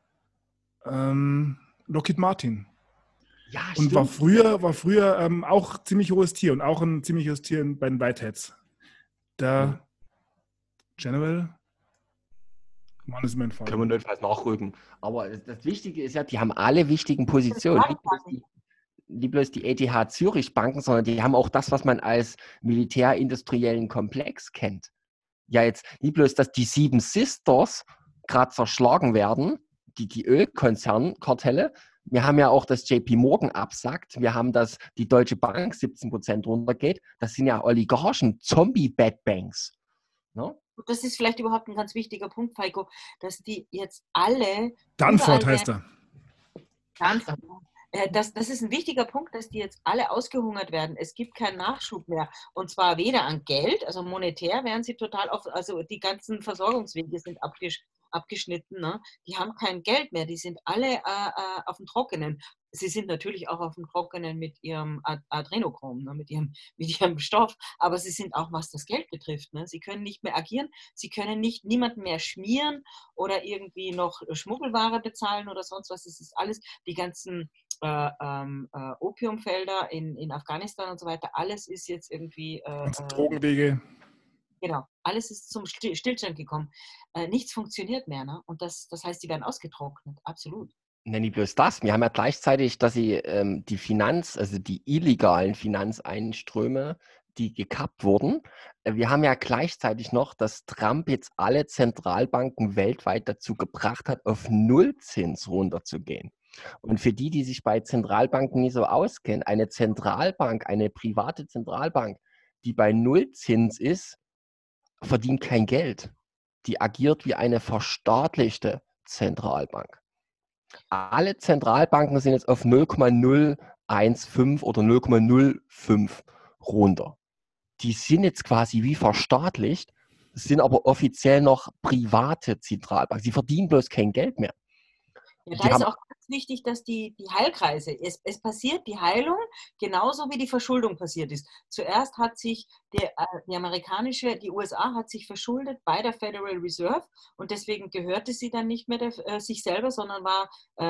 Speaker 1: Lockheed Martin.
Speaker 4: Ja,
Speaker 1: und
Speaker 4: stimmt.
Speaker 1: war früher auch ziemlich hohes Tier und auch ein ziemlich hohes Tier bei den Whiteheads. Der General... Mann, ist mein Fall.
Speaker 4: Können wir notfalls nachrücken. Aber das Wichtige ist ja, die haben alle wichtigen Positionen. Nicht bloß die ETH Zürich Banken, sondern die haben auch das, was man als militärindustriellen Komplex kennt. Ja, jetzt nicht bloß, dass die Seven Sisters gerade zerschlagen werden, die Ölkonzernkartelle. Wir haben ja auch, dass JP Morgan absackt. Wir haben, dass die Deutsche Bank 17% runtergeht. Das sind ja Oligarchen, Zombie-Bad-Banks. No?
Speaker 2: Das ist vielleicht überhaupt ein ganz wichtiger Punkt, Feiko, dass die jetzt alle...
Speaker 1: Danford heißt er.
Speaker 2: Danford. Das ist ein wichtiger Punkt, dass die jetzt alle ausgehungert werden. Es gibt keinen Nachschub mehr. Und zwar weder an Geld, also monetär werden sie total also die ganzen Versorgungswege sind abgeschnitten. Ne? Die haben kein Geld mehr. Die sind alle auf dem Trockenen. Sie sind natürlich auch auf dem Trockenen mit ihrem Adrenochrom, ne? mit ihrem Stoff. Aber sie sind auch, was das Geld betrifft. Ne? Sie können nicht mehr agieren. Sie können niemanden mehr schmieren oder irgendwie noch Schmuggelware bezahlen oder sonst was. Das ist alles, die ganzen Opiumfelder in Afghanistan und so weiter, alles ist jetzt irgendwie...
Speaker 1: Drogenwege.
Speaker 2: Genau, alles ist zum Stillstand gekommen. Nichts funktioniert mehr. Ne? Und das heißt, die werden ausgetrocknet, absolut.
Speaker 4: Nicht bloß das. Wir haben ja gleichzeitig, dass sie die illegalen Finanzeinströme, die gekappt wurden. Wir haben ja gleichzeitig noch, dass Trump jetzt alle Zentralbanken weltweit dazu gebracht hat, auf Nullzins runterzugehen. Und für die sich bei Zentralbanken nie so auskennen, eine Zentralbank, eine private Zentralbank, die bei Nullzins ist, verdient kein Geld. Die agiert wie eine verstaatlichte Zentralbank. Alle Zentralbanken sind jetzt auf 0,015 oder 0,05 runter. Die sind jetzt quasi wie verstaatlicht, sind aber offiziell noch private Zentralbanken. Sie verdienen bloß kein Geld mehr.
Speaker 2: Ja, da ist auch ganz wichtig, dass die Heilkreise, es passiert die Heilung genauso wie die Verschuldung passiert ist. Zuerst hat sich die USA hat sich verschuldet bei der Federal Reserve und deswegen gehörte sie dann nicht mehr sich selber, sondern war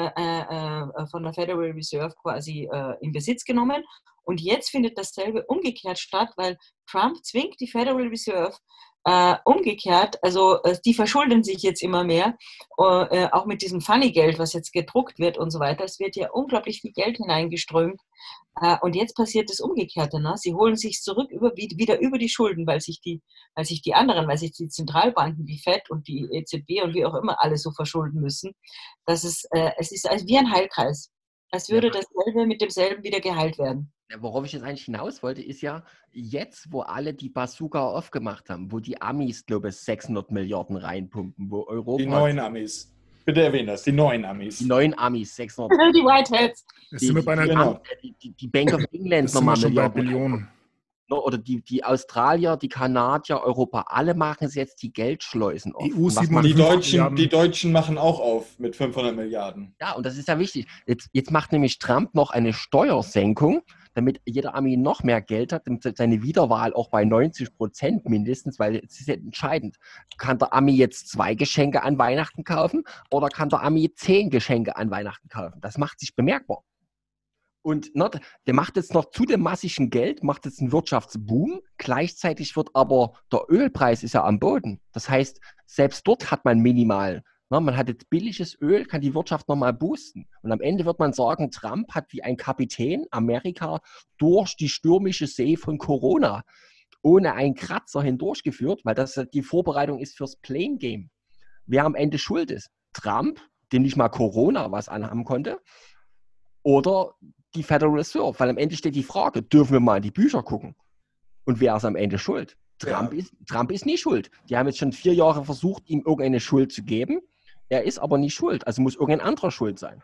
Speaker 2: von der Federal Reserve quasi in Besitz genommen. Und jetzt findet dasselbe umgekehrt statt, weil Trump zwingt die Federal Reserve umgekehrt, also die verschulden sich jetzt immer mehr, auch mit diesem Funny-Geld, was jetzt gedruckt wird und so weiter. Es wird ja unglaublich viel Geld hineingeströmt und jetzt passiert das Umgekehrte. Ne? Sie holen sich zurück wieder über die Schulden, weil sich die Zentralbanken, die FED und die EZB und wie auch immer alle so verschulden müssen. Es ist wie ein Heilkreis. Als würde dasselbe mit demselben wieder geheilt werden.
Speaker 4: Worauf ich jetzt eigentlich hinaus wollte, ist ja, jetzt, wo alle die Bazooka aufgemacht haben, wo die Amis, glaube ich, 600 Milliarden reinpumpen, wo Europa...
Speaker 3: Die neuen Amis. Bitte erwähnen das, die neuen Amis.
Speaker 4: Die neuen Amis, 600...
Speaker 2: Die Whiteheads.
Speaker 4: Die Bank of England
Speaker 1: nochmal Milliarden.
Speaker 4: Oder die Australier, die Kanadier, Europa, alle machen jetzt die Geldschleusen auf.
Speaker 1: EU
Speaker 4: Und was
Speaker 1: 750
Speaker 4: machen
Speaker 3: Die Deutschen machen auch auf mit 500 Milliarden.
Speaker 4: Ja, und das ist ja wichtig. Jetzt macht nämlich Trump noch eine Steuersenkung, damit jeder Ami noch mehr Geld hat, damit seine Wiederwahl auch bei 90% mindestens, weil es ist ja entscheidend. Kann der Ami jetzt 2 Geschenke an Weihnachten kaufen oder kann der Ami 10 Geschenke an Weihnachten kaufen? Das macht sich bemerkbar. Und der macht jetzt noch zu dem massigen Geld, macht jetzt einen Wirtschaftsboom. Gleichzeitig wird aber der Ölpreis ist ja am Boden. Das heißt, selbst dort hat man minimal. Man hat jetzt billiges Öl, kann die Wirtschaft nochmal boosten. Und am Ende wird man sagen, Trump hat wie ein Kapitän Amerika durch die stürmische See von Corona ohne einen Kratzer hindurchgeführt, weil das die Vorbereitung ist fürs Blame Game. Wer am Ende schuld ist? Trump, dem nicht mal Corona was anhaben konnte, oder die Federal Reserve, weil am Ende steht die Frage, dürfen wir mal in die Bücher gucken? Und wer ist am Ende schuld? Trump ist nie schuld. Die haben jetzt schon 4 Jahre versucht, ihm irgendeine Schuld zu geben. Er ist aber nicht schuld, also muss irgendein anderer schuld sein.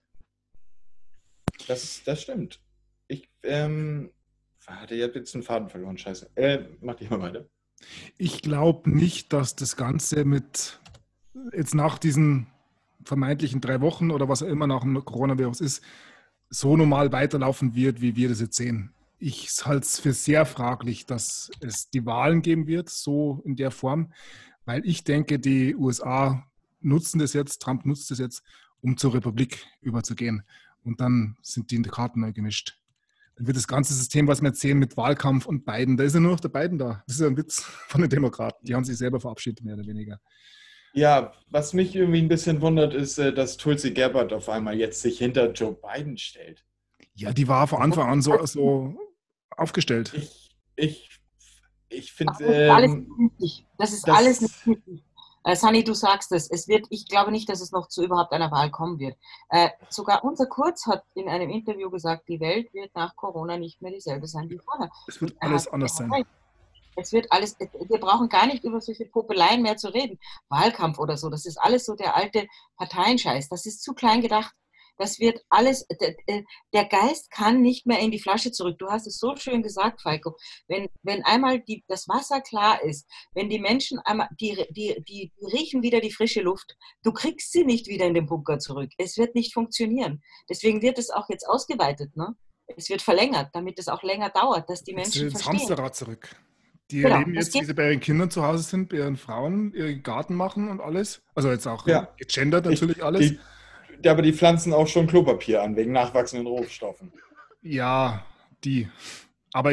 Speaker 3: Das stimmt. Ich hatte jetzt einen Faden verloren, scheiße. Mach dich mal weiter.
Speaker 1: Ich glaube nicht, dass das Ganze mit jetzt nach diesen vermeintlichen 3 Wochen oder was auch immer nach dem Coronavirus ist, so normal weiterlaufen wird, wie wir das jetzt sehen. Ich halte es für sehr fraglich, dass es die Wahlen geben wird, so in der Form, weil ich denke, die USA nutzen das jetzt, Trump nutzt das jetzt, um zur Republik überzugehen. Und dann sind die Karten neu gemischt. Dann wird das ganze System, was wir jetzt sehen mit Wahlkampf und Biden, da ist ja nur noch der Biden da. Das ist ja ein Witz von den Demokraten. Die haben sich selber verabschiedet, mehr oder weniger.
Speaker 3: Ja, was mich irgendwie ein bisschen wundert, ist, dass Tulsi Gabbard auf einmal jetzt sich hinter Joe Biden stellt.
Speaker 1: Ja, die war von Anfang an so aufgestellt.
Speaker 3: Ich finde...
Speaker 2: Das ist alles nicht richtig. Sunny, du sagst es. Ich glaube nicht, dass es noch zu überhaupt einer Wahl kommen wird. Sogar unser Kurz hat in einem Interview gesagt, die Welt wird nach Corona nicht mehr dieselbe sein wie vorher.
Speaker 1: Es wird alles anders sein.
Speaker 2: Es wird alles, wir brauchen gar nicht über solche Popeleien mehr zu reden. Wahlkampf oder so, das ist alles so der alte Parteienscheiß. Das ist zu klein gedacht. Das wird alles, der Geist kann nicht mehr in die Flasche zurück. Du hast es so schön gesagt, Falco. Wenn einmal das Wasser klar ist, wenn die Menschen einmal, die riechen wieder die frische Luft, du kriegst sie nicht wieder in den Bunker zurück. Es wird nicht funktionieren. Deswegen wird es auch jetzt ausgeweitet, ne? Es wird verlängert, damit es auch länger dauert, dass die Menschen
Speaker 1: ins
Speaker 2: verstehen.
Speaker 1: Hamsterrad zurück. Die erleben jetzt, wie sie bei ihren Kindern zu Hause sind, bei ihren Frauen, ihren Garten machen und alles. Also jetzt auch gegendert natürlich alles.
Speaker 3: Aber die pflanzen auch schon Klopapier an, wegen nachwachsenden Rohstoffen.
Speaker 1: Ja, die. Aber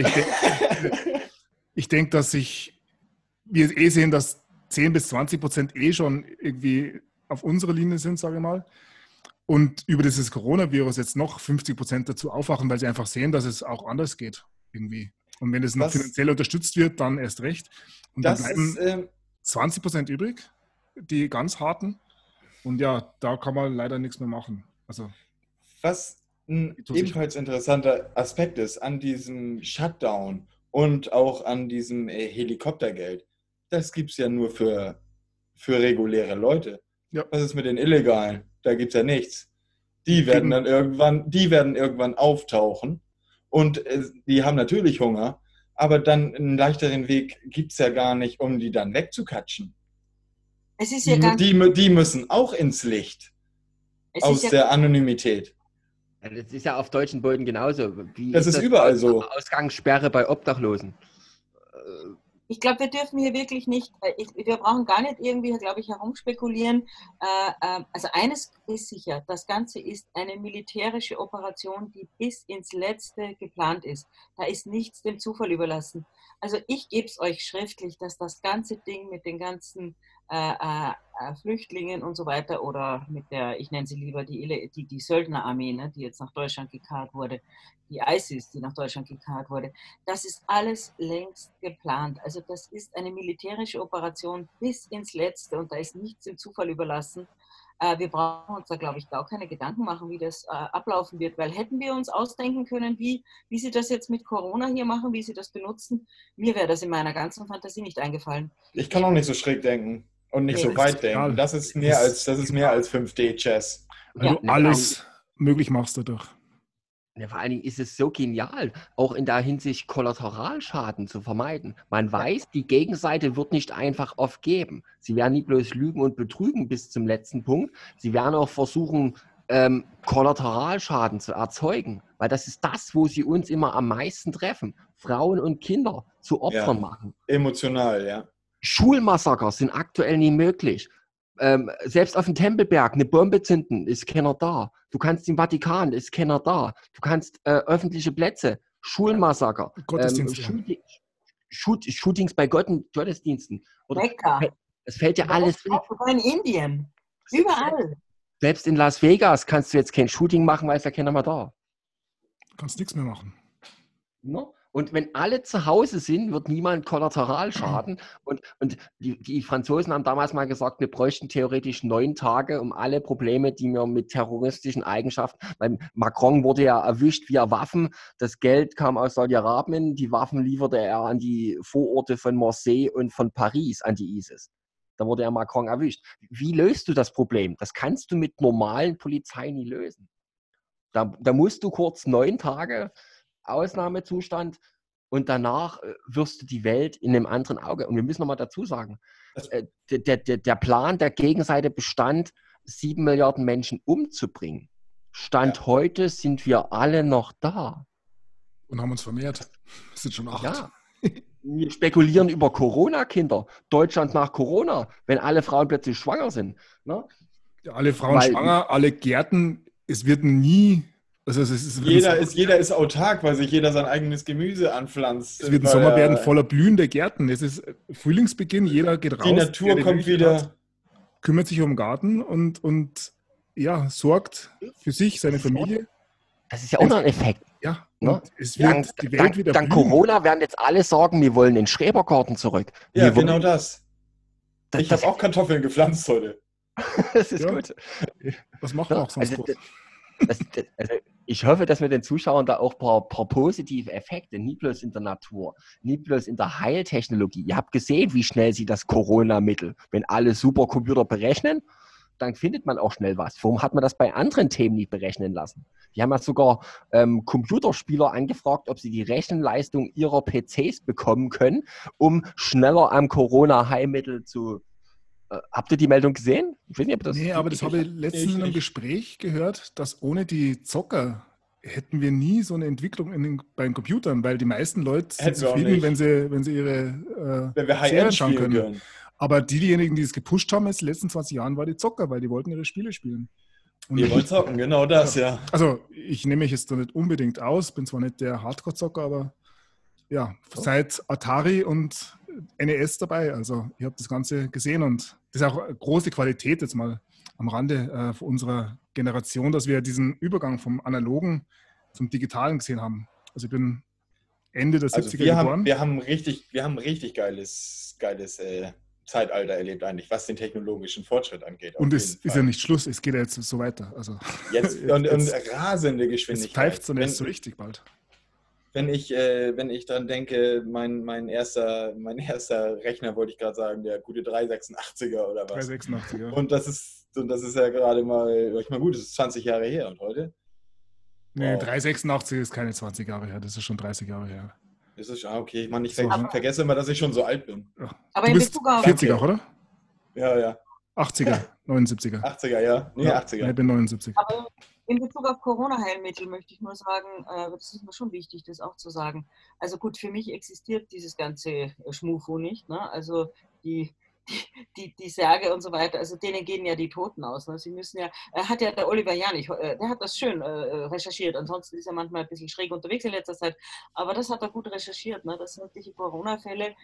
Speaker 1: ich denke, dass wir sehen, dass 10-20% schon irgendwie auf unserer Linie sind, sage ich mal. Und über dieses Coronavirus jetzt noch 50% dazu aufwachen, weil sie einfach sehen, dass es auch anders geht irgendwie. Und wenn es noch finanziell unterstützt wird, dann erst recht. Und dann bleiben 20% übrig, die ganz harten. Und ja, da kann man leider nichts mehr machen. Also,
Speaker 3: was ein ebenfalls interessanter Aspekt ist an diesem Shutdown und auch an diesem Helikoptergeld, das gibt es ja nur für reguläre Leute. Ja. Was ist mit den Illegalen? Da gibt es ja nichts. Die werden dann irgendwann auftauchen und die haben natürlich Hunger, aber dann einen leichteren Weg gibt es ja gar nicht, um die dann wegzukatschen.
Speaker 2: Es ist ja
Speaker 3: die müssen auch ins Licht aus der Anonymität.
Speaker 4: Ja, das ist ja auf deutschen Boden genauso.
Speaker 3: Das ist überall so.
Speaker 4: Ausgangssperre bei Obdachlosen.
Speaker 2: Ich glaube, wir dürfen hier wirklich nicht, wir brauchen gar nicht irgendwie, glaube ich, herumspekulieren. Also eines ist sicher, das Ganze ist eine militärische Operation, die bis ins Letzte geplant ist. Da ist nichts dem Zufall überlassen. Also ich gebe es euch schriftlich, dass das ganze Ding mit den ganzen Flüchtlingen und so weiter oder mit der, ich nenne sie lieber die Söldnerarmee, ne, die jetzt nach Deutschland gekarrt wurde, die ISIS, die nach Deutschland gekarrt wurde, das ist alles längst geplant. Also das ist eine militärische Operation bis ins Letzte und da ist nichts dem Zufall überlassen. Wir brauchen uns da, glaube ich, auch keine Gedanken machen, wie das ablaufen wird, weil hätten wir uns ausdenken können, wie sie das jetzt mit Corona hier machen, wie sie das benutzen, mir wäre das in meiner ganzen Fantasie nicht eingefallen.
Speaker 3: Ich kann auch nicht so schräg denken und nicht so weit denken. Das ist mehr als 5D-Chess.
Speaker 1: Weil du alles möglich machst dadurch.
Speaker 4: Ja, vor allen Dingen ist es so genial, auch in der Hinsicht Kollateralschaden zu vermeiden. Man weiß, die Gegenseite wird nicht einfach aufgeben. Sie werden nicht bloß lügen und betrügen bis zum letzten Punkt. Sie werden auch versuchen, Kollateralschaden zu erzeugen, weil das ist das, wo sie uns immer am meisten treffen. Frauen und Kinder zu Opfern machen.
Speaker 3: Emotional, ja.
Speaker 4: Schulmassaker sind aktuell nie möglich. Selbst auf dem Tempelberg eine Bombe zünden, ist keiner da. Du kannst im Vatikan, ist keiner da. Du kannst öffentliche Plätze, Schulmassaker,
Speaker 1: Gottesdienste.
Speaker 4: Shootings bei Gottesdiensten.
Speaker 2: Lecker.
Speaker 4: Es fällt dir alles weg.
Speaker 2: Sogar in Indien. Überall.
Speaker 4: Selbst in Las Vegas kannst du jetzt kein Shooting machen, weil ist ja keiner mehr da.
Speaker 1: Du kannst nichts mehr machen.
Speaker 4: No? Und wenn alle zu Hause sind, wird niemand Kollateralschaden. Und die Franzosen haben damals mal gesagt, wir bräuchten theoretisch 9 Tage, um alle Probleme, die wir mit terroristischen Eigenschaften, weil Macron wurde ja erwischt via Waffen, das Geld kam aus Saudi-Arabien, die Waffen lieferte er an die Vororte von Marseille und von Paris, an die ISIS. Da wurde ja Macron erwischt. Wie löst du das Problem? Das kannst du mit normalen Polizei nie lösen. Da musst du kurz 9 Tage Ausnahmezustand und danach wirst du die Welt in einem anderen Auge. Und wir müssen nochmal dazu sagen, der Plan der Gegenseite bestand, 7 Milliarden Menschen umzubringen. Stand heute sind wir alle noch da.
Speaker 1: Und haben uns vermehrt. Es sind schon 8.
Speaker 4: Ja. Wir spekulieren über Corona-Kinder. Deutschland nach Corona, wenn alle Frauen plötzlich schwanger sind. Ne?
Speaker 1: Ja, alle Frauen schwanger, alle Gärten. Es wird nie... Also
Speaker 3: jeder ist autark, weil sich jeder sein eigenes Gemüse anpflanzt.
Speaker 1: Es wird ein Sommer werden voller blühender Gärten. Es ist Frühlingsbeginn, jeder geht raus.
Speaker 3: Die Natur kommt wieder.
Speaker 1: Kümmert sich um den Garten und ja, sorgt für sich, seine Familie.
Speaker 4: Das ist ja auch noch ein Effekt.
Speaker 1: Ja,
Speaker 4: ne?
Speaker 1: Es wird die Welt wieder
Speaker 4: dank
Speaker 1: blühen.
Speaker 4: Corona werden jetzt alle sagen, wir wollen den Schrebergarten zurück.
Speaker 3: Ja, genau das. Ich habe auch Kartoffeln gepflanzt heute.
Speaker 4: Das ist gut.
Speaker 1: Was macht man auch sonst groß?
Speaker 4: Also ich hoffe, dass wir den Zuschauern da auch ein paar positive Effekte, nie bloß in der Natur, nie bloß in der Heiltechnologie. Ihr habt gesehen, wie schnell sie das Corona-Mittel, wenn alle Supercomputer berechnen, dann findet man auch schnell was. Warum hat man das bei anderen Themen nicht berechnen lassen? Die haben ja sogar Computerspieler angefragt, ob sie die Rechenleistung ihrer PCs bekommen können, um schneller am Corona-Heilmittel zu... Habt ihr die Meldung gesehen? Ich weiß nicht, ob das
Speaker 1: aber das habe ich letztens in einem Gespräch gehört, dass ohne die Zocker hätten wir nie so eine Entwicklung bei den Computern, weil die meisten Leute sind zufrieden, wenn sie ihre
Speaker 3: Serien schauen können.
Speaker 1: Aber diejenigen, die es gepusht haben in den letzten 20 Jahren, waren die Zocker, weil die wollten ihre Spiele spielen.
Speaker 3: Und wir wollen zocken, genau das, ja.
Speaker 1: Also ich nehme mich jetzt da nicht unbedingt aus, bin zwar nicht der Hardcore-Zocker, aber ja, seit Atari und NES dabei. Also ich habe das Ganze gesehen und das ist auch eine große Qualität jetzt mal am Rande unserer Generation, dass wir diesen Übergang vom Analogen zum Digitalen gesehen haben. Also ich bin Ende der 70er geboren.
Speaker 3: Wir haben richtig geiles Zeitalter erlebt eigentlich, was den technologischen Fortschritt angeht.
Speaker 1: Und es ist ja nicht Schluss, es geht ja jetzt so weiter. Also
Speaker 3: jetzt und rasende Geschwindigkeit.
Speaker 1: Es pfeift so nicht so richtig bald.
Speaker 3: Wenn ich dran denke, mein erster Rechner, wollte ich gerade sagen, der gute 386er oder was.
Speaker 1: 386er.
Speaker 3: Und das ist ja gerade mal, ich meine, gut, das ist 20 Jahre her und heute?
Speaker 1: Nee, 386 ist keine 20 Jahre her, das ist schon 30 Jahre her.
Speaker 3: Das ist, okay, ich vergesse immer, dass ich schon so alt bin.
Speaker 1: Ja.
Speaker 2: Aber
Speaker 1: du
Speaker 2: in
Speaker 1: bist
Speaker 2: Bezug auf...
Speaker 1: 40er, oder?
Speaker 3: Ja.
Speaker 1: 80er, 79er.
Speaker 3: 80er, ja. Nee, 80er.
Speaker 1: Ich bin 79.
Speaker 2: Aber in Bezug auf Corona-Heilmittel möchte ich nur sagen, das ist mir schon wichtig, das auch zu sagen. Also gut, für mich existiert dieses ganze Schmufu nicht. Ne? Also die Särge und so weiter, also denen gehen ja die Toten aus. Ne? Sie müssen ja, hat ja der Oliver Janich, der hat das schön recherchiert. Ansonsten ist er manchmal ein bisschen schräg unterwegs in letzter Zeit. Aber das hat er gut recherchiert, ne? Dass sämtliche Corona-Fälle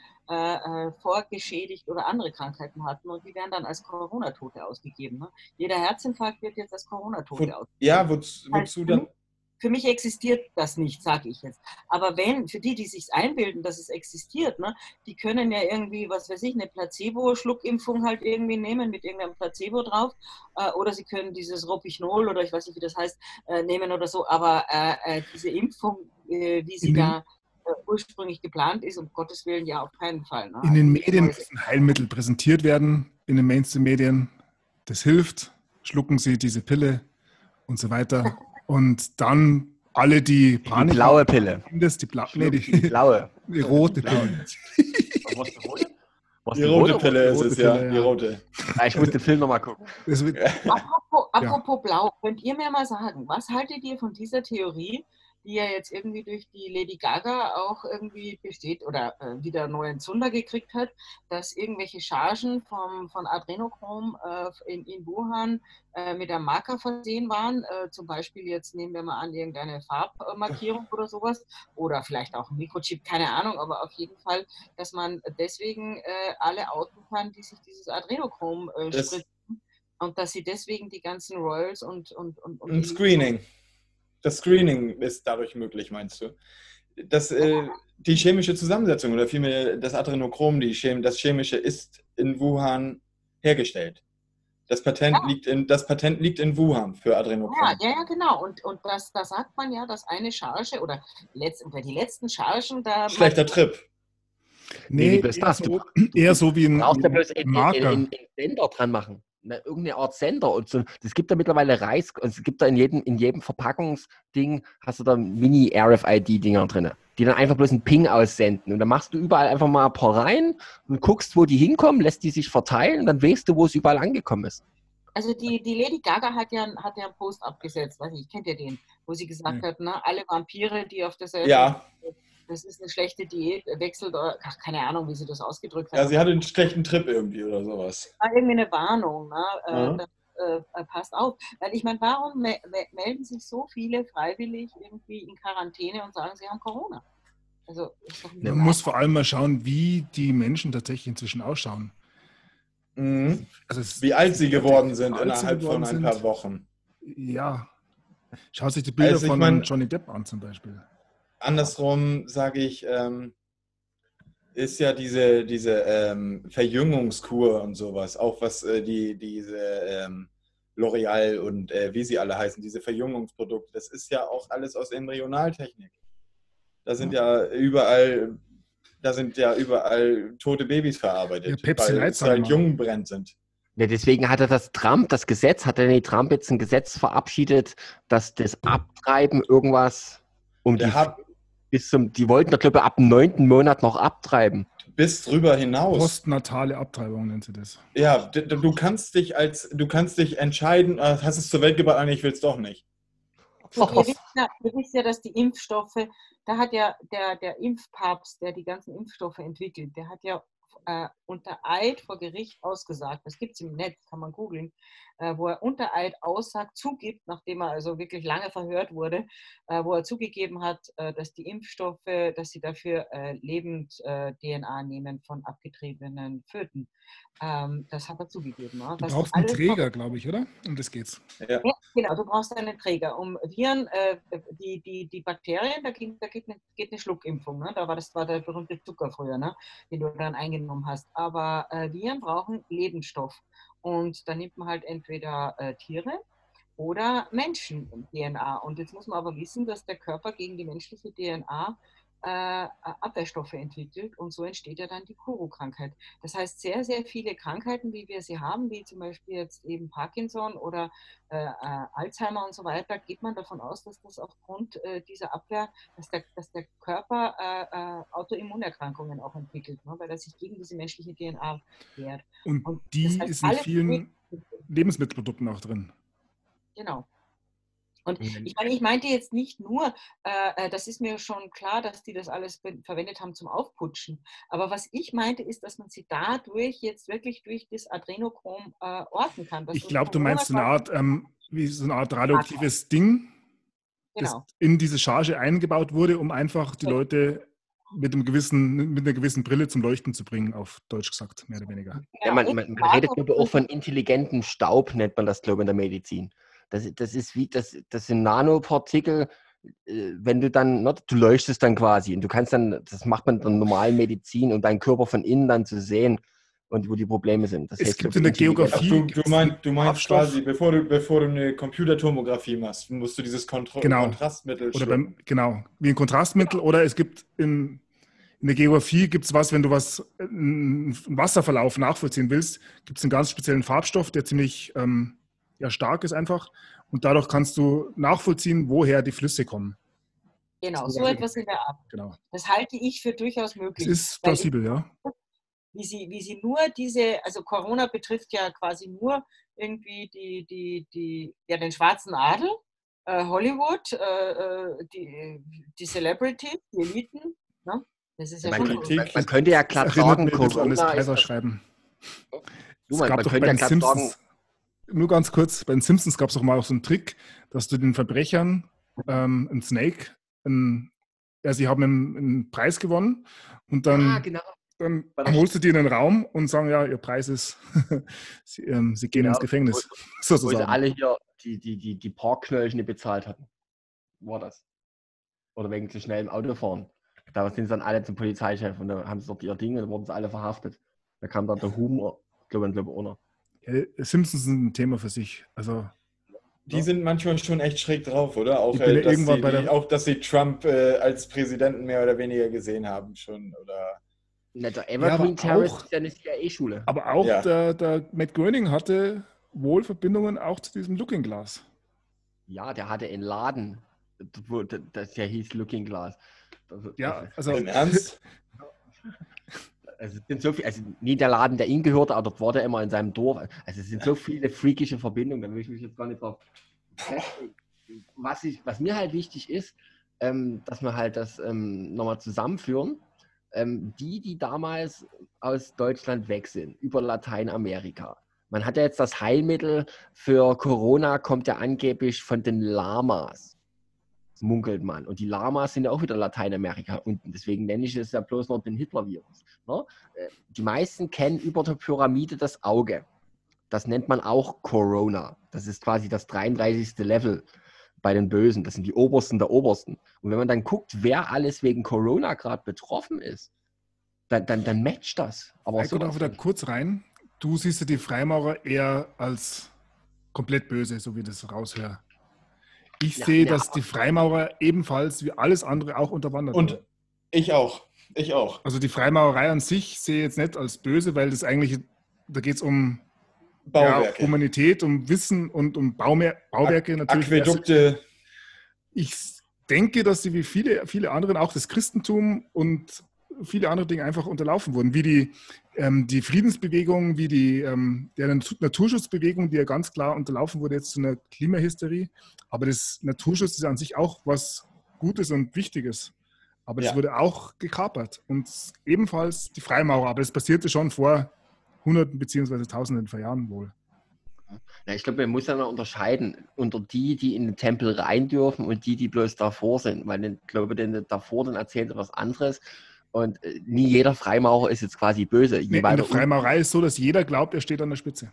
Speaker 2: vorgeschädigt oder andere Krankheiten hatten und die werden dann als Corona-Tote ausgegeben. Ne? Jeder Herzinfarkt wird jetzt als Corona-Tote ausgegeben.
Speaker 3: Ja, wozu dann?
Speaker 2: Für mich existiert das nicht, sage ich jetzt. Aber für die sich einbilden, dass es existiert, ne, die können ja irgendwie, was weiß ich, eine Placebo-Schluckimpfung halt irgendwie nehmen mit irgendeinem Placebo drauf. Oder sie können dieses Ropichnol oder ich weiß nicht, wie das heißt, nehmen oder so. Aber diese Impfung, wie sie da ursprünglich geplant ist, um Gottes Willen ja auf keinen Fall. Ne?
Speaker 1: In den Medien müssen Heilmittel präsentiert werden, in den Mainstream-Medien. Das hilft, schlucken Sie diese Pille und so weiter. Und dann Alle, die Panik
Speaker 4: blaue
Speaker 1: haben,
Speaker 4: Pille.
Speaker 1: Die
Speaker 4: blaue.
Speaker 1: Die rote Pille.
Speaker 4: Was die rote?
Speaker 3: Die rote Pille ist es, ja.
Speaker 1: Pille,
Speaker 3: Die
Speaker 1: ja.
Speaker 3: rote.
Speaker 4: Ich muss den Film nochmal gucken.
Speaker 1: Das wird,
Speaker 2: Apropos Blau, könnt ihr mir mal sagen, was haltet ihr von dieser Theorie, die ja jetzt irgendwie durch die Lady Gaga auch irgendwie besteht oder wieder neuen Zunder gekriegt hat, dass irgendwelche Chargen von Adrenochrom in Wuhan mit einem Marker versehen waren. Zum Beispiel jetzt nehmen wir mal an irgendeine Farbmarkierung oder sowas oder vielleicht auch ein Mikrochip, keine Ahnung, aber auf jeden Fall, dass man deswegen alle outen kann, die sich dieses Adrenochrom spritzen und dass sie deswegen die ganzen Royals und
Speaker 3: Ein Screening. Das Screening ist dadurch möglich, meinst du? Die chemische Zusammensetzung oder vielmehr das Adrenochrom, das chemische, ist in Wuhan hergestellt. Das Patent liegt in Wuhan für Adrenochrom.
Speaker 2: Ja, genau. Und da sagt man ja, dass eine Charge oder die letzten Chargen da...
Speaker 3: Schlechter Trip.
Speaker 1: nee, eher so wie ein
Speaker 4: brauchst du bloß
Speaker 1: Marker.
Speaker 4: einen Sender dran machen. Irgendeine Art Sender. Und so, es gibt da mittlerweile es gibt da in jedem Verpackungsding hast du da Mini-RFID-Dinger drin, die dann einfach bloß einen Ping aussenden. Und dann machst du überall einfach mal ein paar rein und guckst, wo die hinkommen, lässt die sich verteilen und dann weißt du, wo es überall angekommen ist.
Speaker 2: Also die Lady Gaga hat ja einen Post abgesetzt, weiß nicht, kennt ihr den, wo sie gesagt hat, ne, alle Vampire, die auf derselben...
Speaker 3: Ja.
Speaker 2: Das ist eine schlechte Diät, wechselt, keine Ahnung, wie sie das ausgedrückt hat.
Speaker 3: Ja, sie hatte einen schlechten Trip irgendwie oder sowas.
Speaker 2: War irgendwie eine Warnung, ne? Passt auf. Weil ich meine, warum melden sich so viele freiwillig irgendwie in Quarantäne und sagen, sie haben Corona? Also, ist doch
Speaker 1: Man muss vor allem mal schauen, wie die Menschen tatsächlich inzwischen ausschauen.
Speaker 3: Mhm.
Speaker 1: Also
Speaker 3: wie alt sie geworden sind innerhalb von ein paar Wochen.
Speaker 1: Ja. Schaut sich die Bilder von Johnny Depp an zum Beispiel.
Speaker 3: Andersrum sage ich, ist ja diese Verjüngungskur und sowas, auch was diese L'Oreal und wie sie alle heißen, diese Verjüngungsprodukte, das ist ja auch alles aus Embryonaltechnik. Da sind ja überall tote Babys verarbeitet, weil es halt Jungbrennt sind.
Speaker 4: Ja, deswegen hatte Trump jetzt ein Gesetz verabschiedet, dass das Abtreiben irgendwas die wollten, glaube ich, ab dem 9. Monat noch abtreiben.
Speaker 3: Bis drüber hinaus.
Speaker 1: Postnatale Abtreibung nennt sie das.
Speaker 3: Ja, du kannst dich entscheiden, hast es zur Welt gebracht, ich will es doch nicht.
Speaker 2: Und ihr wisst ja, dass die Impfstoffe, da hat ja der Impfpapst, der die ganzen Impfstoffe entwickelt, der hat ja unter Eid vor Gericht ausgesagt, das gibt es im Netz, kann man googeln, wo er unter Eid aussagt, zugibt, nachdem er also wirklich lange verhört wurde, wo er zugegeben hat, dass die Impfstoffe, dass sie dafür lebend DNA nehmen von abgetriebenen Föten. Das hat er zugegeben. Ne?
Speaker 1: Du brauchst einen Träger, glaube ich, oder? Um das geht's.
Speaker 2: Ja, genau, du brauchst einen Träger. Um Viren, die Bakterien, da geht eine Schluckimpfung. Ne? Das war der berühmte Zucker früher, ne? Den du dann eingenommen hast. Aber Viren brauchen Lebensstoff. Und da nimmt man halt entweder Tiere oder Menschen-DNA. Und jetzt muss man aber wissen, dass der Körper gegen die menschliche DNA Abwehrstoffe entwickelt und so entsteht ja dann die Kuru-Krankheit. Das heißt, sehr, sehr viele Krankheiten, wie wir sie haben, wie zum Beispiel jetzt eben Parkinson oder Alzheimer und so weiter, geht man davon aus, dass das aufgrund dieser Abwehr, dass der Körper Autoimmunerkrankungen auch entwickelt, ne, weil er sich gegen diese menschliche DNA wehrt.
Speaker 1: Und die das heißt, ist in vielen Lebensmittelprodukten auch drin.
Speaker 2: Genau. Und ich meinte jetzt nicht nur, das ist mir schon klar, dass die das alles verwendet haben zum Aufputschen. Aber was ich meinte, ist, dass man sie dadurch jetzt wirklich durch das Adrenochrom orten kann.
Speaker 1: Ich glaube, du meinst so eine Art radioaktives Ding, das in diese Charge eingebaut wurde, um einfach die Leute mit einer gewissen Brille zum Leuchten zu bringen, auf Deutsch gesagt, mehr oder weniger.
Speaker 4: Ja, man redet aber auch von intelligentem Staub, nennt man das, glaube ich, in der Medizin. Das sind Nanopartikel, wenn du dann, du leuchtest dann quasi und du kannst dann, das macht man in der normalen Medizin, um deinen Körper von innen dann zu sehen und wo die Probleme sind. Das
Speaker 1: es gibt in der Geografie...
Speaker 3: Du meinst quasi, bevor du eine Computertomographie machst, musst du dieses Kontrastmittel
Speaker 1: schlucken. Wie ein Kontrastmittel, oder es gibt in der Geografie gibt es was, wenn du einen Wasserverlauf nachvollziehen willst, gibt es einen ganz speziellen Farbstoff, der ziemlich stark ist einfach. Und dadurch kannst du nachvollziehen, woher die Flüsse kommen.
Speaker 2: Genau,
Speaker 1: So
Speaker 2: so
Speaker 1: weit-
Speaker 2: etwas in der Art.
Speaker 1: Genau.
Speaker 2: Das halte ich für durchaus
Speaker 1: Es
Speaker 2: möglich.
Speaker 1: ist
Speaker 2: weil
Speaker 1: plausibel, ja.
Speaker 2: wie sie nur also Corona betrifft ja quasi nur irgendwie den schwarzen Adel, Hollywood, die Celebrities, die Eliten. Ne? Das ist ja schon
Speaker 3: Politik.
Speaker 4: Man könnte ja
Speaker 1: Das
Speaker 4: glatt
Speaker 1: erinnert
Speaker 4: sagen,
Speaker 1: mich ein bisschen an das
Speaker 4: Corona ist das.
Speaker 1: Kaiserschreiben.
Speaker 4: Du,
Speaker 1: Es gab
Speaker 4: man
Speaker 1: doch
Speaker 4: könnte
Speaker 1: bei
Speaker 4: ja
Speaker 1: den
Speaker 4: glatt sagen,
Speaker 1: Simpsons, nur ganz kurz, bei den Simpsons gab es doch mal auch so einen Trick, dass du den Verbrechern einen Snake, sie haben einen Preis gewonnen und dann,
Speaker 4: genau.
Speaker 1: dann
Speaker 4: Bei der
Speaker 1: holst du die in den Raum und sagen, ja, ihr Preis ist, sie gehen
Speaker 4: Genau.
Speaker 1: ins Gefängnis,
Speaker 4: Wo sie
Speaker 1: sozusagen.
Speaker 4: alle hier die Parkknöllchen nicht bezahlt hatten. War das. Oder wegen zu schnellem Autofahren. Da sind sie dann alle zum Polizeichef und da haben sie dort ihr Ding und dann wurden sie alle verhaftet. Da kam dann der Humor, glaube ich, auch noch.
Speaker 1: Ja, Simpsons sind ein Thema für sich. Also
Speaker 3: Die sind manchmal schon echt schräg drauf, oder? Auch,
Speaker 1: Ich bin ja
Speaker 3: dass
Speaker 1: irgendwann
Speaker 3: sie,
Speaker 1: bei der-
Speaker 3: auch dass sie Trump als Präsidenten mehr oder weniger gesehen haben schon. Oder
Speaker 4: Na, der
Speaker 1: aber
Speaker 4: Evergreen Terrace
Speaker 1: auch-
Speaker 4: ist ja eine CIA-Schule.
Speaker 1: Aber auch
Speaker 3: Ja.
Speaker 1: der Matt Groening hatte wohl Verbindungen auch zu diesem Looking Glass.
Speaker 4: Ja, der hatte einen Laden, der hieß Looking Glass.
Speaker 1: Ja, also
Speaker 3: im Ernst?
Speaker 4: Also es sind so viele, also nie der Laden, der ihm gehörte, aber dort war der immer in seinem Dorf. Also es sind so viele freakische Verbindungen, da will ich mich jetzt gar nicht drauf festlegen. Was mir halt wichtig ist, dass wir halt das nochmal zusammenführen. Die damals aus Deutschland weg sind, über Lateinamerika. Man hat ja jetzt das Heilmittel für Corona, kommt ja angeblich von den Lamas, munkelt man. Und die Lamas sind ja auch wieder Lateinamerika unten. Deswegen nenne ich es ja bloß noch den Hitler-Virus. Ne? Die meisten kennen über der Pyramide das Auge. Das nennt man auch Corona. Das ist quasi das 33. Level bei den Bösen. Das sind die Obersten der Obersten. Und wenn man dann guckt, wer alles wegen Corona gerade betroffen ist, dann matcht das. Aber
Speaker 1: ich da wieder kurz rein. Du siehst ja die Freimaurer eher als komplett böse, so wie das raushöre. Ich sehe, dass die Freimaurer ebenfalls wie alles andere auch unterwandert
Speaker 3: Und
Speaker 1: wurden.
Speaker 3: ich auch. Ich auch.
Speaker 1: Also die Freimaurerei an sich sehe ich jetzt nicht als böse, weil das eigentlich, da geht es um
Speaker 3: Bauwerke.
Speaker 1: Humanität, um Wissen und um Bauwerke natürlich.
Speaker 3: Aquädukte.
Speaker 1: Ich denke, dass sie wie viele anderen auch das Christentum und viele andere Dinge einfach unterlaufen wurden, wie die Friedensbewegung, wie der Naturschutzbewegung, die ja ganz klar unterlaufen wurde jetzt zu einer Klimahysterie. Aber das Naturschutz ist an sich auch was Gutes und Wichtiges. Aber das wurde auch gekapert. Und ebenfalls die Freimaurer. Aber das passierte schon vor Hunderten beziehungsweise Tausenden von Jahren wohl.
Speaker 4: Ja, ich glaube, man muss ja noch unterscheiden unter die in den Tempel rein dürfen und die bloß davor sind. Weil ich glaube, davor dann erzählt was anderes. Und nie jeder Freimaurer ist jetzt quasi böse.
Speaker 1: In der Freimaurerei ist so, dass jeder glaubt, er steht an der Spitze.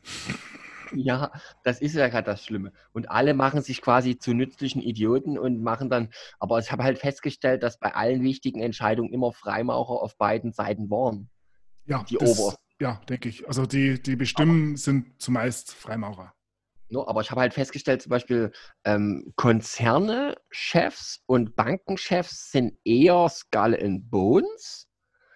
Speaker 4: Ja, das ist ja gerade das Schlimme. Und alle machen sich quasi zu nützlichen Idioten und machen dann, aber ich habe halt festgestellt, dass bei allen wichtigen Entscheidungen immer Freimaurer auf beiden Seiten waren.
Speaker 1: Ja,
Speaker 4: die Obersten.
Speaker 1: Ja, denke ich. Also die bestimmen sind zumeist Freimaurer.
Speaker 4: No, aber ich habe halt festgestellt, zum Beispiel Konzerne-Chefs und Bankenchefs sind eher Skull and Bones.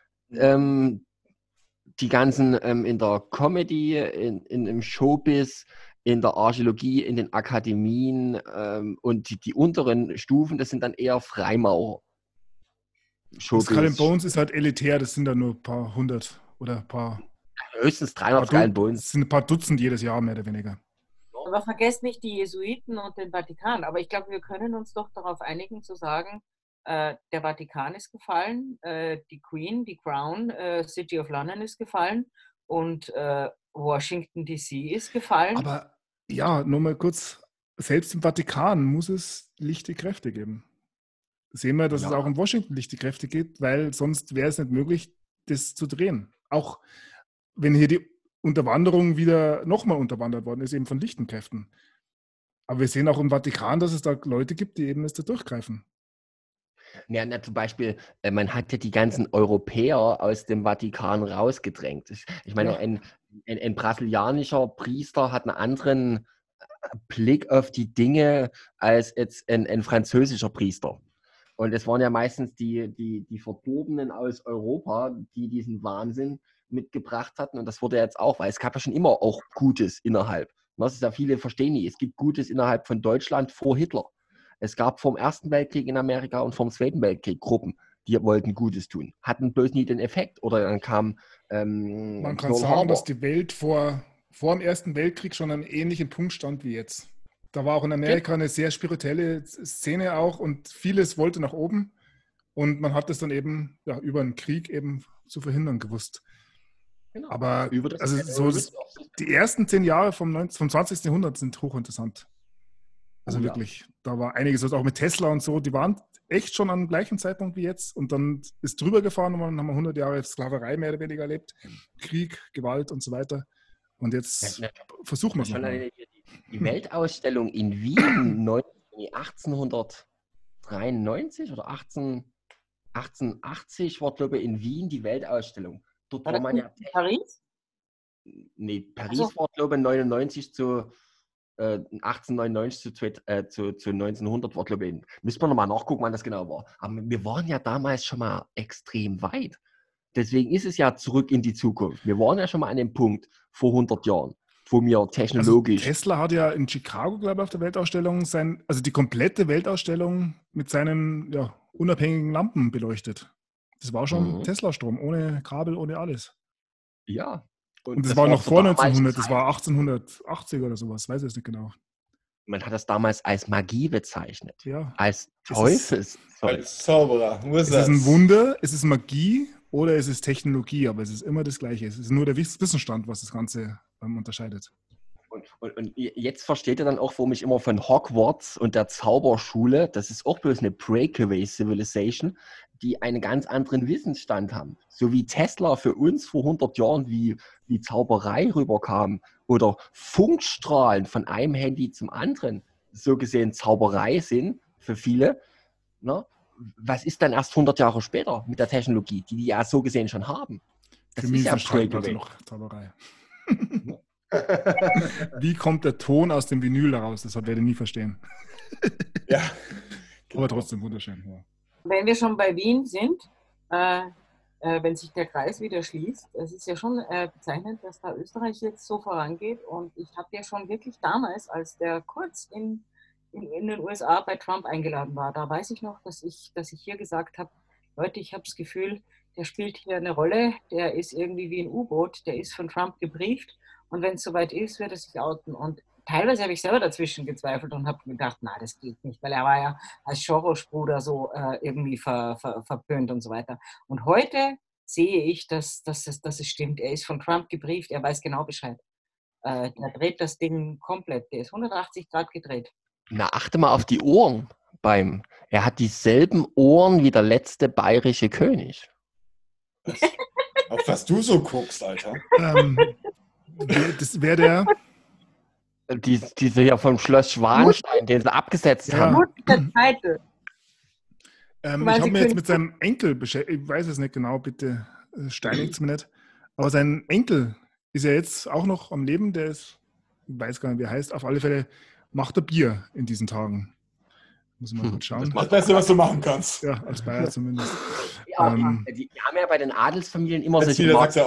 Speaker 4: Die ganzen in der Comedy, im Showbiz, in der Archäologie, in den Akademien und die unteren Stufen, das sind dann eher Freimaurer.
Speaker 1: Skull and Bones ist halt elitär, das sind dann nur ein paar hundert oder ein paar.
Speaker 4: Höchstens 300 Skull and Bones.
Speaker 1: Das sind ein paar Dutzend jedes Jahr, mehr oder weniger.
Speaker 2: Aber vergesst nicht die Jesuiten und den Vatikan. Aber ich glaube, wir können uns doch darauf einigen, zu sagen, der Vatikan ist gefallen, die Queen, die Crown, City of London ist gefallen und Washington DC ist gefallen.
Speaker 1: Aber ja, nur mal kurz, selbst im Vatikan muss es lichte Kräfte geben. Sehen wir, dass es auch in Washington lichte Kräfte gibt, weil sonst wäre es nicht möglich, das zu drehen. Auch wenn hier die Unterwanderung wieder nochmal unterwandert worden ist, eben von lichten Kräften. Aber wir sehen auch im Vatikan, dass es da Leute gibt, die eben das da durchgreifen.
Speaker 4: Ja, zum Beispiel, man hat ja die ganzen Europäer aus dem Vatikan rausgedrängt. Ich meine, ein brasilianischer Priester hat einen anderen Blick auf die Dinge als jetzt ein französischer Priester. Und es waren ja meistens die Verdorbenen aus Europa, die diesen Wahnsinn mitgebracht hatten. Und das wurde jetzt auch, weil es gab ja schon immer auch Gutes innerhalb. Das ist ja, viele verstehen nicht, es gibt Gutes innerhalb von Deutschland vor Hitler. Es gab vor dem Ersten Weltkrieg in Amerika und vor dem Zweiten Weltkrieg Gruppen, die wollten Gutes tun, hatten bloß nie den Effekt. Oder dann kam
Speaker 1: Man kann
Speaker 4: Pearl
Speaker 1: sagen, dass
Speaker 4: Harbor.
Speaker 1: die Welt vor dem Ersten Weltkrieg schon an einem ähnlichen Punkt stand wie jetzt. Da war auch in Amerika eine sehr spirituelle Szene auch und vieles wollte nach oben. Und man hat es dann eben über einen Krieg eben zu verhindern gewusst.
Speaker 4: Genau.
Speaker 1: Aber
Speaker 4: Über das
Speaker 1: also die ersten 10 Jahre vom 20. Jahrhundert sind hochinteressant. Also wirklich, da war einiges, also auch mit Tesla und so, die waren echt schon am gleichen Zeitpunkt wie jetzt und dann ist drüber gefahren und dann haben wir 100 Jahre Sklaverei mehr oder weniger erlebt, Krieg, Gewalt und so weiter. Und jetzt versuchen wir es nochmal.
Speaker 4: Die Weltausstellung in Wien 1893 oder 1880 war, glaube ich, in Wien die Weltausstellung. Dort war man ja.
Speaker 2: Paris?
Speaker 4: Nee, Paris war, glaube ich, 99 zu 1899 zu 1900 war, glaube ich. Müssen wir nochmal nachgucken, wann das genau war. Aber wir waren ja damals schon mal extrem weit. Deswegen ist es ja zurück in die Zukunft. Wir waren ja schon mal an dem Punkt vor 100 Jahren, wo wir technologisch.
Speaker 1: Also Tesla hat ja in Chicago, glaube ich, auf der Weltausstellung also die komplette Weltausstellung mit seinen unabhängigen Lampen beleuchtet. Das war schon Tesla-Strom, ohne Kabel, ohne alles.
Speaker 4: Ja.
Speaker 1: Und das war noch vor 1900, das war 1880 oder sowas, weiß ich es nicht genau.
Speaker 4: Man hat das damals als Magie bezeichnet.
Speaker 1: Ja.
Speaker 4: Als Teufelszeug.
Speaker 3: Als Zauberer.
Speaker 1: Ist es ein Wunder, ist es Magie oder ist es Technologie? Aber es ist immer das Gleiche. Es ist nur der Wissensstand, was das Ganze unterscheidet.
Speaker 4: Und jetzt versteht ihr dann auch, warum ich immer von Hogwarts und der Zauberschule, das ist auch bloß eine Breakaway Civilization, die einen ganz anderen Wissensstand haben. So wie Tesla für uns vor 100 Jahren wie Zauberei rüberkam oder Funkstrahlen von einem Handy zum anderen so gesehen Zauberei sind für viele. Ne? Was ist dann erst 100 Jahre später mit der Technologie, die ja so gesehen schon haben?
Speaker 1: Das ist ja Breakaway. Noch Zauberei. Wie kommt der Ton aus dem Vinyl daraus? Das werde ich nie verstehen.
Speaker 3: Ja.
Speaker 1: Aber trotzdem wunderschön. Ja.
Speaker 2: Wenn wir schon bei Wien sind, wenn sich der Kreis wieder schließt, es ist ja schon bezeichnend, dass da Österreich jetzt so vorangeht. Und ich habe ja schon wirklich damals, als der Kurz in den USA bei Trump eingeladen war, da weiß ich noch, dass ich hier gesagt habe, Leute, ich habe das Gefühl, der spielt hier eine Rolle, der ist irgendwie wie ein U-Boot, der ist von Trump gebrieft. Und wenn es soweit ist, wird er sich outen. Und teilweise habe ich selber dazwischen gezweifelt und habe gedacht, na, das geht nicht, weil er war ja als Soros-Bruder so irgendwie verpönt und so weiter. Und heute sehe ich, dass es stimmt. Er ist von Trump gebrieft, er weiß genau Bescheid. Der dreht das Ding komplett. Der ist 180 Grad gedreht.
Speaker 4: Na, achte mal auf die Ohren er hat dieselben Ohren wie der letzte bayerische König.
Speaker 3: Auf was du so guckst, Alter.
Speaker 1: Das wäre der.
Speaker 4: Diese hier vom Schloss Schwanstein, den sie abgesetzt haben.
Speaker 1: Ich habe mich jetzt mit seinem Enkel beschäftigt. Ich weiß es nicht genau, bitte steinigt es mir nicht. Aber sein Enkel ist ja jetzt auch noch am Leben. Der ist, ich weiß gar nicht, wie er heißt. Auf alle Fälle macht er Bier in diesen Tagen. Muss ich mal kurz schauen.
Speaker 3: Das Beste, was du machen kannst.
Speaker 1: Ja, als Bayer zumindest.
Speaker 4: Die haben ja bei den Adelsfamilien immer solche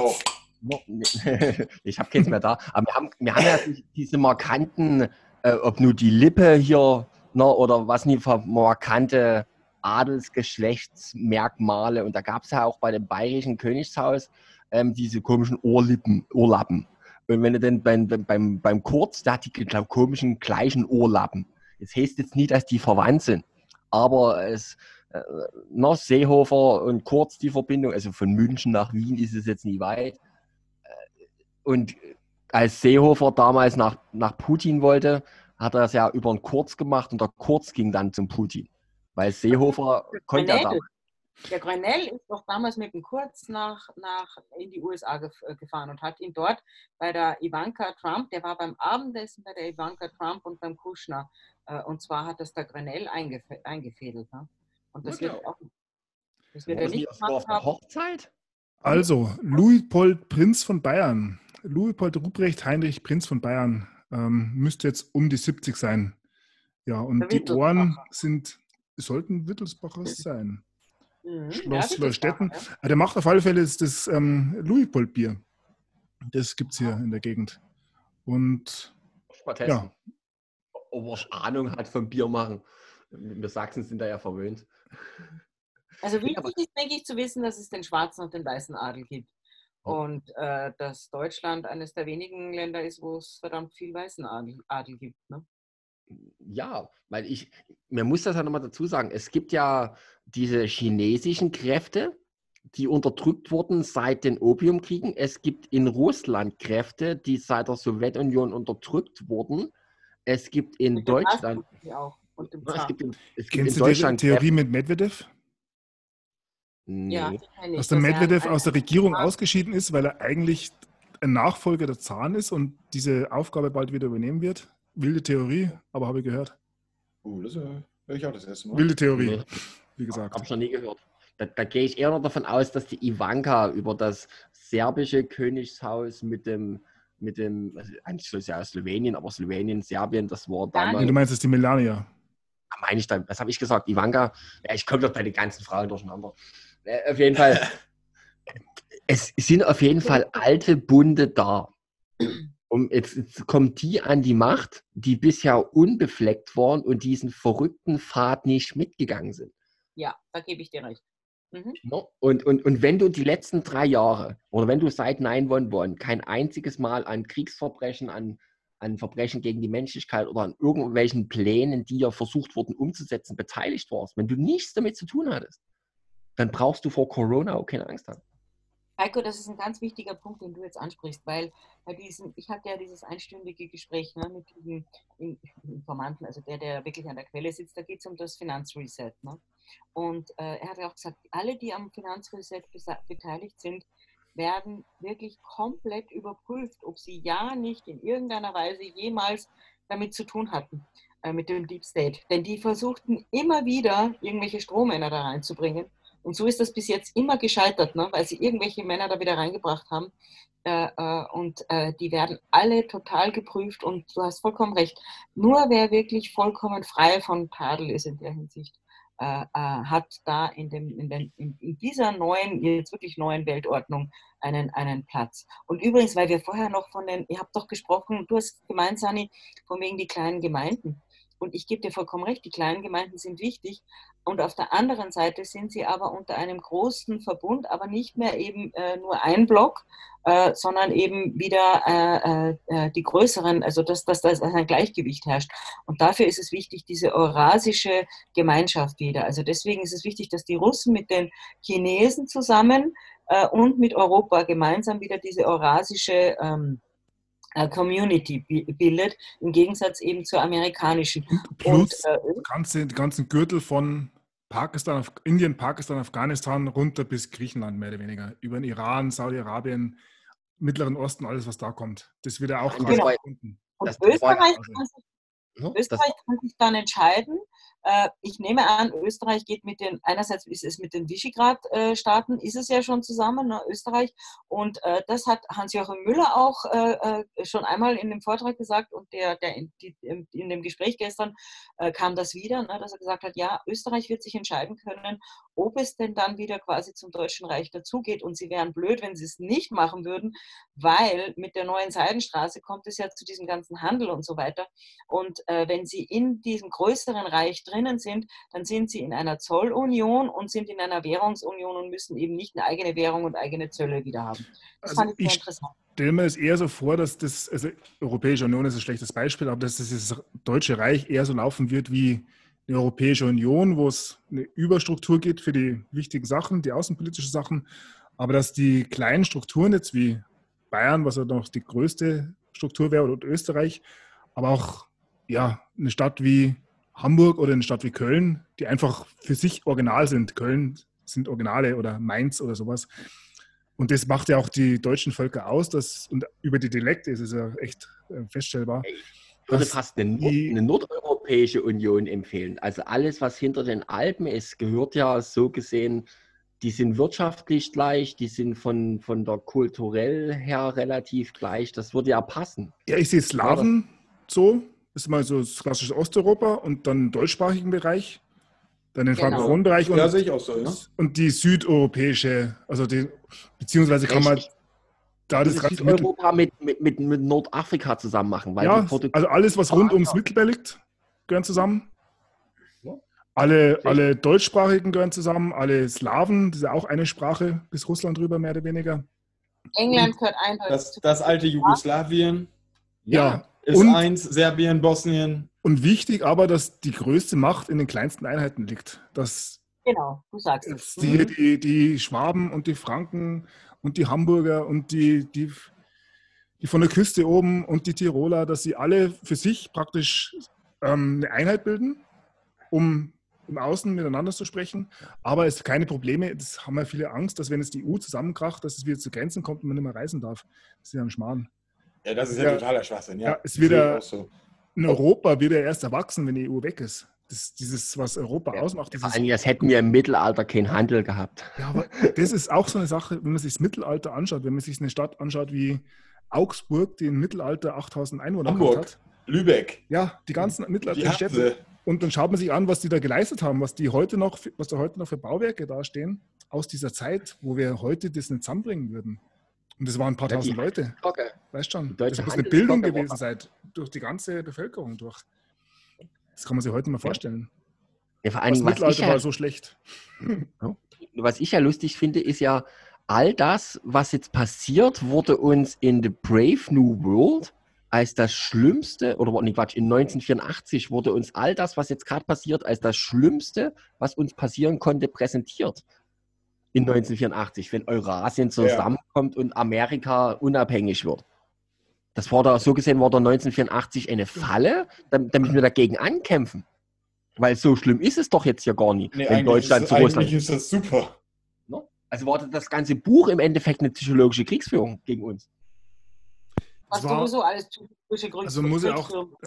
Speaker 4: ich habe keins mehr da. Aber wir haben ja diese markanten, ob nur die Lippe hier oder was nie für markante Adelsgeschlechtsmerkmale. Und da gab es ja auch bei dem bayerischen Königshaus diese komischen Ohrlappen. Und wenn du denn beim Kurz, der hat die komischen gleichen Ohrlappen. Das heißt jetzt nie, dass die verwandt sind. Aber Seehofer und Kurz die Verbindung, also von München nach Wien ist es jetzt nie weit. Und als Seehofer damals nach Putin wollte, hat er es ja über einen Kurz gemacht und der Kurz ging dann zum Putin. Weil Seehofer konnte ja damals.
Speaker 2: Der Grenell ist doch damals mit dem Kurz in die USA gefahren und hat ihn dort bei der Ivanka Trump, der war beim Abendessen bei der Ivanka Trump und beim Kushner. Und zwar hat das der Grenell eingefädelt. Ne? Und das wird auch. Das wird er nicht
Speaker 4: auf der Hochzeit?
Speaker 1: Also, Luitpold, Prinz von Bayern. Luitpold Ruprecht Heinrich, Prinz von Bayern. Müsste jetzt um die 70 sein. Ja, und die Ohren sollten Wittelsbacher sein. Schloss Leustetten. Ja. Der macht auf alle Fälle das Luitpold-Bier. Das gibt es hier in der Gegend. Und
Speaker 4: mal testen. Ob er Ahnung hat vom Bier machen. Wir Sachsen sind da ja verwöhnt.
Speaker 2: Also wichtig ist, denke ich, zu wissen, dass es den schwarzen und den weißen Adel gibt. Und dass Deutschland eines der wenigen Länder ist, wo es verdammt viel weißen Adel gibt. Ne?
Speaker 4: Ja, weil mir muss das ja nochmal dazu sagen, es gibt ja diese chinesischen Kräfte, die unterdrückt wurden seit den Opiumkriegen. Es gibt in Russland Kräfte, die seit der Sowjetunion unterdrückt wurden. Es gibt in
Speaker 2: Mit dem
Speaker 4: Deutschland...
Speaker 2: auch. Und dem
Speaker 4: Es gibt
Speaker 1: Kennst
Speaker 4: in
Speaker 1: du die
Speaker 4: Deutschland
Speaker 1: Theorie mit Medvedev?
Speaker 4: Nee.
Speaker 2: Ja, die kenne ich.
Speaker 1: Dass der Medvedev aus der Regierung ausgeschieden ist, weil er eigentlich ein Nachfolger der Zaren ist und diese Aufgabe bald wieder übernehmen wird. Wilde Theorie, aber habe ich gehört.
Speaker 3: Das höre ich auch das erste Mal.
Speaker 1: Wilde Theorie,
Speaker 4: Nee.
Speaker 1: wie gesagt.
Speaker 4: Habe ich noch nie gehört. Da gehe ich eher noch davon aus, dass die Ivanka über das serbische Königshaus mit dem eigentlich ist es ja aus Slowenien, aber Slowenien, Serbien, das war damals...
Speaker 1: Du meinst, es ist die Melania.
Speaker 4: Meine ich dann, was habe ich gesagt? Ivanka? Ja, ich komme doch bei den ganzen Fragen durcheinander. Auf jeden Fall, es sind auf jeden Fall alte Bunde da. Und jetzt kommt die an die Macht, die bisher unbefleckt waren und diesen verrückten Pfad nicht mitgegangen sind.
Speaker 2: Ja, da gebe ich dir recht. Mhm.
Speaker 4: Und wenn du die letzten 3 Jahre oder wenn du seit 9/11 kein einziges Mal an Kriegsverbrechen, an Verbrechen gegen die Menschlichkeit oder an irgendwelchen Plänen, die ja versucht wurden umzusetzen, beteiligt warst, wenn du nichts damit zu tun hattest, dann brauchst du vor Corona auch keine Angst haben.
Speaker 2: Heiko, das ist ein ganz wichtiger Punkt, den du jetzt ansprichst, weil bei ich hatte ja dieses einstündige Gespräch mit diesem Informanten, also der wirklich an der Quelle sitzt, da geht es um das Finanzreset. Ne? Und er hat ja auch gesagt, alle, die am Finanzreset beteiligt sind, werden wirklich komplett überprüft, ob sie ja nicht in irgendeiner Weise jemals damit zu tun hatten, mit dem Deep State. Denn die versuchten immer wieder, irgendwelche Strohmänner da reinzubringen. Und so ist das bis jetzt immer gescheitert, ne? Weil sie irgendwelche Männer da wieder reingebracht haben. Die werden alle total geprüft und du hast vollkommen recht. Nur wer wirklich vollkommen frei von Tadel ist in der Hinsicht, hat da in dieser neuen, jetzt wirklich neuen Weltordnung einen Platz. Und übrigens, weil wir vorher noch ihr habt doch gesprochen, du hast gemeint, Sani, von wegen die kleinen Gemeinden. Und ich gebe dir vollkommen recht, die kleinen Gemeinden sind wichtig. Und auf der anderen Seite sind sie aber unter einem großen Verbund, aber nicht mehr eben nur ein Block, sondern eben wieder die größeren, also dass ein Gleichgewicht herrscht. Und dafür ist es wichtig, diese eurasische Gemeinschaft wieder. Also deswegen ist es wichtig, dass die Russen mit den Chinesen zusammen und mit Europa gemeinsam wieder diese eurasische Community bildet, im Gegensatz eben zur amerikanischen.
Speaker 1: Plus die ganzen Gürtel von Pakistan, Indien, Pakistan, Afghanistan runter bis Griechenland mehr oder weniger. Über den Iran, Saudi-Arabien, Mittleren Osten, alles was da kommt. Das wird ja auch gerade gefunden.
Speaker 2: Und Österreich kann sich dann entscheiden. Ich nehme an, Österreich geht einerseits ist es mit den Visegrad-Staaten, ist es ja schon zusammen, ne, Österreich. Und das hat Hans-Joachim Müller auch schon einmal in dem Vortrag gesagt und in dem Gespräch gestern kam das wieder, ne, dass er gesagt hat, ja, Österreich wird sich entscheiden können, ob es denn dann wieder quasi zum Deutschen Reich dazugeht. Und sie wären blöd, wenn sie es nicht machen würden, weil mit der neuen Seidenstraße kommt es ja zu diesem ganzen Handel und so weiter. Und wenn sie in diesem größeren Reich drinnen sind, dann sind sie in einer Zollunion und sind in einer Währungsunion und müssen eben nicht eine eigene Währung und eigene Zölle wieder haben. Das fand ich sehr interessant.
Speaker 1: Ich stelle mir das eher so vor, dass Europäische Union ist ein schlechtes Beispiel, aber dass das Deutsche Reich eher so laufen wird wie die Europäische Union, wo es eine Überstruktur gibt für die wichtigen Sachen, die außenpolitischen Sachen, aber dass die kleinen Strukturen jetzt wie Bayern, was ja noch die größte Struktur wäre, und Österreich, aber auch eine Stadt wie Hamburg oder eine Stadt wie Köln, die einfach für sich original sind. Köln sind Originale oder Mainz oder sowas. Und das macht ja auch die deutschen Völker aus. Und über die Dialekte ist es ja echt feststellbar.
Speaker 4: Ich würde fast eine nordeuropäische Union empfehlen. Also alles, was hinter den Alpen ist, gehört ja so gesehen, die sind wirtschaftlich gleich, die sind von der kulturell her relativ gleich. Das würde ja passen.
Speaker 1: Ja, ich sehe Slawen so. Das ist mal so das klassische Osteuropa und dann im deutschsprachigen Bereich, dann den frankophonen Bereich und,
Speaker 3: sehe ich auch so, ja.
Speaker 1: Und die südeuropäische, beziehungsweise kann man da das ganze
Speaker 4: Südeuropa mit Nordafrika zusammen machen. Weil
Speaker 1: also alles, was rund ums Mittelmeer liegt, gehören zusammen. Alle Deutschsprachigen gehören zusammen, alle Slawen, das ist ja auch eine Sprache bis Russland rüber, mehr oder weniger.
Speaker 2: England gehört eindeutig
Speaker 3: Das alte Jugoslawien
Speaker 1: Ja,
Speaker 3: ist eins, Serbien, Bosnien.
Speaker 1: und wichtig aber, dass die größte Macht in den kleinsten Einheiten liegt. Dass
Speaker 2: Genau, du sagst es.
Speaker 1: die Schwaben und die Franken und die Hamburger und die von der Küste oben und die Tiroler, dass sie alle für sich praktisch eine Einheit bilden, um im Außen miteinander zu sprechen. Aber es keine Probleme, das haben ja viele Angst, dass wenn es die EU zusammenkracht, dass es wieder zu Grenzen kommt und man nicht mehr reisen darf. Das ist ja ein Schmarrn.
Speaker 3: Ja, das ist ja totaler Schwachsinn. Ja,
Speaker 1: es wird ja
Speaker 3: auch so.
Speaker 1: In Europa wird ja erst erwachsen, wenn die EU weg ist. Dieses, was Europa ausmacht.
Speaker 4: Vor allem, als hätten wir im Mittelalter keinen Handel gehabt.
Speaker 1: Ja, aber das ist auch so eine Sache, wenn man sich das Mittelalter anschaut, wenn man sich eine Stadt anschaut wie Augsburg, die im Mittelalter 8000 Einwohner
Speaker 3: Hamburg,
Speaker 1: hat.
Speaker 3: Lübeck.
Speaker 1: Ja, die ganzen Mittelalterstädte. Und dann schaut man sich an, was die da geleistet haben, was da heute noch für Bauwerke dastehen, aus dieser Zeit, wo wir heute das nicht zusammenbringen würden. Und das waren ein paar tausend Leute. Weißt schon, das muss eine Bildung gewesen sein, durch die ganze Bevölkerung durch. Das kann man sich heute mal vorstellen.
Speaker 4: Ja, vor allem,
Speaker 1: das Mittelalter war so schlecht.
Speaker 4: Was ich ja lustig finde, ist ja, all das, was jetzt passiert, wurde uns in The Brave New World als das Schlimmste, oder in 1984 wurde uns all das, was jetzt gerade passiert, als das Schlimmste, was uns passieren konnte, präsentiert. In 1984, wenn Eurasien zusammenkommt und Amerika unabhängig wird. Das war da, so gesehen, war da 1984 eine Falle, damit wir dagegen ankämpfen. Weil so schlimm ist es doch jetzt ja gar nicht, wenn Deutschland zu Russland...
Speaker 3: Eigentlich ist das super.
Speaker 4: No? Also war das ganze Buch im Endeffekt eine psychologische Kriegsführung gegen uns.
Speaker 2: Was sowieso alles psychologische Kriegsführung.
Speaker 1: Also muss ja auch...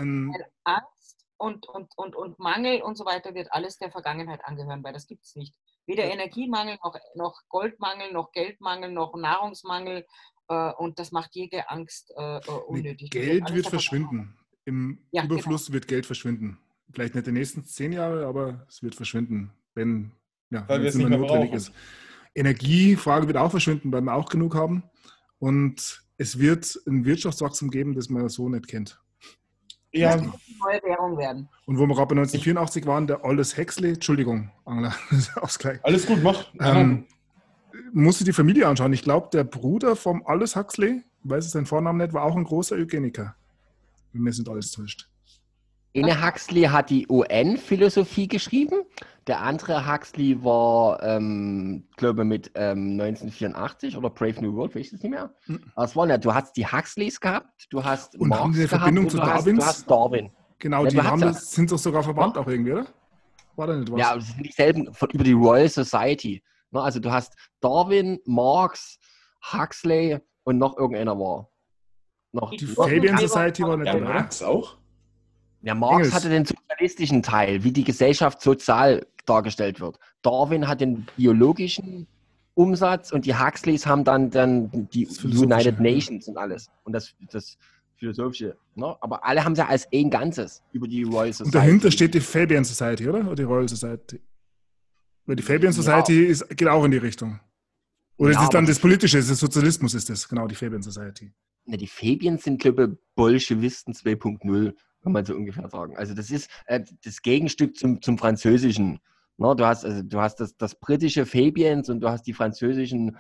Speaker 2: Angst und Mangel und so weiter wird alles der Vergangenheit angehören, weil das gibt es nicht. Weder Energiemangel, noch Goldmangel, noch Geldmangel, noch Nahrungsmangel. Und das macht jede Angst unnötig.
Speaker 1: Geld wird verschwinden. Im Überfluss wird Geld verschwinden. Vielleicht nicht die nächsten 10 Jahre, aber es wird verschwinden, wenn es nicht mehr notwendig ist. Energiefrage wird auch verschwinden, weil wir auch genug haben. Und es wird ein Wirtschaftswachstum geben, das man so nicht kennt.
Speaker 2: Ja. Das muss eine neue Währung werden.
Speaker 1: Und wo wir gerade bei 1984 waren, der Aldous Huxley, Entschuldigung, Angela, Ausgleich.
Speaker 3: Alles gut, mach.
Speaker 1: Musst du die Familie anschauen. Ich glaube, der Bruder vom Aldous Huxley, ich weiß seinen Vornamen nicht, war auch ein großer Eugeniker. Mir sind alles täuscht.
Speaker 4: Eine Huxley hat die UN-Philosophie geschrieben. Der andere Huxley war, glaube ich, mit 1984 oder Brave New World, weiß ich es nicht mehr. Was waren ja, du hast die Huxleys gehabt, du hast
Speaker 1: und Marx haben die eine Verbindung zu Darwins?
Speaker 4: Du hast Darwin.
Speaker 1: Genau, ja, sind doch sogar verwandt auch irgendwie, oder? War da nicht was?
Speaker 4: Ja, das sind dieselben über die Royal Society. Also du hast Darwin, Marx, Huxley und noch irgendeiner war.
Speaker 1: Die Fabian Society war nicht,
Speaker 3: oder? Marx auch?
Speaker 4: Ja, Marx hatte den sozialistischen Teil, wie die Gesellschaft sozial dargestellt wird. Darwin hat den biologischen Umsatz und die Huxleys haben dann die United Nations und alles. Und das Philosophische. Ne? Aber alle haben es ja als ein Ganzes über die Royal Society.
Speaker 1: Und dahinter steht die Fabian Society, oder? Oder die Royal Society? Weil die Fabian Society geht auch in die Richtung. Oder ist es dann das Politische, das Sozialismus ist das, genau, die Fabian Society.
Speaker 4: Ne, die Fabians sind, glaube ich, Bolschewisten 2.0. Kann man so ungefähr sagen. Also das ist das Gegenstück zum Französischen. No, du hast das britische Fabians und du hast die französischen,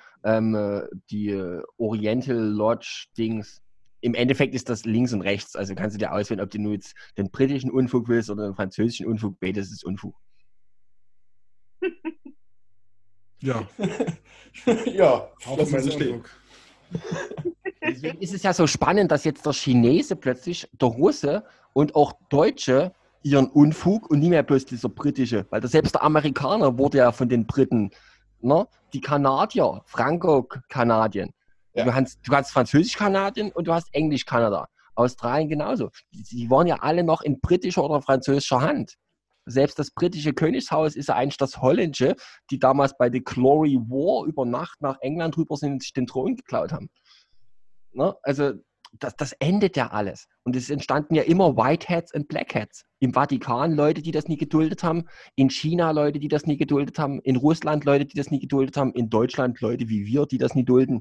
Speaker 4: die Oriental Lodge-Dings. Im Endeffekt ist das links und rechts. Also kannst du dir auswählen, ob du nur jetzt den britischen Unfug willst oder den französischen Unfug. Beides ist Unfug.
Speaker 1: Ja.
Speaker 3: Ja,
Speaker 1: auch mein Unfug.
Speaker 4: Deswegen ist es ja so spannend, dass jetzt der Chinese plötzlich, der Russe und auch Deutsche ihren Unfug und nicht mehr bloß dieser britische, weil selbst der Amerikaner wurde ja von den Briten, ne? Die Kanadier, Franco-Kanadien. Ja. Du hast Französisch-Kanadien und du hast Englisch-Kanada. Australien genauso. Die waren ja alle noch in britischer oder französischer Hand. Selbst das britische Königshaus ist ja eigentlich das holländische, die damals bei The Glory War über Nacht nach England rüber sind und sich den Thron geklaut haben. Ne? Also das endet ja alles. Und es entstanden ja immer White Hats und Black Hats. Im Vatikan Leute, die das nie geduldet haben. In China Leute, die das nie geduldet haben. In Russland Leute, die das nie geduldet haben. In Deutschland Leute wie wir, die das nie dulden.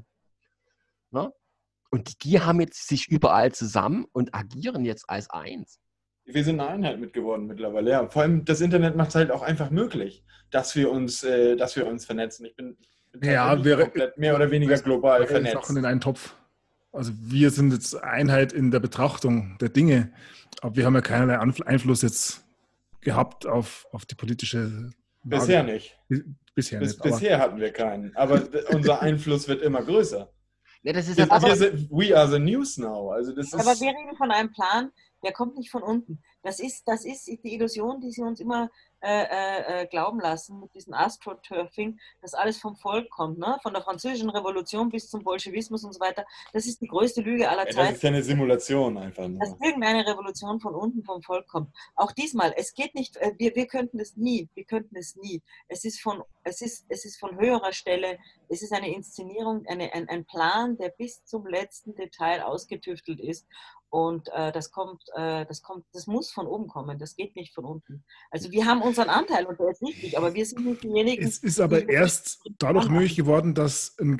Speaker 4: Ne? Und die haben jetzt sich überall zusammen und agieren jetzt als eins.
Speaker 3: Wir sind eine Einheit mit geworden mittlerweile, ja. Vor allem das Internet macht es halt auch einfach möglich, dass wir uns vernetzen. Ich bin
Speaker 1: Ja,
Speaker 3: tatsächlich komplett mehr oder weniger global
Speaker 1: Sachen
Speaker 3: vernetzt.
Speaker 1: in einen Topf. Also wir sind jetzt Einheit in der Betrachtung der Dinge, aber wir haben ja keinerlei Einfluss jetzt gehabt auf die politische Lage.
Speaker 3: Bisher nicht.
Speaker 1: Bisher nicht.
Speaker 3: Bisher hatten wir keinen. Aber unser Einfluss wird immer größer.
Speaker 4: Ja, das ist
Speaker 3: We are the news now. Also das ist,
Speaker 2: Aber wir reden von einem Plan, der kommt nicht von unten. Das ist die Illusion, die sie uns immer glauben lassen mit diesem Astroturfing, dass alles vom Volk kommt, ne? Von der französischen Revolution bis zum Bolschewismus und so weiter. Das ist die größte Lüge aller Zeiten.
Speaker 3: das ist ja eine Simulation einfach nur.
Speaker 2: Dass irgendeine Revolution von unten vom Volk kommt. Auch diesmal, es geht nicht, wir könnten es nie, Es ist von höherer Stelle, es ist eine Inszenierung, ein Plan, der bis zum letzten Detail ausgetüftelt ist. Und das muss von oben kommen, das geht nicht von unten. Also wir haben unseren Anteil und der ist wichtig, aber wir sind nicht diejenigen.
Speaker 1: Es ist aber erst dadurch möglich geworden, dass ein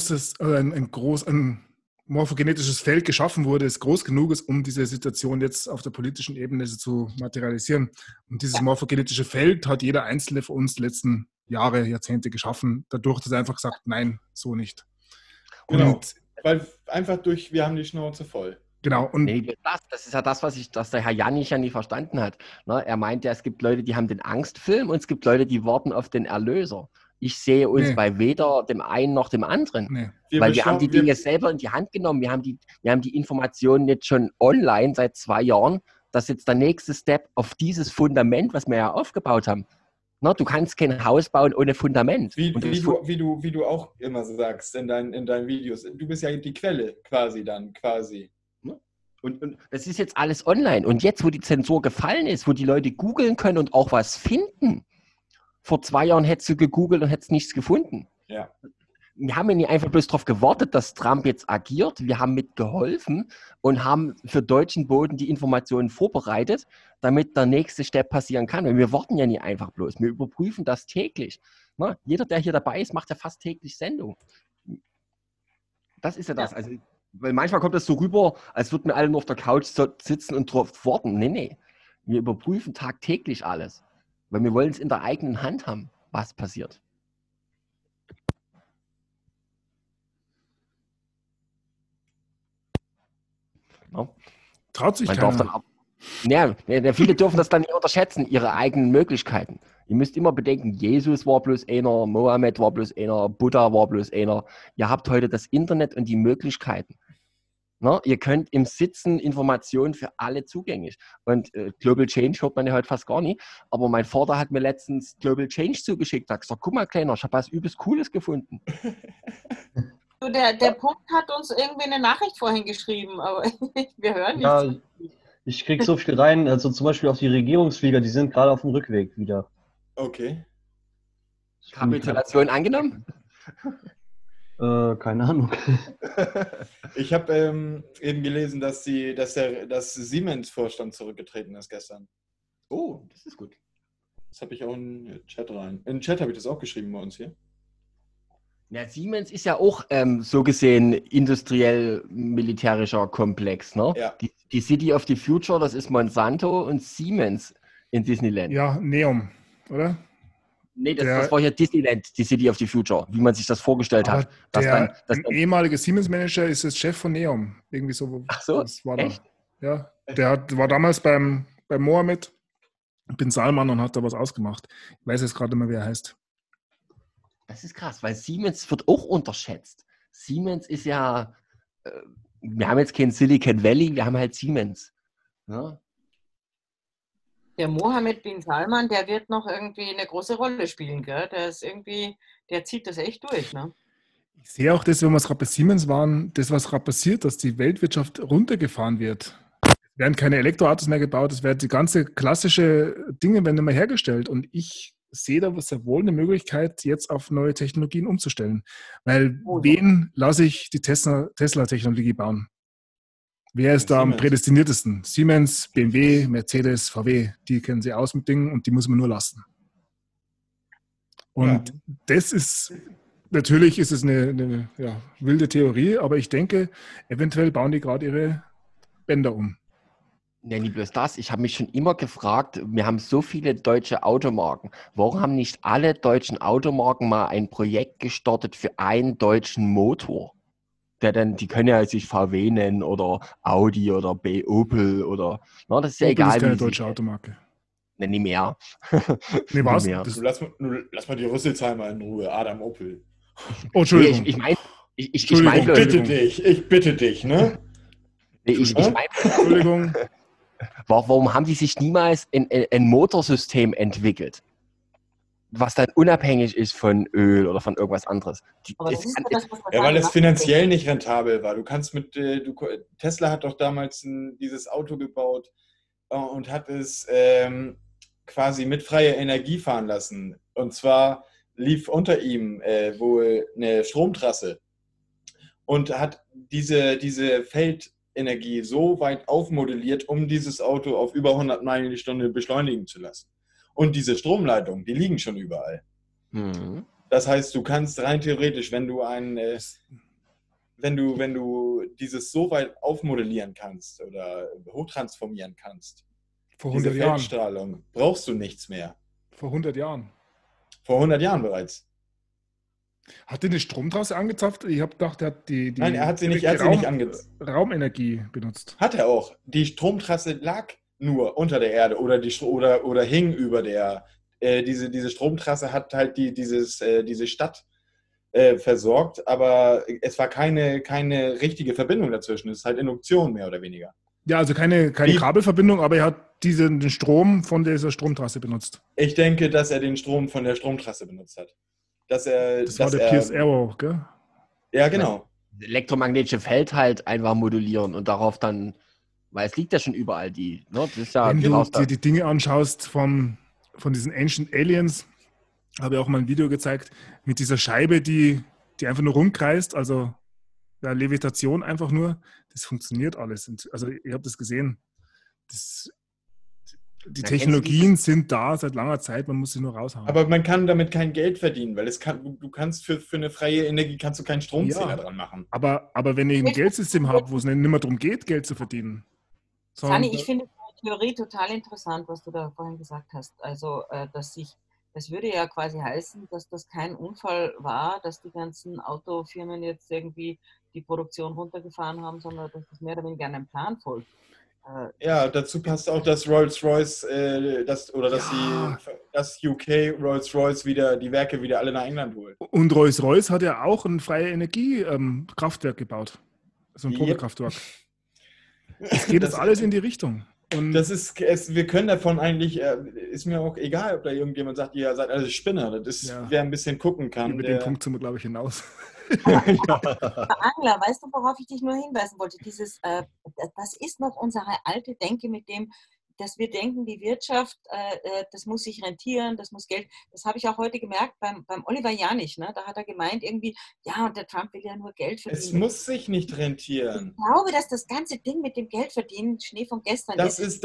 Speaker 1: morphogenetisches Feld geschaffen wurde, das groß genug ist, um diese Situation jetzt auf der politischen Ebene zu materialisieren. Und dieses morphogenetische Feld hat jeder Einzelne von uns die letzten Jahre, Jahrzehnte geschaffen, dadurch, dass er einfach sagt, nein, so nicht.
Speaker 3: Genau, weil einfach wir haben die Schnauze voll.
Speaker 1: Genau. Und
Speaker 4: das ist ja das, was der Herr Janich ja nie verstanden hat. Ne? Er meint ja, es gibt Leute, die haben den Angstfilm und es gibt Leute, die warten auf den Erlöser. Ich sehe uns bei weder dem einen noch dem anderen. Weil wir haben die Dinge selber in die Hand genommen. Wir haben die Informationen jetzt schon online seit 2 Jahren. Das ist jetzt der nächste Step auf dieses Fundament, was wir ja aufgebaut haben. Na, du kannst kein Haus bauen ohne Fundament.
Speaker 3: Wie du auch immer sagst in deinen Videos. Du bist ja die Quelle quasi.
Speaker 4: Und das ist jetzt alles online. Und jetzt, wo die Zensur gefallen ist, wo die Leute googeln können und auch was finden, vor 2 Jahren hättest du gegoogelt und hättest nichts gefunden.
Speaker 3: Ja.
Speaker 4: Wir haben ja nicht einfach bloß darauf gewartet, dass Trump jetzt agiert. Wir haben mitgeholfen und haben für deutschen Boden die Informationen vorbereitet, damit der nächste Step passieren kann. Und wir warten ja nicht einfach bloß. Wir überprüfen das täglich. Na, jeder, der hier dabei ist, macht ja fast täglich Sendung. Das ist ja das. Also, weil manchmal kommt das so rüber, als würden wir alle nur auf der Couch sitzen und drauf warten. Nee. Wir überprüfen tagtäglich alles. Weil wir wollen es in der eigenen Hand haben, was passiert. Ja.
Speaker 1: Traut sich keiner.
Speaker 4: Viele dürfen das dann nicht unterschätzen, ihre eigenen Möglichkeiten. Ihr müsst immer bedenken, Jesus war bloß einer, Mohammed war bloß einer, Buddha war bloß einer. Ihr habt heute das Internet und die Möglichkeiten. Na, ihr könnt im Sitzen Informationen für alle zugänglich. Und Global Change hört man ja heute fast gar nicht. Aber mein Vater hat mir letztens Global Change zugeschickt. Hat gesagt, guck mal, Kleiner, ich habe was übelst Cooles gefunden.
Speaker 2: Der Punkt hat uns irgendwie eine Nachricht vorhin geschrieben, aber wir hören nichts.
Speaker 5: Ja, ich kriege so viel rein. Also zum Beispiel auf die Regierungsflieger, die sind gerade auf dem Rückweg wieder.
Speaker 3: Okay.
Speaker 4: Kapitulation angenommen?
Speaker 5: Keine Ahnung.
Speaker 3: Ich habe eben gelesen, dass Siemens-Vorstand zurückgetreten ist gestern.
Speaker 4: Oh, das ist gut.
Speaker 3: Das habe ich auch in den Chat rein. In den Chat habe ich das auch geschrieben bei uns hier.
Speaker 4: Ja, Siemens ist ja auch so gesehen industriell-militärischer Komplex. Ne?
Speaker 3: Ja.
Speaker 4: Die City of the Future, das ist Monsanto und Siemens in Disneyland.
Speaker 1: Ja, Neom, oder?
Speaker 4: Nee, das war ja Disneyland, die City of the Future, wie man sich das vorgestellt hat.
Speaker 1: Der ehemalige Siemens-Manager ist jetzt Chef von Neom. Irgendwie so.
Speaker 4: Ach so,
Speaker 1: echt? Ja, der war damals beim Mohammed bin Salman und hat da was ausgemacht. Ich weiß jetzt gerade nicht mehr, wie er heißt.
Speaker 4: Das ist krass, weil Siemens wird auch unterschätzt. Siemens ist ja, wir haben jetzt kein Silicon Valley, wir haben halt Siemens. Ja?
Speaker 2: Der Mohammed bin Salman, der wird noch irgendwie eine große Rolle spielen, gell? Der zieht das echt durch, ne?
Speaker 1: Ich sehe auch das, wenn wir es gerade bei Siemens waren, das, was gerade passiert, dass die Weltwirtschaft runtergefahren wird. Es werden keine Elektroautos mehr gebaut, es werden die ganze klassische Dinge werden immer hergestellt. Und ich sehe da sehr wohl eine Möglichkeit, jetzt auf neue Technologien umzustellen. Weil wen lasse ich die Tesla-Technologie bauen? Wer ist da am prädestiniertesten? Siemens, BMW, Mercedes, VW, die kennen sie aus mit Dingen und die muss man nur lassen. Und das ist, natürlich ist es eine wilde Theorie, aber ich denke, eventuell bauen die gerade ihre Bänder um.
Speaker 4: Nee, nicht bloß das. Ich habe mich schon immer gefragt, wir haben so viele deutsche Automarken. Warum haben nicht alle deutschen Automarken mal ein Projekt gestartet für einen deutschen Motor? Die können ja sich VW nennen oder Audi oder Opel oder, na, das ist ja
Speaker 1: Opel ist
Speaker 4: egal,
Speaker 1: keine
Speaker 4: wie sie
Speaker 1: deutsche
Speaker 4: sich nennen.
Speaker 1: Automarke.
Speaker 4: Nee, nicht mehr.
Speaker 1: Nee,
Speaker 4: Nicht
Speaker 1: was?
Speaker 4: mehr.
Speaker 1: Das,
Speaker 3: Lass mal die Rüsselsheimer in Ruhe, Adam Opel.
Speaker 1: oh,
Speaker 4: Nee,
Speaker 1: Entschuldigung.
Speaker 4: ich meine bloß,
Speaker 3: Ich bitte dich, ne?
Speaker 4: nee, ich
Speaker 1: Entschuldigung.
Speaker 4: mein,
Speaker 1: Entschuldigung.
Speaker 4: warum haben die sich niemals ein Motorsystem entwickelt, was dann unabhängig ist von Öl oder von irgendwas anderes?
Speaker 2: Aber das ist ja das, was wir
Speaker 3: Ja, weil
Speaker 2: gerade
Speaker 3: es
Speaker 2: machen.
Speaker 3: finanziell nicht rentabel war. Du kannst Tesla hat doch damals dieses Auto gebaut und hat es quasi mit freier Energie fahren lassen. Und zwar lief unter ihm wohl eine Stromtrasse und hat diese Feldenergie so weit aufmodelliert, um dieses Auto auf über 100 Meilen die Stunde beschleunigen zu lassen. Und diese Stromleitungen, die liegen schon überall.
Speaker 4: Mhm.
Speaker 3: Das heißt, du kannst rein theoretisch, wenn du dieses so weit aufmodellieren kannst oder hochtransformieren kannst,
Speaker 1: Vor
Speaker 3: diese
Speaker 1: 100 Jahren.
Speaker 3: Feldstrahlung, brauchst du nichts mehr.
Speaker 1: Vor 100 Jahren.
Speaker 3: Vor 100 Jahren bereits.
Speaker 1: Hat der eine Stromtrasse angezapft? Ich habe gedacht, er hat die
Speaker 3: Nein, er hat sie nicht
Speaker 1: Raumenergie benutzt.
Speaker 3: Hat er auch. Die Stromtrasse lag nur unter der Erde oder hing über der. Diese Stromtrasse hat halt diese Stadt versorgt, aber es war keine richtige Verbindung dazwischen. Es ist halt Induktion mehr oder weniger.
Speaker 1: Ja, also keine Kabelverbindung, aber er hat den Strom von dieser Stromtrasse benutzt.
Speaker 3: Ich denke, dass er den Strom von der Stromtrasse benutzt hat.
Speaker 1: Das war der Pierce Arrow, gell?
Speaker 3: Ja, genau.
Speaker 4: Elektromagnetische Feld halt einfach modulieren und darauf dann, weil es liegt ja schon überall ne? Das ist ja,
Speaker 1: Wenn du dir die Dinge anschaust von diesen Ancient Aliens, habe ich auch mal ein Video gezeigt, mit dieser Scheibe, die einfach nur rumkreist, also ja, Levitation einfach nur, das funktioniert alles. Also ich habe das gesehen. Die Technologien sind da seit langer Zeit, man muss sie nur raushauen.
Speaker 3: Aber man kann damit kein Geld verdienen, weil du kannst für eine freie Energie kannst du keinen Stromzähler dran machen.
Speaker 1: Aber wenn ich ein Geldsystem habe, wo es nicht mehr darum geht, Geld zu verdienen.
Speaker 2: Sani, ich finde die Theorie total interessant, was du da vorhin gesagt hast. Also, das würde ja quasi heißen, dass das kein Unfall war, dass die ganzen Autofirmen jetzt irgendwie die Produktion runtergefahren haben, sondern dass das mehr oder weniger einem Plan folgt.
Speaker 3: Ja, dazu passt auch, dass Rolls-Royce, dass UK Rolls-Royce die Werke wieder alle nach England holt.
Speaker 1: Und Rolls-Royce hat ja auch ein freie Energie-Kraftwerk gebaut. So ein Probekraftwerk. Es geht jetzt alles in die Richtung. Und
Speaker 3: wir können davon eigentlich, ist mir auch egal, ob da irgendjemand sagt, ihr seid alle Spinner. Wer ein bisschen gucken kann.
Speaker 1: Über den Punkt sind wir, glaube ich, hinaus.
Speaker 2: Angler, weißt du, worauf ich dich nur hinweisen wollte? Das ist noch unsere alte Denke mit dem, dass wir denken, die Wirtschaft, das muss sich rentieren, das muss Geld. Das habe ich auch heute gemerkt beim Oliver Janich. Ne? Da hat er gemeint, irgendwie, ja, und der Trump will ja nur Geld verdienen.
Speaker 3: Es muss sich nicht rentieren.
Speaker 2: Ich glaube, dass das ganze Ding mit dem Geld verdienen Schnee von gestern
Speaker 3: ist. Es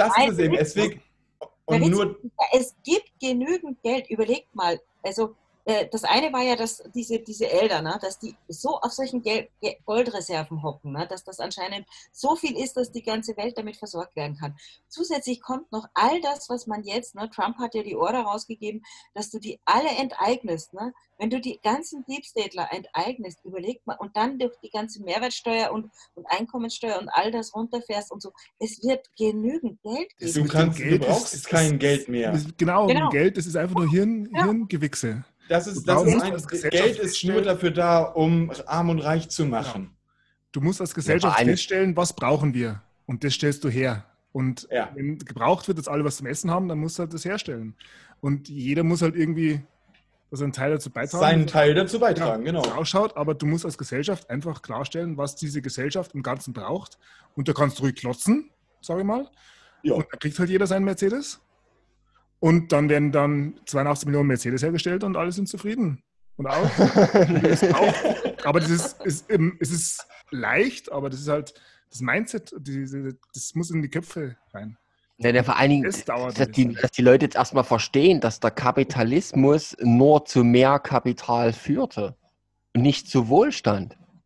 Speaker 2: gibt genügend Geld. Überlegt mal, also das eine war ja, dass diese Elder, ne, dass die so auf solchen Goldreserven hocken, ne, dass das anscheinend so viel ist, dass die ganze Welt damit versorgt werden kann. Zusätzlich kommt noch all das, was man jetzt, ne, Trump hat ja die Order rausgegeben, dass du die alle enteignest. Ne? Wenn du die ganzen Deep Statler enteignest, überlegt mal, und dann durch die ganze Mehrwertsteuer und Einkommensteuer und all das runterfährst und so, es wird genügend Geld geben.
Speaker 3: Du brauchst kein Geld mehr.
Speaker 1: Genau. Geld, das ist einfach nur Hirngewichse.
Speaker 3: Geld ist nur dafür da, um arm und reich zu machen.
Speaker 1: Genau. Du musst als Gesellschaft feststellen, was brauchen wir? Und das stellst du her. Und wenn gebraucht wird, dass alle was zum Essen haben, dann musst du halt das herstellen. Und jeder muss halt irgendwie seinen Teil dazu beitragen.
Speaker 3: Genau.
Speaker 1: Ausschaut, aber du musst als Gesellschaft einfach klarstellen, was diese Gesellschaft im Ganzen braucht. Und da kannst du ruhig klotzen, sage ich mal. Ja. Und dann kriegt halt jeder seinen Mercedes. Und dann werden dann 82 Millionen Mercedes hergestellt und alle sind zufrieden. Und auch. Aber es ist leicht, aber das ist halt das Mindset, das muss in die Köpfe rein.
Speaker 4: Ja, vor allen Dingen, dass die Leute jetzt erstmal verstehen, dass der Kapitalismus nur zu mehr Kapital führte und nicht zu Wohlstand.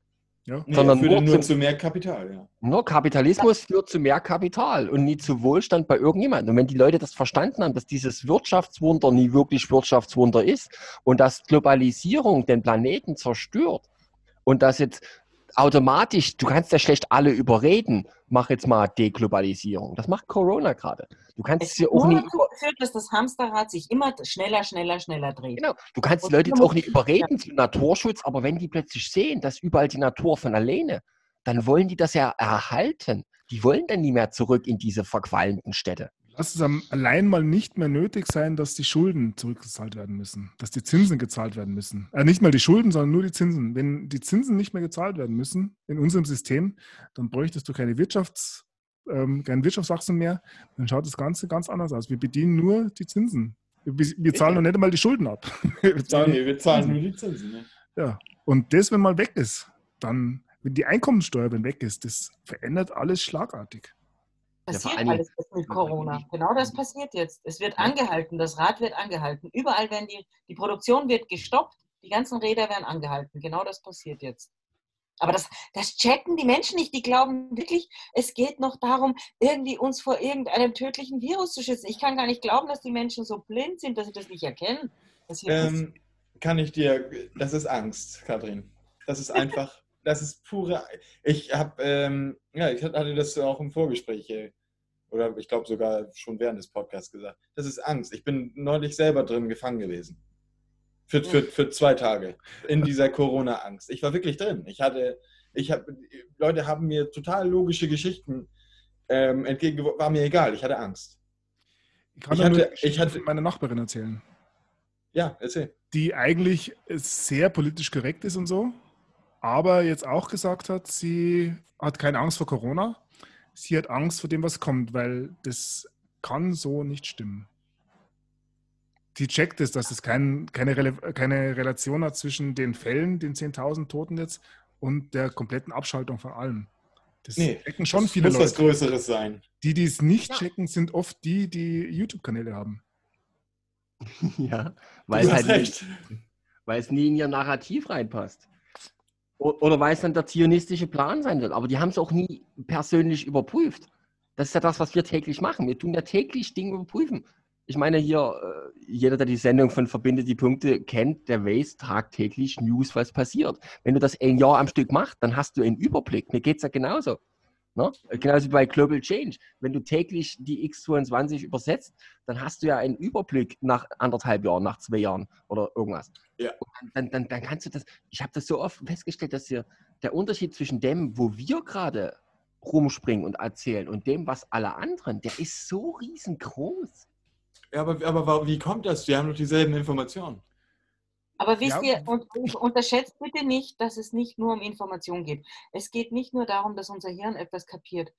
Speaker 1: Ja.
Speaker 3: Nee,
Speaker 4: sondern
Speaker 3: führt nur
Speaker 4: nur
Speaker 3: zu mehr Kapital, ja.
Speaker 4: Nur Kapitalismus führt zu mehr Kapital und nie zu Wohlstand bei irgendjemandem. Und wenn die Leute das verstanden haben, dass dieses Wirtschaftswunder nie wirklich Wirtschaftswunder ist und dass Globalisierung den Planeten zerstört und dass jetzt automatisch, du kannst ja schlecht alle überreden, mach jetzt mal Deglobalisierung. Das macht Corona gerade. Du kannst
Speaker 2: Es
Speaker 4: es ja
Speaker 2: wird
Speaker 4: auch
Speaker 2: nur
Speaker 4: nie
Speaker 2: dazu geführt, dass das Hamsterrad sich immer schneller dreht.
Speaker 4: Genau. Du kannst die
Speaker 2: Und
Speaker 4: Leute
Speaker 2: immer
Speaker 4: jetzt auch
Speaker 2: muss-
Speaker 4: nicht überreden zu Naturschutz, aber wenn die plötzlich sehen, dass überall die Natur von alleine, dann wollen die das ja erhalten. Die wollen dann nie mehr zurück in diese verqualmten Städte.
Speaker 1: Lass es allein mal nicht mehr nötig sein, dass die Schulden zurückgezahlt werden müssen, dass die Zinsen gezahlt werden müssen. Nicht mal die Schulden, sondern nur die Zinsen. Wenn die Zinsen nicht mehr gezahlt werden müssen in unserem System, dann bräuchtest du kein Wirtschaftswachstum mehr. Dann schaut das Ganze ganz anders aus. Wir bedienen nur die Zinsen. Wir zahlen noch nicht einmal die Schulden ab. Wir zahlen
Speaker 3: Wir zahlen nur die Zinsen. Ne?
Speaker 1: Ja. Und das, wenn mal weg ist, dann, wenn die Einkommensteuer weg ist, das verändert alles schlagartig.
Speaker 2: Passiert alles jetzt mit Corona. Genau das passiert jetzt. Es wird angehalten, das Rad wird angehalten. Überall werden die Produktion wird gestoppt, die ganzen Räder werden angehalten. Genau das passiert jetzt. Aber das checken die Menschen nicht. Die glauben wirklich, es geht noch darum, irgendwie uns vor irgendeinem tödlichen Virus zu schützen. Ich kann gar nicht glauben, dass die Menschen so blind sind, dass sie das nicht erkennen.
Speaker 3: Kann ich dir, das ist Angst, Katrin. Das ist einfach, das ist pure, ich hatte das auch im Vorgespräch, oder ich glaube sogar schon während des Podcasts gesagt. Das ist Angst. Ich bin neulich selber drin gefangen gewesen. Für 2 Tage in dieser Corona-Angst. Ich war wirklich drin. Leute haben mir total logische Geschichten entgegengeworfen. War mir egal. Ich hatte Angst.
Speaker 1: Ich kann nur von meiner Nachbarin erzählen.
Speaker 3: Ja, erzähl.
Speaker 1: Die eigentlich sehr politisch korrekt ist und so, aber jetzt auch gesagt hat, sie hat keine Angst vor Corona. Sie hat Angst vor dem, was kommt, weil das kann so nicht stimmen. Die checkt es, dass es keine Relation hat zwischen den Fällen, den 10.000 Toten jetzt, und der kompletten Abschaltung von allem. Das checken schon viele Leute.
Speaker 3: Muss was Größeres sein.
Speaker 1: Die es nicht checken, sind oft die YouTube-Kanäle haben.
Speaker 4: Ja, weil es nie in ihr Narrativ reinpasst. Oder weil es dann der zionistische Plan sein wird. Aber die haben es auch nie persönlich überprüft. Das ist ja das, was wir täglich machen. Wir tun ja täglich Dinge überprüfen. Ich meine hier, jeder, der die Sendung von Verbinde die Punkte kennt, der weiß tagtäglich News, was passiert. Wenn du das ein Jahr am Stück machst, dann hast du einen Überblick. Mir geht es ja genauso. Ne? Genauso wie bei Global Change. Wenn du täglich die X22 übersetzt, dann hast du ja einen Überblick nach 1,5 Jahren, nach 2 Jahren oder irgendwas.
Speaker 3: Ja.
Speaker 4: Und dann kannst du das, ich habe das so oft festgestellt, dass der Unterschied zwischen dem, wo wir gerade rumspringen und erzählen und dem, was alle anderen, der ist so riesengroß.
Speaker 3: Ja, aber wie kommt das? Wir haben doch dieselben Informationen.
Speaker 2: Aber wisst ihr, unterschätzt bitte nicht, dass es nicht nur um Information geht. Es geht nicht nur darum, dass unser Hirn etwas kapiert.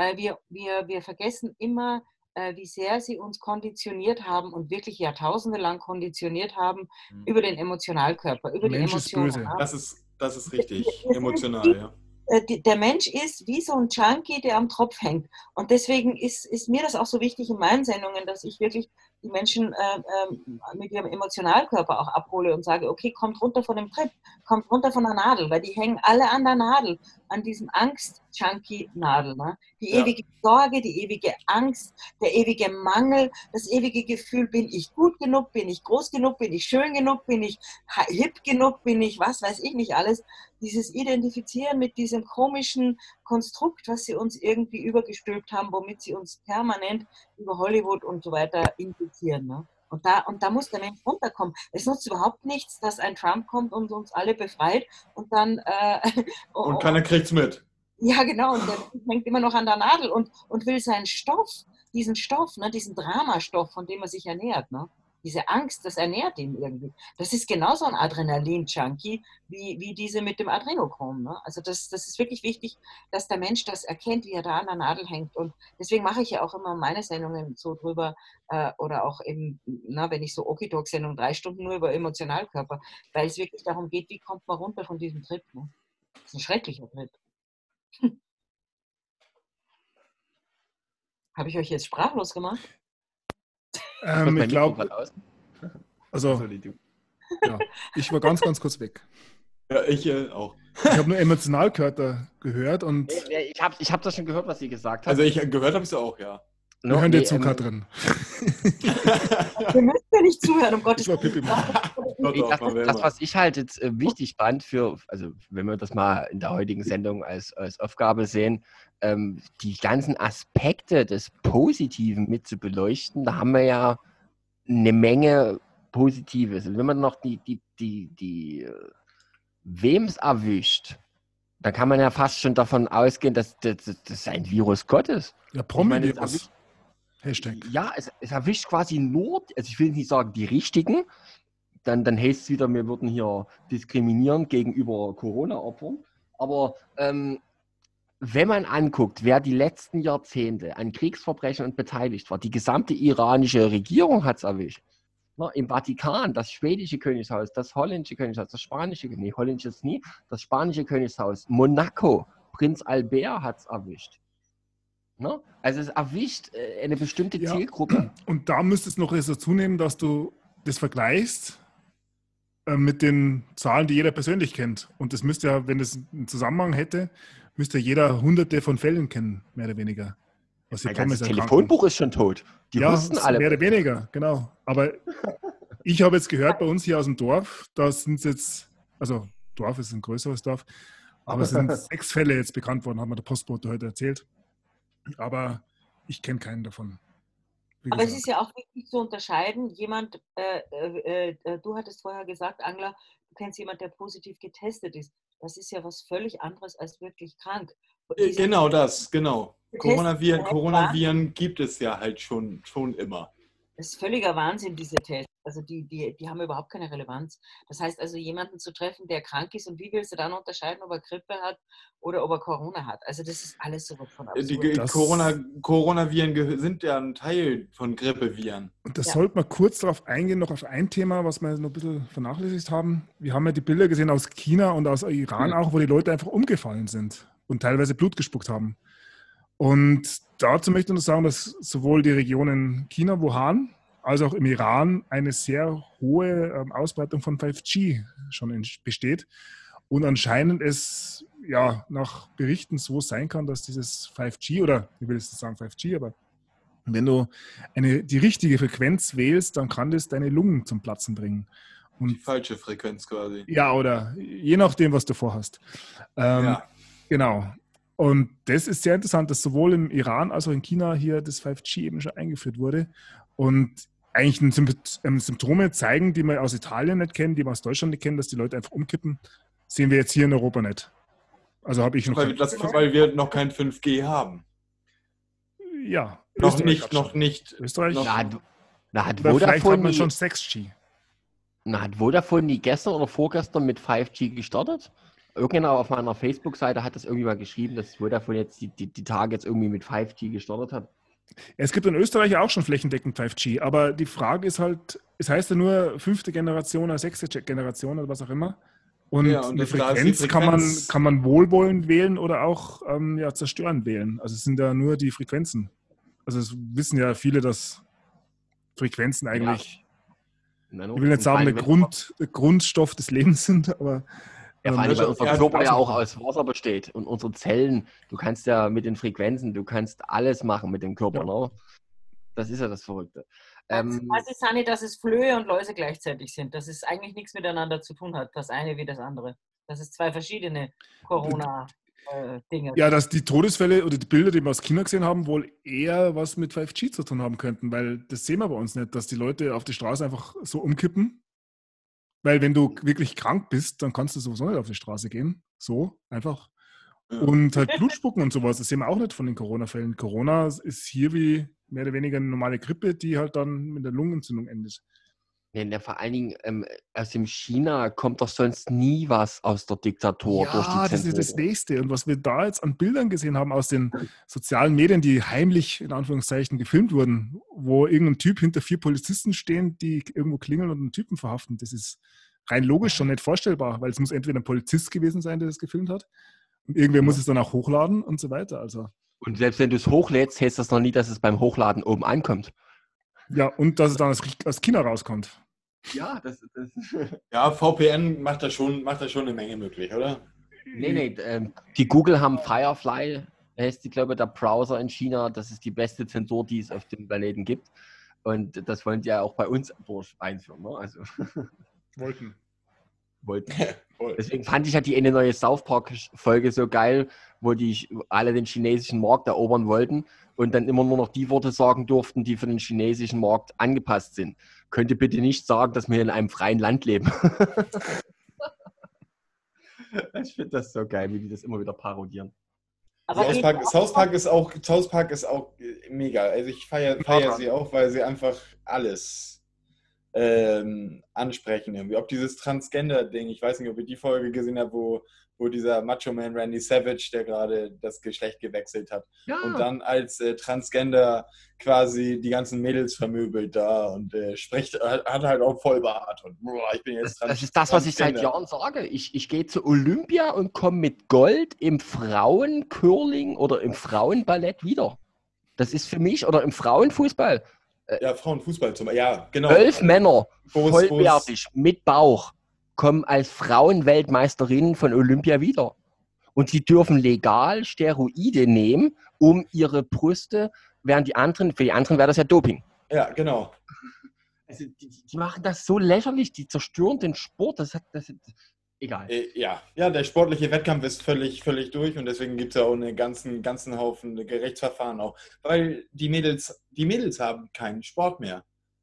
Speaker 2: Wir vergessen immer, wie sehr sie uns konditioniert haben und wirklich jahrtausende lang konditioniert haben über den Emotionalkörper, über die Emotionen.
Speaker 1: Ist böse.
Speaker 3: Das ist richtig emotional, ja.
Speaker 2: Der Mensch ist wie so ein Junkie, der am Tropf hängt. Und deswegen ist mir das auch so wichtig in meinen Sendungen, dass ich wirklich die Menschen mit ihrem Emotionalkörper auch abhole und sage, okay, kommt runter von dem Trip, kommt runter von der Nadel, weil die hängen alle an der Nadel, an diesem Angst-Junkie-Nadel. Ne? Die ewige Sorge, die ewige Angst, der ewige Mangel, das ewige Gefühl, bin ich gut genug, bin ich groß genug, bin ich schön genug, bin ich hip genug, bin ich was weiß ich nicht alles. Dieses Identifizieren mit diesem komischen Konstrukt, was sie uns irgendwie übergestülpt haben, womit sie uns permanent über Hollywood und so weiter infizieren. Ne? Und da muss der Mensch runterkommen. Es nutzt überhaupt nichts, dass ein Trump kommt und uns alle befreit und dann...
Speaker 3: und keiner kriegt's mit.
Speaker 2: Ja, genau. Und der hängt immer noch an der Nadel und will seinen Stoff, diesen Stoff, ne, diesen Dramastoff, von dem er sich ernährt, ne? Diese Angst, das ernährt ihn irgendwie. Das ist genauso ein Adrenalin-Junkie wie diese mit dem Adrenochrom. Ne? Also das ist wirklich wichtig, dass der Mensch das erkennt, wie er da an der Nadel hängt. Und deswegen mache ich ja auch immer meine Sendungen so drüber oder auch eben, wenn ich so Okidok-Sendung 3 Stunden nur über Emotionalkörper, weil es wirklich darum geht, wie kommt man runter von diesem Trip. Ne? Das ist ein schrecklicher Trip. Habe ich euch jetzt sprachlos gemacht?
Speaker 1: Ich glaube, also, ja, ich war ganz kurz weg.
Speaker 3: Ja, ich auch.
Speaker 1: Ich habe nur Emotionalkörper gehört und
Speaker 4: Ich hab das schon gehört, was sie gesagt hat.
Speaker 3: Also gehört habe ich es auch, ja.
Speaker 1: wir hören dir zu, Katrin.
Speaker 2: Wir müssen ja nicht zuhören, um Gottes
Speaker 1: Ich war Pippi.
Speaker 4: Das, was ich halt jetzt wichtig fand also wenn wir das mal in der heutigen Sendung als Aufgabe sehen, die ganzen Aspekte des Positiven mit zu beleuchten, da haben wir ja eine Menge Positives. Und wenn man noch wem es erwischt, dann kann man ja fast schon davon ausgehen, dass das ein Virus Gottes.
Speaker 1: Ja,
Speaker 4: Ich meine,
Speaker 1: Promi-Virus. Hashtag.
Speaker 4: Ja, es erwischt quasi nur, also ich will nicht sagen die Richtigen, dann heißt es wieder, wir würden hier diskriminieren gegenüber Corona-Opfern, aber wenn man anguckt, wer die letzten Jahrzehnte an Kriegsverbrechen und beteiligt war, die gesamte iranische Regierung hat es erwischt. Im Vatikan, das schwedische Königshaus, das holländische Königshaus, das spanische, nee, holländisches nie, das spanische Königshaus, Monaco, Prinz Albert hat es erwischt. Also es erwischt eine bestimmte Zielgruppe.
Speaker 1: Und da müsste es noch dazu nehmen, dass du das vergleichst mit den Zahlen, die jeder persönlich kennt. Und das müsste ja, wenn es einen Zusammenhang hätte, müsste jeder hunderte von Fällen kennen, mehr oder weniger. Was
Speaker 4: Mein ganzes Telefonbuch ist schon tot. Die wussten alle.
Speaker 1: Mehr oder weniger, genau. Aber ich habe jetzt gehört, bei uns hier aus dem Dorf, da sind es jetzt, also Dorf ist ein größeres Dorf, aber es sind 6 Fälle jetzt bekannt worden, hat mir der Postbote heute erzählt. Aber ich kenne keinen davon.
Speaker 2: Aber es ist ja auch wichtig zu unterscheiden, jemand, du hattest vorher gesagt, Angela, du kennst jemanden, der positiv getestet ist. Das ist ja was völlig anderes als wirklich krank.
Speaker 3: Genau das, genau. Coronaviren gibt es ja halt schon immer.
Speaker 2: Das ist völliger Wahnsinn, diese Tests. Also die haben überhaupt keine Relevanz. Das heißt also, jemanden zu treffen, der krank ist, und wie willst du dann unterscheiden, ob er Grippe hat oder ob er Corona hat? Also das ist alles so von absurd.
Speaker 3: Coronaviren sind ja ein Teil von Grippeviren.
Speaker 1: Und das sollte man kurz darauf eingehen, noch auf ein Thema, was wir noch ein bisschen vernachlässigt haben. Wir haben ja die Bilder gesehen aus China und aus Iran auch, wo die Leute einfach umgefallen sind und teilweise Blut gespuckt haben. Und dazu möchte ich nur sagen, dass sowohl die Region in China, Wuhan, als auch im Iran eine sehr hohe Ausbreitung von 5G schon besteht. Und anscheinend es ja nach Berichten so sein kann, dass dieses 5G, oder ich will jetzt nicht sagen 5G, aber wenn du die richtige Frequenz wählst, dann kann das deine Lungen zum Platzen bringen. Und,
Speaker 3: die falsche Frequenz quasi.
Speaker 1: Ja, oder je nachdem, was du vorhast. Genau. Und das ist sehr interessant, dass sowohl im Iran als auch in China hier das 5G eben schon eingeführt wurde. Und eigentlich Symptome zeigen, die wir aus Italien nicht kennen, die wir aus Deutschland nicht kennen, dass die Leute einfach umkippen, sehen wir jetzt hier in Europa nicht. Also habe ich noch
Speaker 3: weil wir noch kein 5G haben.
Speaker 1: Ja.
Speaker 3: Noch nicht.
Speaker 1: Österreich?
Speaker 4: Hat
Speaker 1: vielleicht hat man schon 6G.
Speaker 4: Hat Vodafone nie gestern oder vorgestern mit 5G gestartet? Irgendjemand auf meiner Facebook-Seite hat das irgendwie mal geschrieben, dass Vodafone jetzt die Tage jetzt irgendwie mit 5G gestartet hat.
Speaker 1: Es gibt in Österreich auch schon flächendeckend 5G, aber die Frage ist halt, es heißt ja nur 5. Generation oder 6. Generation oder was auch immer. Und eine Frequenz kann man wohlwollend wählen oder auch zerstörend wählen. Also es sind ja nur die Frequenzen. Also es wissen ja viele, dass Frequenzen eigentlich, ich will nicht sagen, der Grundstoff des Lebens sind, aber
Speaker 4: vor allem, weil unser Körper ja auch aus Wasser besteht und unsere Zellen, du kannst ja mit den Frequenzen, du kannst alles machen mit dem Körper, ne? Das ist ja das Verrückte.
Speaker 2: Was ist, Sani, dass es Flöhe und Läuse gleichzeitig sind, dass es eigentlich nichts miteinander zu tun hat, das eine wie das andere. Das ist 2 verschiedene Corona-Dinge.
Speaker 1: Ja, dass die Todesfälle oder die Bilder, die wir aus China gesehen haben, wohl eher was mit 5G zu tun haben könnten, weil das sehen wir bei uns nicht, dass die Leute auf die Straße einfach so umkippen. Weil wenn du wirklich krank bist, dann kannst du sowieso nicht auf die Straße gehen. So, einfach. Und halt Blut spucken und sowas. Das sehen wir auch nicht von den Corona-Fällen. Corona ist hier wie mehr oder weniger eine normale Grippe, die halt dann mit der Lungenentzündung endet.
Speaker 4: Ja, vor allen Dingen aus dem China kommt doch sonst nie was aus der Diktatur durch die Zensur.
Speaker 1: Ja, das ist das Nächste. Und was wir da jetzt an Bildern gesehen haben aus den sozialen Medien, die heimlich, in Anführungszeichen, gefilmt wurden, wo irgendein Typ hinter 4 Polizisten stehen, die irgendwo klingeln und einen Typen verhaften, das ist rein logisch schon nicht vorstellbar, weil es muss entweder ein Polizist gewesen sein, der das gefilmt hat, und irgendwer muss es dann auch hochladen und so weiter. Also.
Speaker 4: Und selbst wenn du es hochlädst, heißt das noch nie, dass es beim Hochladen oben ankommt.
Speaker 1: Ja, und dass es dann aus China rauskommt.
Speaker 4: Ja,
Speaker 3: Ja, VPN macht da schon eine Menge möglich, oder?
Speaker 4: Nee, die Google haben Firefly, heißt die, glaube ich, der Browser in China. Das ist die beste Zensur, die es auf dem Planeten gibt. Und das wollen die ja auch bei uns einführen. Ne? Also
Speaker 1: Wollten.
Speaker 4: wollten. Deswegen fand ich ja die eine neue South Park-Folge so geil, wo die alle den chinesischen Markt erobern wollten und dann immer nur noch die Worte sagen durften, die für den chinesischen Markt angepasst sind. Könnt ihr bitte nicht sagen, dass wir in einem freien Land leben? Ich finde das so geil, wie die das immer wieder parodieren.
Speaker 2: Aber
Speaker 3: South Park ist auch mega. Also ich feier sie auch, weil sie einfach alles ansprechen irgendwie. Ob dieses Transgender-Ding, ich weiß nicht, ob ihr die Folge gesehen habt, wo dieser Macho-Man Randy Savage, der gerade das Geschlecht gewechselt hat und dann als Transgender quasi die ganzen Mädels vermöbelt da und hat halt auch Vollbart und ich bin jetzt
Speaker 4: Das ist das, was ich seit Jahren sage. Ich gehe zu Olympia und komme mit Gold im Frauencurling oder im Frauenballett wieder. Das ist für mich, oder im Frauenfußball.
Speaker 3: Ja, Frauenfußball ja, genau.
Speaker 4: 12 Männer, vollwertig, mit Bauch, kommen als Frauenweltmeisterinnen von Olympia wieder. Und sie dürfen legal Steroide nehmen, um ihre Brüste, während für die anderen wäre das ja Doping.
Speaker 3: Ja, genau.
Speaker 4: Also die machen das so lächerlich, die zerstören den Sport, egal.
Speaker 3: Ja, der sportliche Wettkampf ist völlig durch und deswegen gibt es ja auch einen ganzen Haufen Gerichtsverfahren auch. Weil die Mädels haben keinen Sport mehr.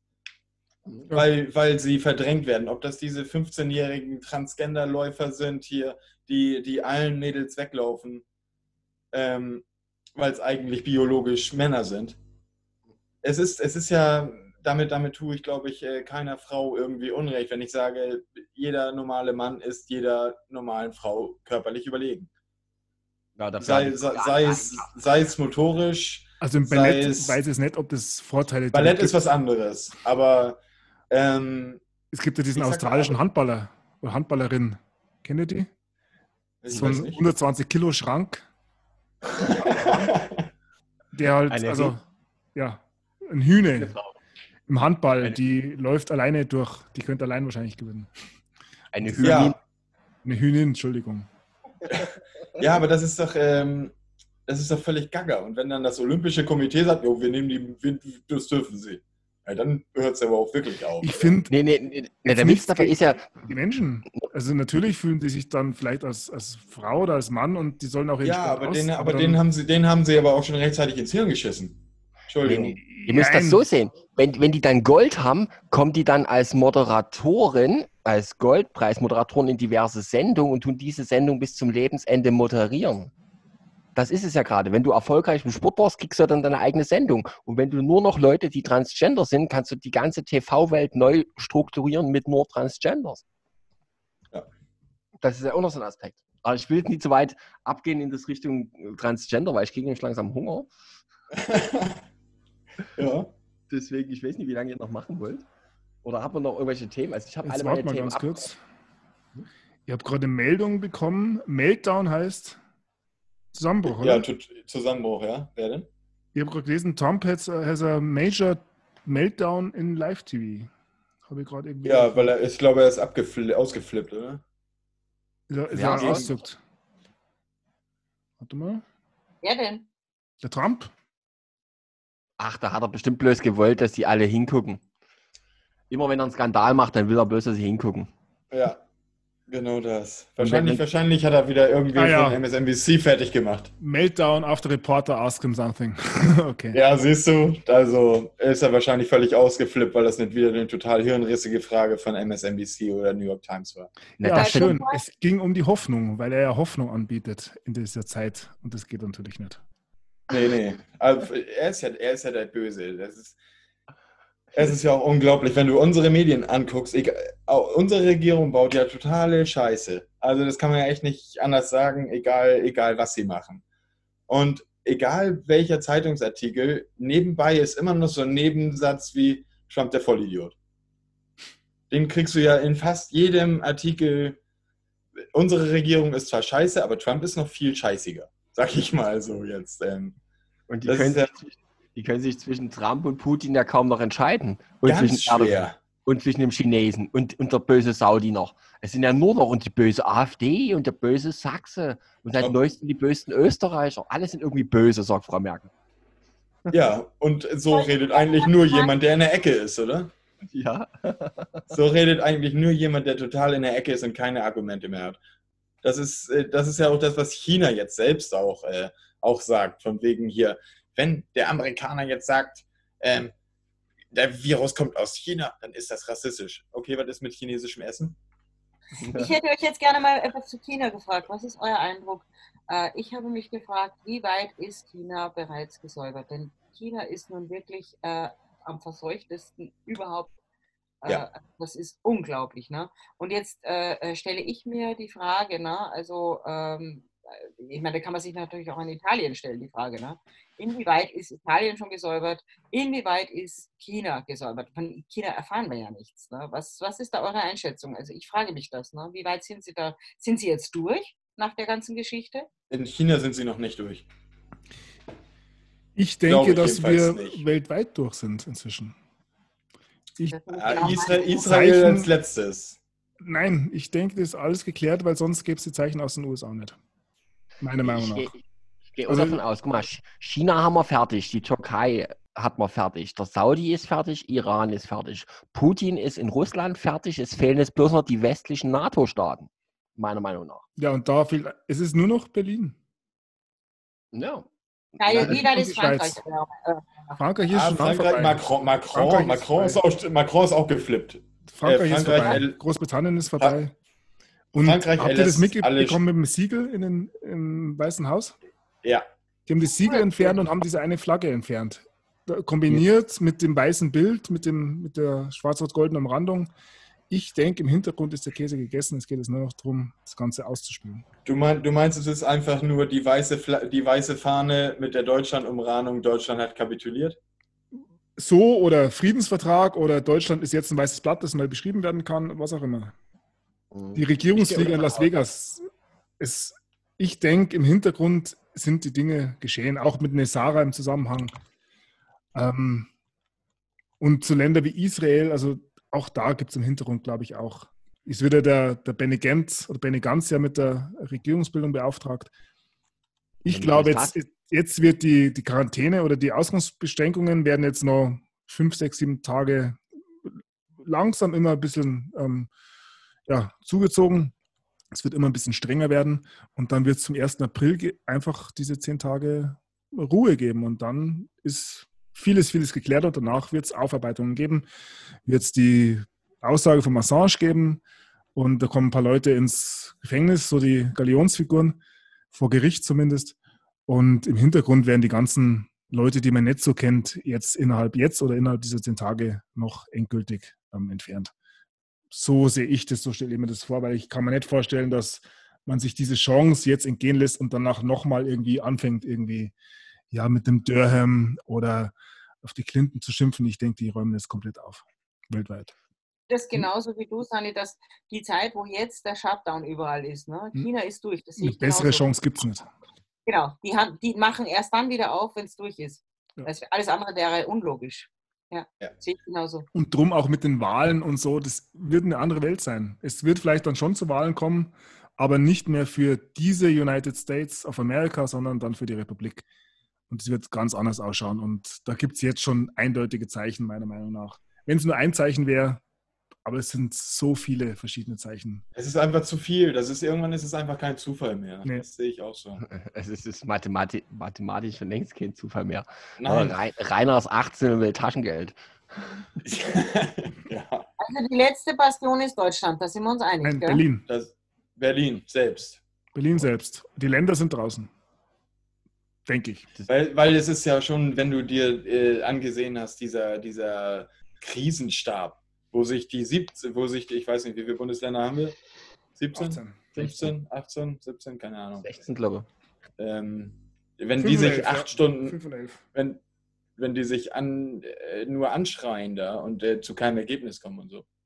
Speaker 3: Weil sie verdrängt werden. Ob das diese 15-jährigen Transgender-Läufer sind hier, die allen Mädels weglaufen, weil es eigentlich biologisch Männer sind. Es ist ja, damit tue ich, glaube ich, keiner Frau irgendwie Unrecht, wenn ich sage, jeder normale Mann ist jeder normalen Frau körperlich überlegen.
Speaker 4: Ja,
Speaker 3: sei es motorisch.
Speaker 1: Also im Ballett weiß ich nicht, ob das Vorteile gibt.
Speaker 3: Ballett ist was anderes, aber
Speaker 1: es gibt ja diesen australischen Handballer oder Handballerin. Kennt ihr die? So ein 120 Kilo Schrank. Der halt, ein Hühner im Handball, die läuft alleine durch, die könnte allein wahrscheinlich gewinnen.
Speaker 4: Eine Hühnin?
Speaker 1: Ja. Eine Hühnin, Entschuldigung.
Speaker 3: Ja, aber das ist doch völlig gaga. Und wenn dann das Olympische Komitee sagt, wir nehmen das dürfen sie. Ja, dann hört es aber auch wirklich auf.
Speaker 1: Ich finde,
Speaker 4: der Witz dabei ist ja,
Speaker 1: die Menschen, also natürlich fühlen die sich dann vielleicht als Frau oder als Mann und die sollen auch
Speaker 3: denen haben sie aber auch schon rechtzeitig ins Hirn geschissen. Entschuldigung.
Speaker 4: Ihr müsst das so sehen. Wenn die dann Gold haben, kommen die dann als Moderatorin, als Goldpreismoderatoren in diverse Sendungen und tun diese Sendung bis zum Lebensende moderieren. Das ist es ja gerade. Wenn du erfolgreich im Sport warst, kriegst du dann deine eigene Sendung. Und wenn du nur noch Leute, die Transgender sind, kannst du die ganze TV-Welt neu strukturieren mit nur Transgenders.
Speaker 3: Ja.
Speaker 4: Das ist ja auch noch so ein Aspekt. Aber ich will jetzt nicht zu weit abgehen in das Richtung Transgender, weil ich kriege nämlich langsam Hunger.
Speaker 3: Ja.
Speaker 4: Deswegen, ich weiß nicht, wie lange ihr noch machen wollt. Oder habt ihr noch irgendwelche Themen? Also ich habe alle
Speaker 1: Jetzt
Speaker 4: meine
Speaker 1: warte mal
Speaker 4: Themen
Speaker 1: ganz kurz. Ich habe gerade eine Meldung bekommen. Meltdown heißt Zusammenbruch, oder?
Speaker 3: Ja, Zusammenbruch, ja. Wer denn?
Speaker 1: Ich habe gerade gelesen, Trump has a major meltdown in Live-TV. Habe ich gerade irgendwie...
Speaker 3: Ja, weil ich glaube, er ist ausgeflippt, oder?
Speaker 1: Ist er auszuckt. Warte mal.
Speaker 2: Wer denn?
Speaker 1: Der Trump?
Speaker 4: Ach, da hat er bestimmt bloß gewollt, dass die alle hingucken. Immer wenn er einen Skandal macht, dann will er bloß, dass sie hingucken.
Speaker 3: Ja, genau das. Wahrscheinlich hat er wieder irgendwie von MSNBC fertig gemacht.
Speaker 1: Meltdown after reporter ask him something. Okay.
Speaker 3: Ja, siehst du, also ist er wahrscheinlich völlig ausgeflippt, weil das nicht wieder eine total hirnrissige Frage von MSNBC oder New York Times war.
Speaker 1: Ja, schön. Es ging um die Hoffnung, weil er ja Hoffnung anbietet in dieser Zeit und das geht natürlich nicht.
Speaker 3: Nee. Also, er ist ja der Böse. Es ist ja auch unglaublich, wenn du unsere Medien anguckst. Unsere Regierung baut ja totale Scheiße. Also das kann man ja echt nicht anders sagen, egal was sie machen. Und egal welcher Zeitungsartikel, nebenbei ist immer noch so ein Nebensatz wie Trump der Vollidiot. Den kriegst du ja in fast jedem Artikel. Unsere Regierung ist zwar scheiße, aber Trump ist noch viel scheißiger. Sag ich mal so jetzt.
Speaker 4: Und die können sich zwischen Trump und Putin ja kaum noch entscheiden. Und
Speaker 3: ganz schwer.
Speaker 4: und zwischen dem Chinesen und der böse Saudi noch. Es sind ja nur noch und die böse AfD und der böse Sachse und seit neuestem die bösen Österreicher. Alle sind irgendwie böse, sagt Frau Merkel.
Speaker 3: Ja, und so redet eigentlich nur jemand, der in der Ecke ist, oder?
Speaker 4: Ja.
Speaker 3: So redet eigentlich nur jemand, der total in der Ecke ist und keine Argumente mehr hat. Das ist ja auch das, was China jetzt selbst auch sagt, von wegen hier, wenn der Amerikaner jetzt sagt, der Virus kommt aus China, dann ist das rassistisch. Okay, was ist mit chinesischem Essen?
Speaker 2: Ich hätte euch jetzt gerne mal etwas zu China gefragt. Was ist euer Eindruck? Ich habe mich gefragt, wie weit ist China bereits gesäubert? Denn China ist nun wirklich am verseuchtesten überhaupt.
Speaker 3: Ja.
Speaker 2: Das ist unglaublich. Ne? Und jetzt stelle ich mir die Frage, ne? Also ich meine, da kann man sich natürlich auch an Italien stellen, die Frage. Ne? Inwieweit ist Italien schon gesäubert? Inwieweit ist China gesäubert? Von China erfahren wir ja nichts. Ne? Was ist da eure Einschätzung? Also ich frage mich das. Ne? Wie weit sind Sie da? Sind Sie jetzt durch nach der ganzen Geschichte?
Speaker 3: In China sind sie noch nicht durch.
Speaker 1: Ich
Speaker 3: Glaube
Speaker 1: denke,
Speaker 3: ich
Speaker 1: dass wir
Speaker 3: jedenfalls nicht.
Speaker 1: weltweit durch sind inzwischen.
Speaker 3: Israel
Speaker 1: Zeichen-
Speaker 3: als letztes.
Speaker 1: Nein, ich denke, das ist alles geklärt, weil sonst gäbe es die Zeichen aus den USA nicht. Meiner Meinung nach.
Speaker 4: Ich gehe auch
Speaker 1: Also-
Speaker 4: davon aus. Guck mal, China haben wir fertig, die Türkei hat man fertig, der Saudi ist fertig, Iran ist fertig, Putin ist in Russland fertig, es fehlen jetzt bloß noch die westlichen NATO-Staaten, meiner Meinung nach.
Speaker 1: Ja, und da fehlt, es ist nur noch Berlin.
Speaker 4: Ja.
Speaker 2: Wie weit ist
Speaker 1: die Schweiz.
Speaker 2: Frankreich?
Speaker 1: Frankreich ist schon lang
Speaker 3: Frankreich,
Speaker 1: vorbei.
Speaker 3: Macron ist auch geflippt.
Speaker 1: Frankreich ist
Speaker 3: Frankreich,
Speaker 1: vorbei. Großbritannien ist vorbei. Und
Speaker 3: Frankreich
Speaker 1: habt ihr das
Speaker 3: erlässt alle-
Speaker 1: mitbekommen mit dem Siegel im Weißen Haus?
Speaker 3: Ja,
Speaker 1: Die haben das Siegel entfernt und haben diese eine Flagge entfernt. Kombiniert mit dem weißen Bild, mit der schwarz-rot-goldenen Umrandung. Ich denke, im Hintergrund ist der Käse gegessen. Es geht jetzt nur noch darum, das Ganze auszuspielen.
Speaker 3: du meinst, es ist einfach nur die weiße Fahne mit der Deutschland-Umrahmung, Deutschland hat kapituliert?
Speaker 1: So oder Friedensvertrag oder Deutschland ist jetzt ein weißes Blatt, das mal beschrieben werden kann, was auch immer. Die Regierungsflieger in Las Vegas. Ich denke, im Hintergrund sind die Dinge geschehen, auch mit Nesara im Zusammenhang. Und zu Ländern wie Israel, also auch da gibt es im Hintergrund, glaube ich, auch. Ist wieder der Benny Gantz ja mit der Regierungsbildung beauftragt. Ich glaube, jetzt wird die Quarantäne oder die Ausgangsbeschränkungen werden jetzt noch 5, 6, 7 Tage langsam immer ein bisschen zugezogen. Es wird immer ein bisschen strenger werden und dann wird es zum 1. April einfach diese 10 Tage Ruhe geben und dann ist vieles geklärt und danach wird es Aufarbeitungen geben, wird es die Aussage von Assange geben und da kommen ein paar Leute ins Gefängnis, so die Galionsfiguren, vor Gericht zumindest. Und im Hintergrund werden die ganzen Leute, die man nicht so kennt, innerhalb dieser 10 Tage noch endgültig entfernt. So sehe ich das, so stelle ich mir das vor, weil ich kann mir nicht vorstellen, dass man sich diese Chance jetzt entgehen lässt und danach nochmal irgendwie anfängt, mit dem Durham oder auf die Clinton zu schimpfen. Ich denke, die räumen das komplett auf, weltweit.
Speaker 2: Das genauso wie du, Sani, dass die Zeit, wo jetzt der Shutdown überall ist, ne? China ist durch. Das sehe
Speaker 1: Eine
Speaker 2: ich
Speaker 1: bessere
Speaker 2: genauso.
Speaker 1: Chance gibt es nicht.
Speaker 2: Genau, die machen erst dann wieder auf, wenn es durch ist.
Speaker 1: Ja.
Speaker 2: Alles andere wäre unlogisch. Ja,
Speaker 3: Ja.
Speaker 2: sehe ich genauso.
Speaker 1: Und drum auch mit den Wahlen und so, das wird eine andere Welt sein. Es wird vielleicht dann schon zu Wahlen kommen, aber nicht mehr für diese United States of America, sondern dann für die Republik. Und es wird ganz anders ausschauen. Und da gibt es jetzt schon eindeutige Zeichen, meiner Meinung nach. Wenn es nur ein Zeichen wäre, aber es sind so viele verschiedene Zeichen.
Speaker 3: Es ist einfach zu viel. Irgendwann ist es einfach kein Zufall mehr.
Speaker 1: Nee.
Speaker 3: Das sehe ich auch so.
Speaker 4: Es ist mathematisch schon längst kein Zufall mehr.
Speaker 3: Nein.
Speaker 4: Rainer ist 18 und will Taschengeld.
Speaker 3: Ja.
Speaker 2: Also die letzte Bastion ist Deutschland, da sind wir uns einig.
Speaker 1: Nein,
Speaker 2: Gell?
Speaker 1: Berlin.
Speaker 3: Berlin selbst.
Speaker 1: Berlin selbst. Die Länder sind draußen. Denke ich.
Speaker 3: Weil es ist ja schon, wenn du dir angesehen hast, dieser Krisenstab, wo sich ich weiß nicht, wie viele Bundesländer haben wir? 17?
Speaker 1: 18.
Speaker 3: 15, 18, 17, keine Ahnung.
Speaker 4: 16, glaube ich.
Speaker 3: Wenn die sich 8 Stunden,
Speaker 1: 5 und 11.
Speaker 3: wenn die sich nur anschreien da und zu keinem Ergebnis kommen und so.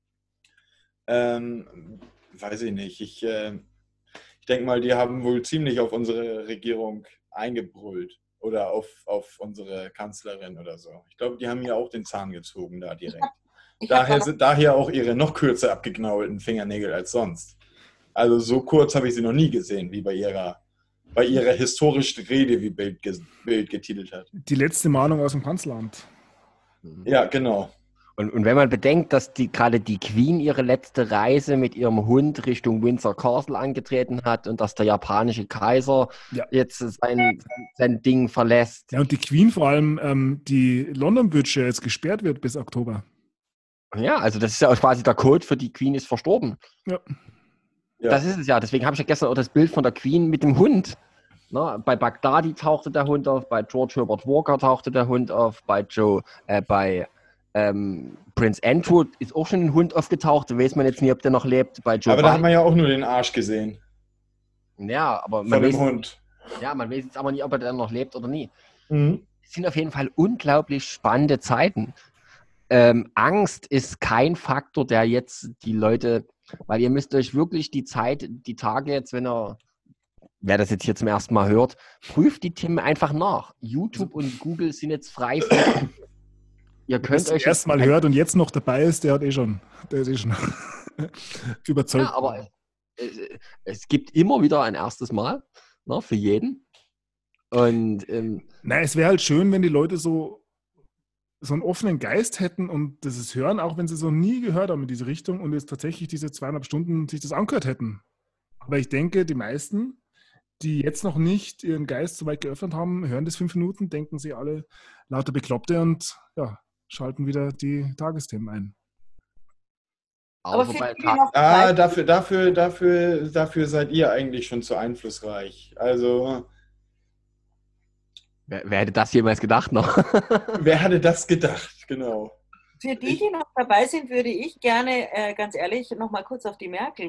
Speaker 3: Weiß ich nicht. Ich denke mal, die haben wohl ziemlich auf unsere Regierung eingebrüllt oder auf unsere Kanzlerin oder so. Ich glaube, die haben ja auch den Zahn gezogen da direkt. Daher auch ihre noch kürzer abgeknaulten Fingernägel als sonst. Also so kurz habe ich sie noch nie gesehen, wie bei ihrer historischen Rede, wie Bild getitelt hat.
Speaker 1: Die letzte Mahnung aus dem Kanzleramt.
Speaker 3: Ja, genau.
Speaker 4: Und wenn man bedenkt, dass gerade die Queen ihre letzte Reise mit ihrem Hund Richtung Windsor Castle angetreten hat und dass der japanische Kaiser jetzt sein Ding verlässt.
Speaker 1: Ja, und die Queen vor allem, die London Bridge jetzt gesperrt wird bis Oktober.
Speaker 4: Ja, also das ist ja quasi der Code für die Queen ist verstorben.
Speaker 1: Ja.
Speaker 4: Das ist es ja. Deswegen habe ich ja gestern auch das Bild von der Queen mit dem Hund. Na, bei Baghdadi tauchte der Hund auf, bei George Herbert Walker tauchte der Hund auf, bei Prince Andrew ist auch schon ein Hund aufgetaucht. Da weiß man jetzt nie, ob der noch lebt. Bei Joe
Speaker 3: aber da hat man ja auch nur den Arsch gesehen.
Speaker 4: Ja, aber
Speaker 3: man weiß
Speaker 4: jetzt aber nie, ob er noch lebt oder nie.
Speaker 3: Mhm.
Speaker 4: Es sind auf jeden Fall unglaublich spannende Zeiten. Angst ist kein Faktor, der jetzt die Leute, weil ihr müsst euch wirklich die Tage jetzt, wer das jetzt hier zum ersten Mal hört, prüft die Themen einfach nach. YouTube und Google sind jetzt frei von. Ihr könnt euch
Speaker 1: erst mal hört und jetzt noch dabei ist, der ist eh schon überzeugt.
Speaker 4: Ja, aber es gibt immer wieder ein erstes Mal, ne, für jeden. Und
Speaker 1: es wäre halt schön, wenn die Leute so einen offenen Geist hätten und das ist hören, auch wenn sie so nie gehört haben in diese Richtung und jetzt tatsächlich diese 2,5 Stunden sich das angehört hätten. Aber ich denke, die meisten, die jetzt noch nicht ihren Geist so weit geöffnet haben, hören das 5 Minuten, denken sie alle lauter Bekloppte und schalten wieder die Tagesthemen ein.
Speaker 2: Aber
Speaker 3: dafür seid ihr eigentlich schon zu einflussreich. Also
Speaker 4: wer hätte das jemals gedacht noch?
Speaker 3: Wer hätte das gedacht, genau.
Speaker 2: Für die noch dabei sind, würde ich gerne, ganz ehrlich, noch mal kurz auf die Merkel.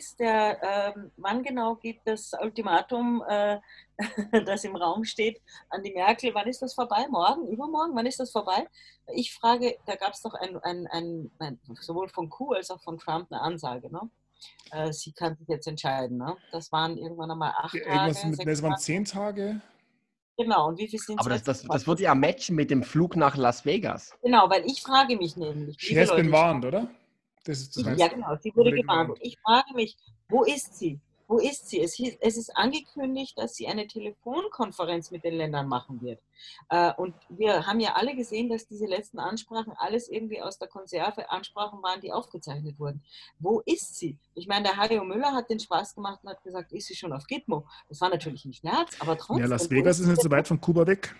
Speaker 2: Wann genau geht das Ultimatum, das im Raum steht, an die Merkel? Wann ist das vorbei? Morgen? Übermorgen? Wann ist das vorbei? Ich frage, da gab es doch sowohl von Q als auch von Trump eine Ansage, ne? Sie kann sich jetzt entscheiden, ne? Das waren irgendwann einmal 8 Tage.
Speaker 1: Das waren 10 Tage.
Speaker 2: Genau, und wie viel sind es?
Speaker 4: Aber das wird ja matchen mit dem Flug nach Las Vegas.
Speaker 2: Genau, weil ich frage mich nämlich.
Speaker 1: She has been warned, oder?
Speaker 2: Ja, genau, sie wurde gewarnt. Und ich frage mich, wo ist sie? Wo ist sie? Es ist angekündigt, dass sie eine Telefonkonferenz mit den Ländern machen wird. Und wir haben ja alle gesehen, dass diese letzten Ansprachen alles irgendwie aus der Konserve Ansprachen waren, die aufgezeichnet wurden. Wo ist sie? Ich meine, der Hajo Müller hat den Spaß gemacht und hat gesagt, ist sie schon auf Gitmo? Das war natürlich ein Scherz, aber trotzdem.
Speaker 1: Ja, Las Vegas ist nicht so weit von Kuba weg.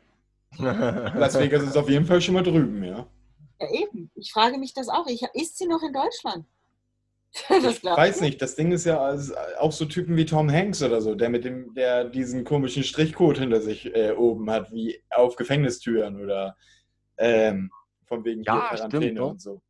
Speaker 3: Las Vegas ist auf jeden Fall schon mal drüben, ja.
Speaker 2: Ja, eben. Ich frage mich das auch. Ist sie noch in Deutschland?
Speaker 3: Ich weiß nicht, das Ding ist ja auch so Typen wie Tom Hanks oder so, der diesen komischen Strichcode hinter sich oben hat, wie auf Gefängnistüren oder von wegen hier Quarantäne
Speaker 4: stimmt,
Speaker 3: und so.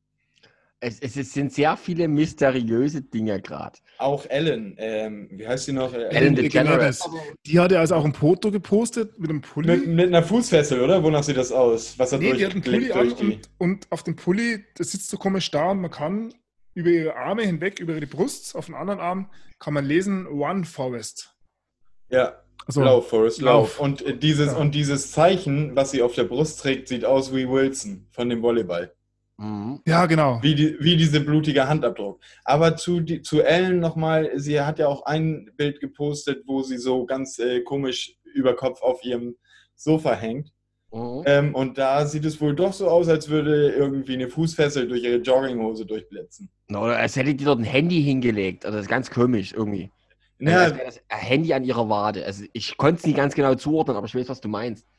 Speaker 4: Es sind sehr viele mysteriöse Dinge gerade.
Speaker 3: Auch Ellen, wie heißt sie noch?
Speaker 4: Ellen DeGeneres.
Speaker 1: Die hatte also auch ein Foto gepostet mit einem Pulli.
Speaker 3: Mit einer Fußfessel, oder? Wonach sieht das aus? Was
Speaker 1: Die hat einen Pulli an und auf dem Pulli, das sitzt so komisch da und man kann über ihre Arme hinweg, über die Brust, auf den anderen Arm, kann man lesen, One Forest.
Speaker 3: Ja, also, Lauf, Forest, Lauf. Und dieses Zeichen, was sie auf der Brust trägt, sieht aus wie Wilson von dem Volleyball.
Speaker 4: Mhm.
Speaker 1: Ja, genau.
Speaker 3: Wie diese blutige Handabdruck. Aber zu Ellen nochmal, sie hat ja auch ein Bild gepostet, wo sie so ganz komisch über Kopf auf ihrem Sofa hängt. Mhm. Und da sieht es wohl doch so aus, als würde irgendwie eine Fußfessel durch ihre Jogginghose durchblitzen.
Speaker 4: Oder als hätte die dort ein Handy hingelegt. Also das ist ganz komisch irgendwie.
Speaker 3: Ja.
Speaker 4: Also das Handy an ihrer Wade. Also ich konnte es nicht ganz genau zuordnen, aber ich weiß, was du meinst.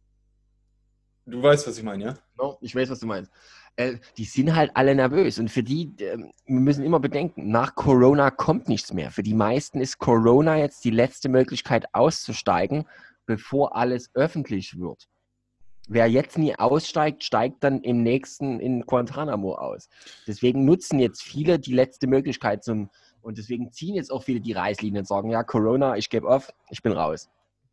Speaker 3: Du weißt, was ich meine, ja?
Speaker 4: No, ich weiß, was du meinst. Die sind halt alle nervös. Und für die, wir müssen immer bedenken, nach Corona kommt nichts mehr. Für die meisten ist Corona jetzt die letzte Möglichkeit auszusteigen, bevor alles öffentlich wird. Wer jetzt nie aussteigt, steigt dann im nächsten in Guantanamo aus. Deswegen nutzen jetzt viele die letzte Möglichkeit und deswegen ziehen jetzt auch viele die Reißlinien und sagen, ja, Corona, ich gebe auf, ich bin raus.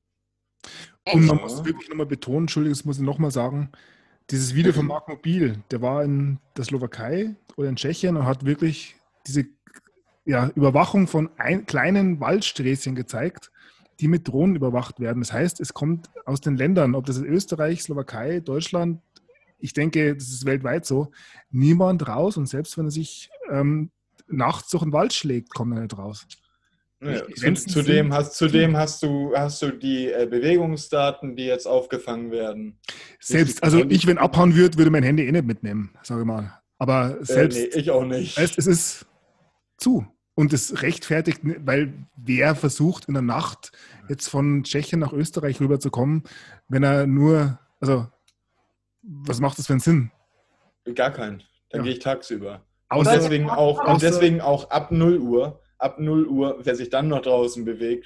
Speaker 1: Und man muss wirklich nochmal betonen, Entschuldigung, das muss ich nochmal sagen, dieses Video von Mark Mobil, der war in der Slowakei oder in Tschechien und hat wirklich diese Überwachung von kleinen Waldsträßchen gezeigt, die mit Drohnen überwacht werden. Das heißt, es kommt aus den Ländern, ob das ist Österreich, Slowakei, Deutschland, ich denke, das ist weltweit so, niemand raus und selbst wenn er sich nachts durch den Wald schlägt, kommt er nicht raus.
Speaker 3: Ja, zudem hast du die Bewegungsdaten, die jetzt aufgefangen werden.
Speaker 1: Selbst, also ich, wenn abhauen würde mein Handy eh nicht mitnehmen, sage ich mal. Aber selbst,
Speaker 3: nee, ich auch nicht.
Speaker 1: Es ist zu. Und es rechtfertigt, weil wer versucht in der Nacht jetzt von Tschechien nach Österreich rüberzukommen, wenn er nur, also was macht das für einen Sinn?
Speaker 3: Gar keinen. Dann gehe ich tagsüber.
Speaker 1: Außer,
Speaker 3: und deswegen auch ab 0 Uhr, wer sich dann noch draußen bewegt,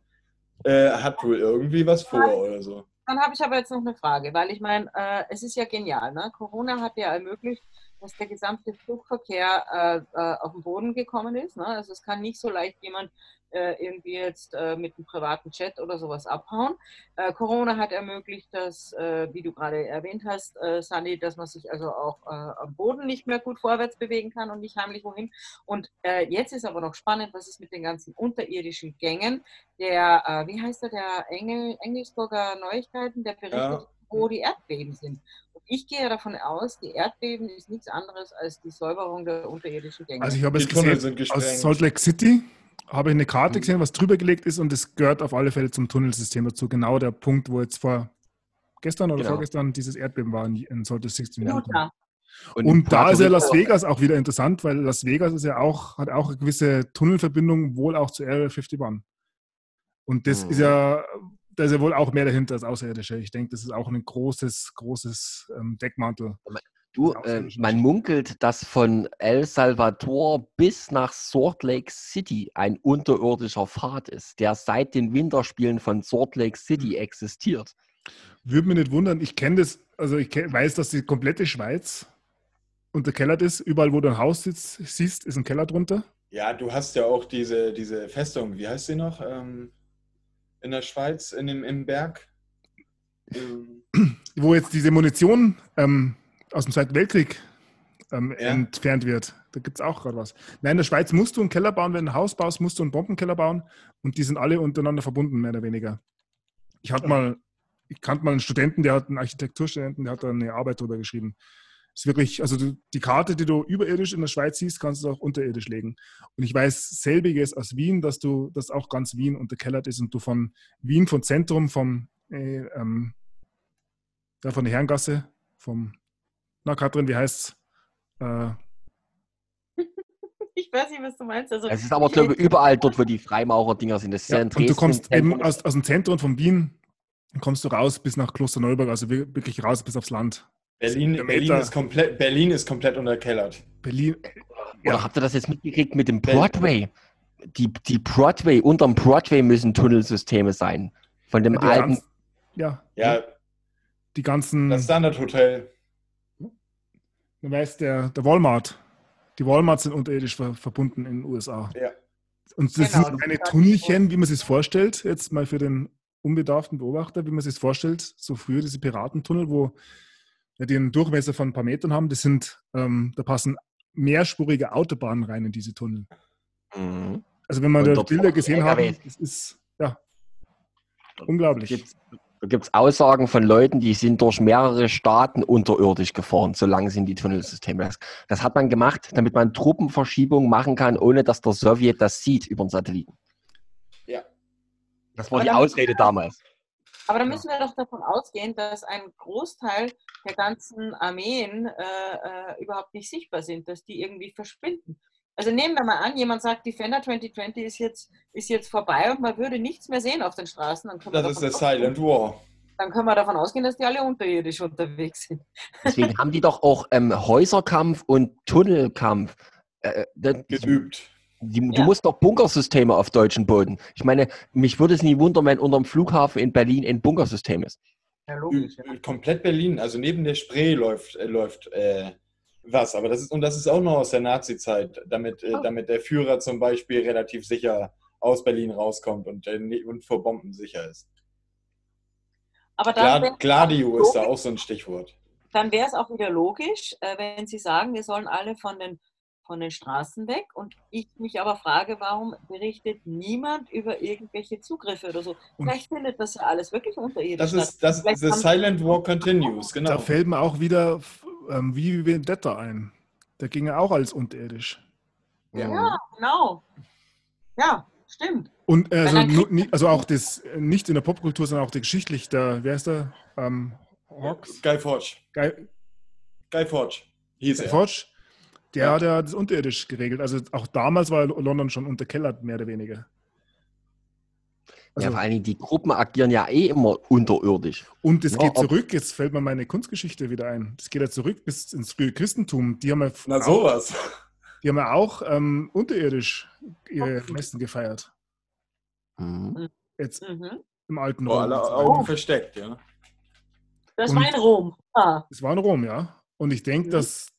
Speaker 3: hat wohl irgendwie was vor oder so.
Speaker 2: Dann habe ich aber jetzt noch eine Frage, weil ich meine, es ist ja genial. Ne? Corona hat ja ermöglicht, dass der gesamte Flugverkehr auf den Boden gekommen ist. Ne? Also es kann nicht so leicht jemand irgendwie jetzt mit einem privaten Jet oder sowas abhauen. Corona hat ermöglicht, dass, wie du gerade erwähnt hast, Sandy, dass man sich also auch am Boden nicht mehr gut vorwärts bewegen kann und nicht heimlich wohin. Und jetzt ist aber noch spannend, was ist mit den ganzen unterirdischen Gängen. Der, wie heißt der Engelsburger Neuigkeiten, der berichtet, wo die Erdbeben sind. Und ich gehe davon aus, die Erdbeben ist nichts anderes als die Säuberung der unterirdischen Gänge.
Speaker 1: Also ich habe es gesehen, aus Salt Lake City habe ich eine Karte gesehen, was drüber gelegt ist und es gehört auf alle Fälle zum Tunnelsystem dazu. Genau der Punkt, wo jetzt gestern oder vorgestern dieses Erdbeben war in Salt Lake City. Und da ist ja Las Vegas auch wieder interessant, weil Las Vegas ist ja hat auch eine gewisse Tunnelverbindung, wohl auch zur Area 51. Und das ist ja, da ist ja wohl auch mehr dahinter als Außerirdische. Ich denke, das ist auch ein großes Deckmantel.
Speaker 4: Man munkelt, dass von El Salvador bis nach Salt Lake City ein unterirdischer Pfad ist, der seit den Winterspielen von Salt Lake City existiert.
Speaker 1: Würde mich nicht wundern. Ich kenne das, also ich weiß, dass die komplette Schweiz unterkellert ist. Überall, wo du ein Haus siehst, ist ein Keller drunter.
Speaker 3: Ja, du hast ja auch diese Festung, wie heißt sie noch? In der Schweiz, im Berg.
Speaker 1: Wo jetzt diese Munition aus dem Zweiten Weltkrieg entfernt wird. Da gibt es auch gerade was. Nein, in der Schweiz musst du einen Keller bauen, wenn du ein Haus baust, musst du einen Bombenkeller bauen und die sind alle untereinander verbunden, mehr oder weniger. Ich kannte mal einen Studenten, einen Architekturstudenten, der hat da eine Arbeit drüber geschrieben. Ist wirklich, also die Karte, die du überirdisch in der Schweiz siehst, kannst du auch unterirdisch legen. Und ich weiß selbiges aus Wien, dass auch ganz Wien unterkellert ist und du von Wien, vom Zentrum, von der Herrengasse, na Katrin, wie heißt's?
Speaker 2: Ich weiß nicht, was du meinst. Also,
Speaker 4: es ist aber, glaube ich, überall dort, wo die Freimaurer-Dinger sind. Das ist
Speaker 1: und du kommst eben aus dem Zentrum von Wien, kommst du raus bis nach Klosterneuburg, also wirklich raus bis aufs Land.
Speaker 3: Berlin ist komplett unterkellert.
Speaker 4: Oder habt ihr das jetzt mitgekriegt mit dem Broadway? Die Broadway, unterm Broadway müssen Tunnelsysteme sein. Von dem alten...
Speaker 1: Die ganzen...
Speaker 3: Das Standard-Hotel.
Speaker 1: Du weißt, der Walmart. Die Walmarts sind unterirdisch verbunden in den USA.
Speaker 3: Ja.
Speaker 1: Und das sind keine Tunnelchen, wie man sich es vorstellt, jetzt mal für den unbedarften Beobachter, wie man sich es vorstellt, so früher diese Piratentunnel, wo die einen Durchmesser von ein paar Metern haben, da passen mehrspurige Autobahnen rein in diese Tunnel. Mhm. Also wenn man da Bilder gesehen hat, das ist unglaublich.
Speaker 4: Da gibt es Aussagen von Leuten, die sind durch mehrere Staaten unterirdisch gefahren, so lang sind die Tunnelsysteme. Das hat man gemacht, damit man Truppenverschiebung machen kann, ohne dass der Sowjet das sieht über den Satelliten.
Speaker 3: Ja.
Speaker 4: Das war die Ausrede damals.
Speaker 2: Aber da müssen wir doch davon ausgehen, dass ein Großteil der ganzen Armeen überhaupt nicht sichtbar sind, dass die irgendwie verschwinden. Also nehmen wir mal an, jemand sagt, Defender 2020 ist jetzt vorbei und man würde nichts mehr sehen auf den Straßen.
Speaker 3: Das ist der Silent War.
Speaker 2: Dann können wir davon ausgehen, dass die alle unterirdisch unterwegs sind.
Speaker 4: Deswegen haben die doch auch Häuserkampf und Tunnelkampf
Speaker 3: geübt.
Speaker 4: Du musst doch Bunkersysteme auf deutschem Boden. Ich meine, mich würde es nie wundern, wenn unter dem Flughafen in Berlin ein Bunkersystem ist.
Speaker 2: Ja, logisch.
Speaker 3: Komplett Berlin, also neben der Spree läuft was, aber das ist auch noch aus der Nazi-Zeit, damit der Führer zum Beispiel relativ sicher aus Berlin rauskommt und vor Bomben sicher ist.
Speaker 2: Aber dann
Speaker 3: Gladio ist da auch so ein Stichwort.
Speaker 2: Dann wäre es auch wieder logisch, wenn Sie sagen, wir sollen alle von von den Straßen weg. Und ich mich aber frage, warum berichtet niemand über irgendwelche Zugriffe oder so?
Speaker 1: Und
Speaker 2: Vielleicht findet das ja alles wirklich unterirdisch
Speaker 3: Das
Speaker 2: statt.
Speaker 3: ist
Speaker 2: Vielleicht
Speaker 3: The
Speaker 2: haben
Speaker 3: Silent War Continues,
Speaker 1: da
Speaker 3: genau.
Speaker 1: fällt mir auch wieder wie Vendetta ein. Da ging ja auch alles unterirdisch.
Speaker 2: Ja, genau. Ja, stimmt.
Speaker 1: Und
Speaker 2: Weil
Speaker 1: also,
Speaker 2: dann kriegt
Speaker 1: also auch das, nicht in der Popkultur, sondern auch der geschichtlich, wer ist der? Hawks?
Speaker 3: Guy Fawkes. Guy Fawkes hieß er.
Speaker 1: Forge, der
Speaker 3: Ja.
Speaker 1: hat ja das unterirdisch geregelt. Also auch damals war London schon unterkellert, mehr oder weniger. Also,
Speaker 4: Ja, vor allen Dingen, die Gruppen agieren ja eh immer unterirdisch.
Speaker 1: und es
Speaker 4: Ja,
Speaker 1: geht zurück, jetzt fällt mir meine Kunstgeschichte wieder ein. Das geht ja zurück bis ins frühe Christentum. Die haben ja
Speaker 3: Na
Speaker 1: auch,
Speaker 3: sowas.
Speaker 1: die haben ja auch unterirdisch ihre Messen gefeiert.
Speaker 4: Mhm.
Speaker 1: Jetzt
Speaker 2: Mhm.
Speaker 1: im alten
Speaker 3: Vor
Speaker 1: Rom.
Speaker 3: aller
Speaker 1: und so
Speaker 3: Augen
Speaker 1: weiter.
Speaker 3: versteckt, ja.
Speaker 2: Das
Speaker 1: Und-
Speaker 2: war in Rom. Ah.
Speaker 1: Es war in Rom, ja. Und ich denke,
Speaker 2: Mhm.
Speaker 1: dass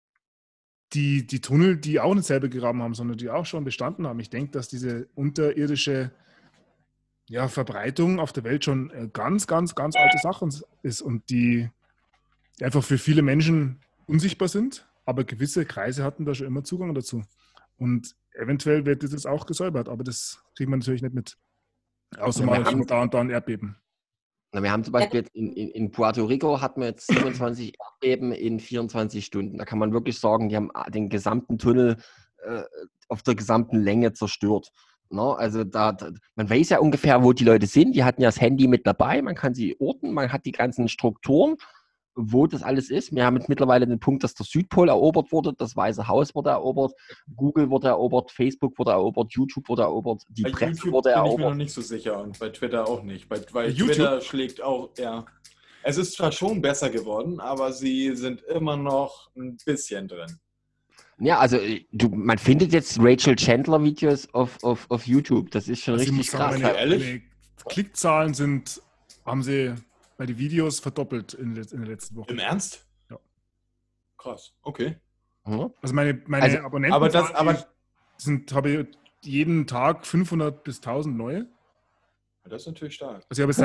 Speaker 1: die Tunnel, die auch nicht selber gegraben haben, sondern die auch schon bestanden haben, ich denke, dass diese unterirdische Verbreitung auf der Welt schon ganz, ganz, ganz alte Sache ist und die einfach für viele Menschen unsichtbar sind, aber gewisse Kreise hatten da schon immer Zugang dazu. Und eventuell wird das jetzt auch gesäubert, aber das kriegen wir natürlich nicht mit. Außer
Speaker 4: Ja,
Speaker 1: mal
Speaker 4: wir haben-
Speaker 1: da und da ein Erdbeben.
Speaker 4: Na, wir haben zum Beispiel jetzt in Puerto Rico hatten wir jetzt 27 Erdbeben in 24 Stunden. Da kann man wirklich sagen, die haben den gesamten Tunnel auf der gesamten Länge zerstört. No, also man weiß ja ungefähr, wo die Leute sind. Die hatten ja das Handy mit dabei, man kann sie orten, man hat die ganzen Strukturen, wo das alles ist. Wir haben jetzt mittlerweile den Punkt, dass der Südpol erobert wurde, das Weiße Haus wurde erobert, Google wurde erobert, Facebook wurde erobert, YouTube wurde erobert, die
Speaker 3: Bei
Speaker 4: Presse
Speaker 3: YouTube
Speaker 4: wurde
Speaker 3: bin ich mir noch
Speaker 4: erobert.
Speaker 3: nicht so sicher und bei Twitter auch nicht. Weil
Speaker 1: YouTube?
Speaker 3: Twitter schlägt auch, ja. Es ist zwar schon besser geworden, aber sie sind immer noch ein bisschen drin.
Speaker 4: Ja, also man findet jetzt Rachel Chandler Videos auf YouTube. Das ist schon
Speaker 1: Also ich muss
Speaker 4: richtig
Speaker 1: sagen,
Speaker 4: krass.
Speaker 3: Ehrlich?
Speaker 1: Klickzahlen haben sie bei den Videos verdoppelt in der letzten Woche.
Speaker 3: Im Ernst?
Speaker 1: Ja.
Speaker 3: Krass, okay.
Speaker 4: Mhm.
Speaker 1: Also meine
Speaker 4: Also,
Speaker 1: Abonnenten
Speaker 3: aber
Speaker 1: habe ich jeden Tag 500 bis 1000 neue.
Speaker 3: das ist natürlich stark.
Speaker 1: Also ich habe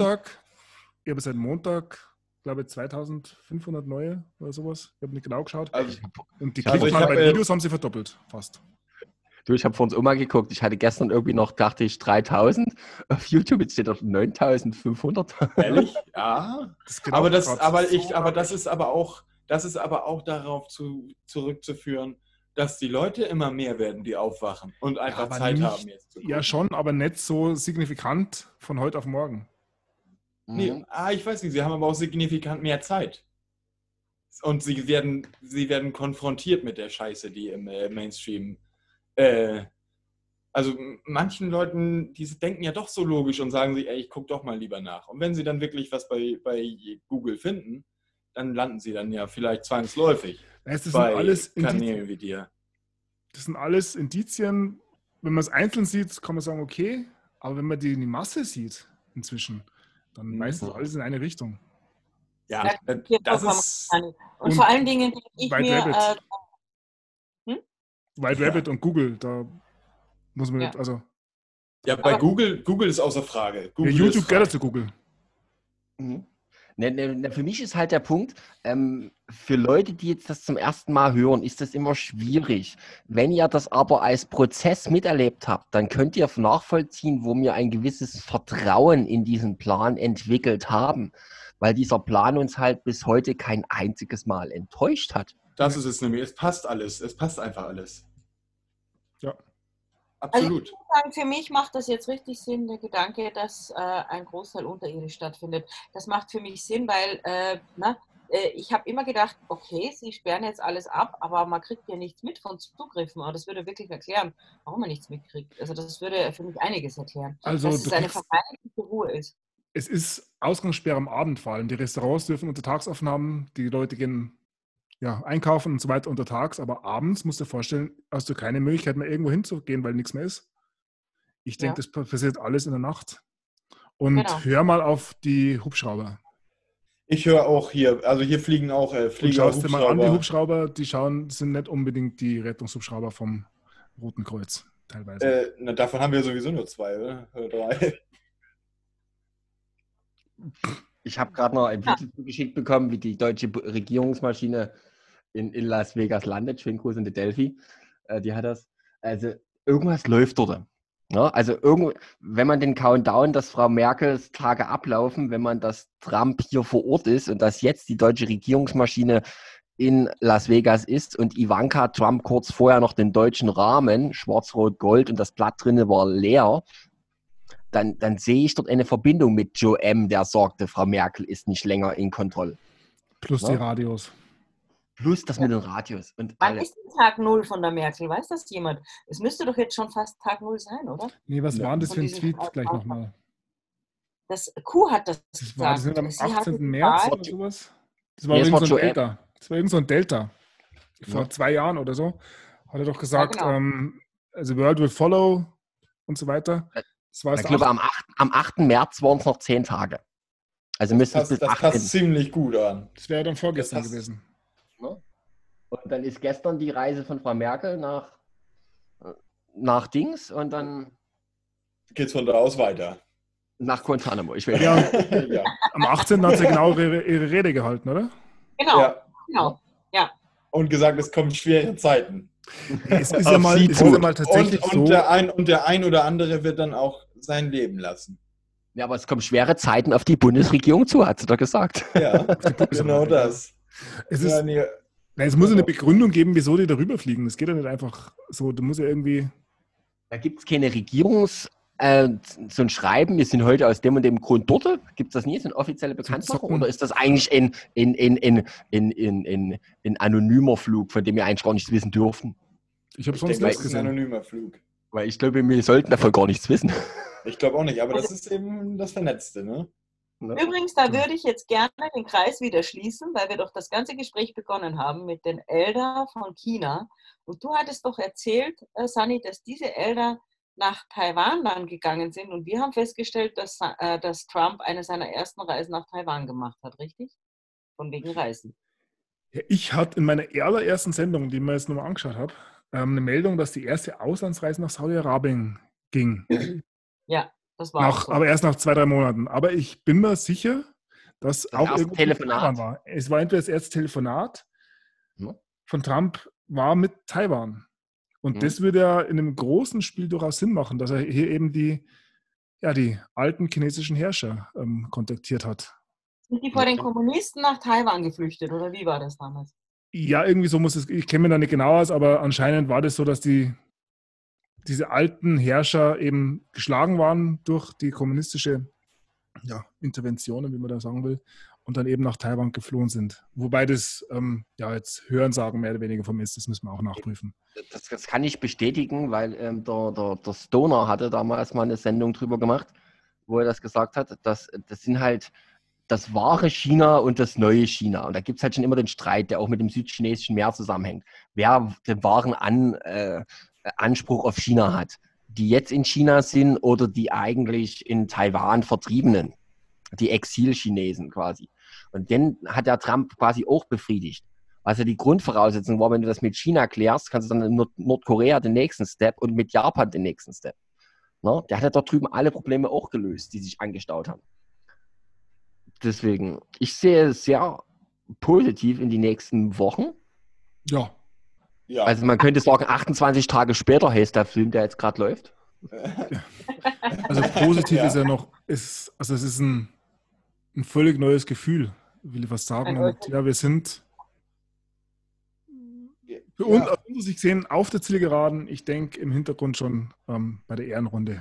Speaker 1: seit Montag, glaube ich, 2500 neue oder sowas. Ich habe nicht genau geschaut.
Speaker 3: Also,
Speaker 1: Und die
Speaker 3: Also ich
Speaker 1: Klickzahlen
Speaker 3: hab,
Speaker 1: bei den Videos haben sie verdoppelt, fast.
Speaker 4: Du, ich habe vor uns auch mal geguckt. Ich hatte gestern irgendwie noch, dachte ich, 3000 auf YouTube. Jetzt steht auf 9500.
Speaker 3: ehrlich? Ja.
Speaker 1: Das geht
Speaker 3: Aber
Speaker 1: auch
Speaker 3: das,
Speaker 1: grad
Speaker 3: aber
Speaker 1: so
Speaker 3: ich, aber das ist aber auch darauf zurückzuführen, dass die Leute immer mehr werden, die aufwachen und einfach
Speaker 1: aber
Speaker 3: Zeit
Speaker 1: nicht-
Speaker 3: haben jetzt zu gucken.
Speaker 1: Ja, schon, aber nicht so signifikant von heute auf morgen.
Speaker 3: Nee,
Speaker 4: Mhm.
Speaker 3: ich weiß nicht, sie haben aber auch signifikant mehr Zeit. Und sie werden konfrontiert mit der Scheiße, die im Mainstream. Also manchen Leuten, die denken ja doch so logisch und sagen sich, ey, ich gucke doch mal lieber nach. Und wenn sie dann wirklich was bei Google finden, dann landen sie dann ja vielleicht zwangsläufig
Speaker 1: Das sind
Speaker 3: bei
Speaker 1: alles Indizien.
Speaker 3: Kanälen wie dir.
Speaker 1: Das sind alles Indizien. Wenn man es einzeln sieht, kann man sagen, okay. Aber wenn man die Masse sieht inzwischen, dann
Speaker 3: Mhm.
Speaker 1: weist das alles in eine Richtung.
Speaker 3: Ja,
Speaker 2: Hier
Speaker 3: das
Speaker 2: vollkommen
Speaker 3: ist.
Speaker 2: kann ich. Und
Speaker 1: und
Speaker 2: vor allen Dingen denke ich
Speaker 1: White
Speaker 2: mir,
Speaker 1: Rabbit. White
Speaker 3: Ja.
Speaker 1: Rabbit und Google, da muss man
Speaker 2: Ja.
Speaker 1: nicht, also
Speaker 3: Ja, bei
Speaker 2: Aber-
Speaker 3: Google ist außer Frage. Google
Speaker 1: YouTube
Speaker 3: ist
Speaker 1: gehört
Speaker 3: frei.
Speaker 1: zu Google.
Speaker 4: Mhm. Für mich ist halt der Punkt, für Leute, die jetzt das zum ersten Mal hören, ist das immer schwierig. Wenn ihr das aber als Prozess miterlebt habt, dann könnt ihr nachvollziehen, wo wir ein gewisses Vertrauen in diesen Plan entwickelt haben, weil dieser Plan uns halt bis heute kein einziges Mal enttäuscht hat.
Speaker 3: Das ist es nämlich. Es passt alles. Es passt einfach alles.
Speaker 1: Ja.
Speaker 3: Absolut.
Speaker 2: sagen, für mich macht das jetzt richtig Sinn, der Gedanke, dass ein Großteil unterirdisch stattfindet. Das macht für mich Sinn, weil ich habe immer gedacht, okay, sie sperren jetzt alles ab, aber man kriegt ja nichts mit von Zugriffen. Aber das würde wirklich erklären, warum man nichts mitkriegt. Also das würde für mich einiges erklären.
Speaker 1: Also
Speaker 2: dass es
Speaker 1: du
Speaker 2: eine
Speaker 1: kriegst-
Speaker 2: vermeintliche Ruhe ist.
Speaker 1: Es ist Ausgangssperre am Abend vor allem. Die Restaurants dürfen untertags offen haben, die Leute gehen einkaufen und so weiter untertags, aber abends musst du dir vorstellen, hast du keine Möglichkeit mehr irgendwo hinzugehen, weil nichts mehr ist. Ich denke,
Speaker 2: Ja.
Speaker 1: das passiert alles in der Nacht. Und
Speaker 2: Genau.
Speaker 1: hör mal auf die Hubschrauber.
Speaker 3: Ich höre auch hier, also hier fliegen auch
Speaker 1: Und
Speaker 3: Flieger,
Speaker 1: schaust dir mal an, die
Speaker 3: Hubschrauber.
Speaker 1: Hubschrauber, sind nicht unbedingt die Rettungshubschrauber vom Roten Kreuz, teilweise.
Speaker 3: Davon haben wir sowieso nur 2, oder? Oder 3.
Speaker 4: Ich habe gerade noch ein Video zugeschickt bekommen, wie die deutsche Regierungsmaschine in Las Vegas landet. Schönen Gruß an die Delphi. Die hat das. Also irgendwas läuft dort. Ja, also wenn man den Countdown, dass Frau Merkels Tage ablaufen, wenn man das Trump hier vor Ort ist und dass jetzt die deutsche Regierungsmaschine in Las Vegas ist und Ivanka Trump kurz vorher noch den deutschen Rahmen, schwarz-rot-gold und das Blatt drinne war leer, dann sehe ich dort eine Verbindung mit Joe M., der sorgte, Frau Merkel ist nicht länger in Kontrolle.
Speaker 1: Plus die Radios.
Speaker 4: Plus das mit den Radios. Und
Speaker 2: Wann
Speaker 4: alles.
Speaker 2: ist denn Tag 0 von der Merkel? Weiß das jemand? Es müsste doch jetzt schon fast Tag 0 sein, oder?
Speaker 1: Nee, was war denn das
Speaker 2: Von
Speaker 1: für ein
Speaker 2: diesem
Speaker 1: Tweet gleich nochmal?
Speaker 2: Das Q hat das
Speaker 1: Das war das
Speaker 2: gesagt.
Speaker 1: nicht am
Speaker 2: Sie hat
Speaker 1: 18.
Speaker 2: die
Speaker 1: März
Speaker 2: Wahl-
Speaker 1: oder sowas? Das war
Speaker 4: Nee, es war
Speaker 1: irgend so ein
Speaker 4: Joe M.
Speaker 1: Delta. Das war irgend so ein Delta. Vor
Speaker 4: Ja.
Speaker 1: 2 Jahren oder so. Hat er doch gesagt,
Speaker 2: Ja,
Speaker 1: also World will follow und so weiter. Das war
Speaker 4: Ich
Speaker 1: es
Speaker 4: glaube, am 8. März waren es noch 10 Tage. Also müsste es bis
Speaker 3: Das
Speaker 4: 18.
Speaker 3: passt ziemlich gut an.
Speaker 1: Das wäre dann vorgestern
Speaker 3: Das passt.
Speaker 1: gewesen.
Speaker 4: Und dann ist gestern die Reise von Frau Merkel nach Dings und dann
Speaker 3: Geht's von da aus weiter.
Speaker 4: nach Guantanamo. Ich will
Speaker 1: Ja,
Speaker 3: Ja.
Speaker 1: am 18. hat sie genau ihre Rede gehalten, oder?
Speaker 2: Genau,
Speaker 3: Ja.
Speaker 2: genau.
Speaker 3: Und gesagt, es kommen schwere Zeiten.
Speaker 1: Es ist
Speaker 4: Auf
Speaker 1: ja mal,
Speaker 4: sie
Speaker 1: es ist ja
Speaker 4: tot.
Speaker 1: mal tatsächlich
Speaker 3: Und
Speaker 1: so.
Speaker 3: der ein oder andere wird dann auch sein Leben lassen.
Speaker 4: Ja, aber es kommen schwere Zeiten auf die Bundesregierung zu, hat sie doch gesagt.
Speaker 3: Ja, genau das.
Speaker 1: Es,
Speaker 3: Ja,
Speaker 1: ist,
Speaker 3: nee,
Speaker 1: nein, es muss eine Begründung geben, wieso die darüber fliegen. Das geht ja nicht einfach so. Du musst ja irgendwie.
Speaker 4: Da gibt es keine so ein Schreiben, wir sind heute aus dem und dem Grund dort. Gibt es das nie, so eine offizielle Bekanntmachung?
Speaker 1: Zocken.
Speaker 4: Oder ist das eigentlich ein anonymer Flug, von dem wir eigentlich gar nichts wissen dürfen?
Speaker 1: Ich habe
Speaker 3: ich
Speaker 1: sonst
Speaker 3: denke,
Speaker 1: nichts
Speaker 3: das ist ein
Speaker 1: gesehen.
Speaker 3: anonymer Flug.
Speaker 4: Weil ich glaube, wir sollten davon gar nichts wissen.
Speaker 3: Ich glaube auch nicht, aber das ist eben das Vernetzte, ne?
Speaker 2: Übrigens, da würde ich jetzt gerne den Kreis wieder schließen, weil wir doch das ganze Gespräch begonnen haben mit den Elder von China. Und du hattest doch erzählt, Sunny, dass diese Elder nach Taiwan dann gegangen sind. Und wir haben festgestellt, dass Trump eine seiner ersten Reisen nach Taiwan gemacht hat, richtig? Von wegen Reisen.
Speaker 1: Ja, ich hatte in meiner allerersten Sendung, die ich mir jetzt nochmal angeschaut habe, eine Meldung, dass die erste Auslandsreise nach Saudi-Arabien ging.
Speaker 2: Ja, das war auch so.
Speaker 1: Aber erst nach 2-3 Monaten. Aber ich bin mir sicher, dass
Speaker 4: Das
Speaker 1: auch
Speaker 4: erste
Speaker 1: irgendwo
Speaker 4: Telefonat.
Speaker 1: Taiwan war. Es war entweder das erste Telefonat
Speaker 4: Ja.
Speaker 1: von Trump war mit Taiwan. Und das würde ja in einem großen Spiel durchaus Sinn machen, dass er hier eben die alten chinesischen Herrscher kontaktiert hat.
Speaker 2: Sind die vor den Kommunisten nach Taiwan geflüchtet oder wie war das damals?
Speaker 1: Ja, irgendwie so muss es, ich kenne mich da nicht genau aus, aber anscheinend war das so, dass diese alten Herrscher eben geschlagen waren durch die kommunistische Intervention, wie man da sagen will, und dann eben nach Taiwan geflohen sind. Wobei das jetzt Hörensagen mehr oder weniger von mir ist, das müssen wir auch nachprüfen.
Speaker 4: Das kann ich bestätigen, weil der Stoner hatte damals mal eine Sendung drüber gemacht, wo er das gesagt hat, dass das sind halt das wahre China und das neue China. Und da gibt es halt schon immer den Streit, der auch mit dem südchinesischen Meer zusammenhängt. Wer den wahren Anspruch auf China hat. Die jetzt in China sind oder die eigentlich in Taiwan Vertriebenen. Die Exil-Chinesen quasi. Und den hat der Trump quasi auch befriedigt. Also die Grundvoraussetzung war, wenn du das mit China klärst, kannst du dann in Nordkorea den nächsten Step und mit Japan den nächsten Step. Ne? Der hat ja dort drüben alle Probleme auch gelöst, die sich angestaut haben. Deswegen, ich sehe sehr positiv in die nächsten Wochen.
Speaker 1: Ja.
Speaker 3: Ja.
Speaker 4: Also man könnte sagen, 28 Tage später heißt der Film, der jetzt gerade läuft.
Speaker 1: Also positiv ist ja noch, es ist ein völlig neues Gefühl, will ich fast sagen. Und ja, wir sind aus unserer Sicht gesehen auf der Zielgeraden, ich denke im Hintergrund schon bei der Ehrenrunde.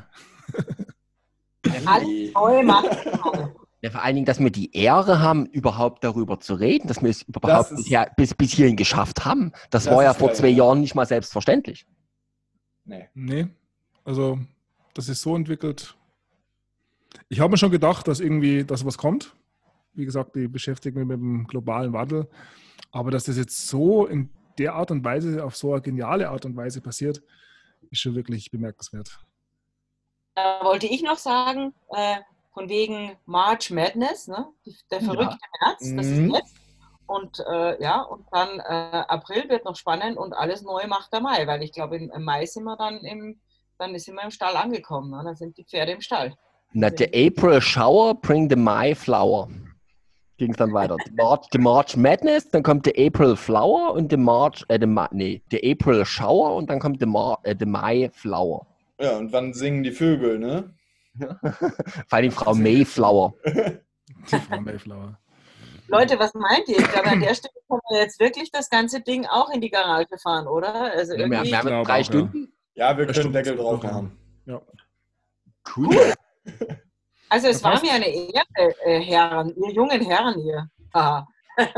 Speaker 2: Alles neu machen.
Speaker 4: Ja, vor allen Dingen, dass wir die Ehre haben, überhaupt darüber zu reden, dass wir es überhaupt bis hierhin geschafft haben. Das war ja vor 2 Jahren nicht mal selbstverständlich.
Speaker 1: Nee, also das ist so entwickelt. Ich habe mir schon gedacht, dass was kommt. Wie gesagt, die beschäftigen mich mit dem globalen Wandel. Aber dass das jetzt so in der Art und Weise, auf so eine geniale Art und Weise passiert, ist schon wirklich bemerkenswert.
Speaker 2: Da wollte ich noch sagen, von wegen March Madness, ne? Der verrückte März, das ist jetzt. Und und dann April wird noch spannend und alles neu macht der Mai, weil ich glaube, im Mai sind wir dann sind wir im Stall angekommen. Ne? Dann sind die Pferde im Stall.
Speaker 4: Na, the April shower bring the Mai flower. ging es dann weiter. The March Madness, dann kommt the April Flower und the April Shower und dann kommt the May Flower.
Speaker 3: Ja, und wann singen die Vögel, ne?
Speaker 4: Vor allem Frau Mayflower.
Speaker 1: Die Frau Mayflower.
Speaker 2: Leute, was meint ihr? Ich glaube, an der Stelle können wir jetzt wirklich das ganze Ding auch in die Garage fahren, oder? Also
Speaker 4: Wir
Speaker 2: irgendwie,
Speaker 4: haben
Speaker 1: glaube
Speaker 4: 3
Speaker 1: auch,
Speaker 4: Stunden.
Speaker 3: Ja, wir können
Speaker 1: Stimmt.
Speaker 3: Deckel drauf machen.
Speaker 1: Ja.
Speaker 4: Cool.
Speaker 2: also es
Speaker 1: Das
Speaker 2: war
Speaker 1: heißt-
Speaker 2: mir eine Ehre, Herren, ihr jungen Herren hier. Aha.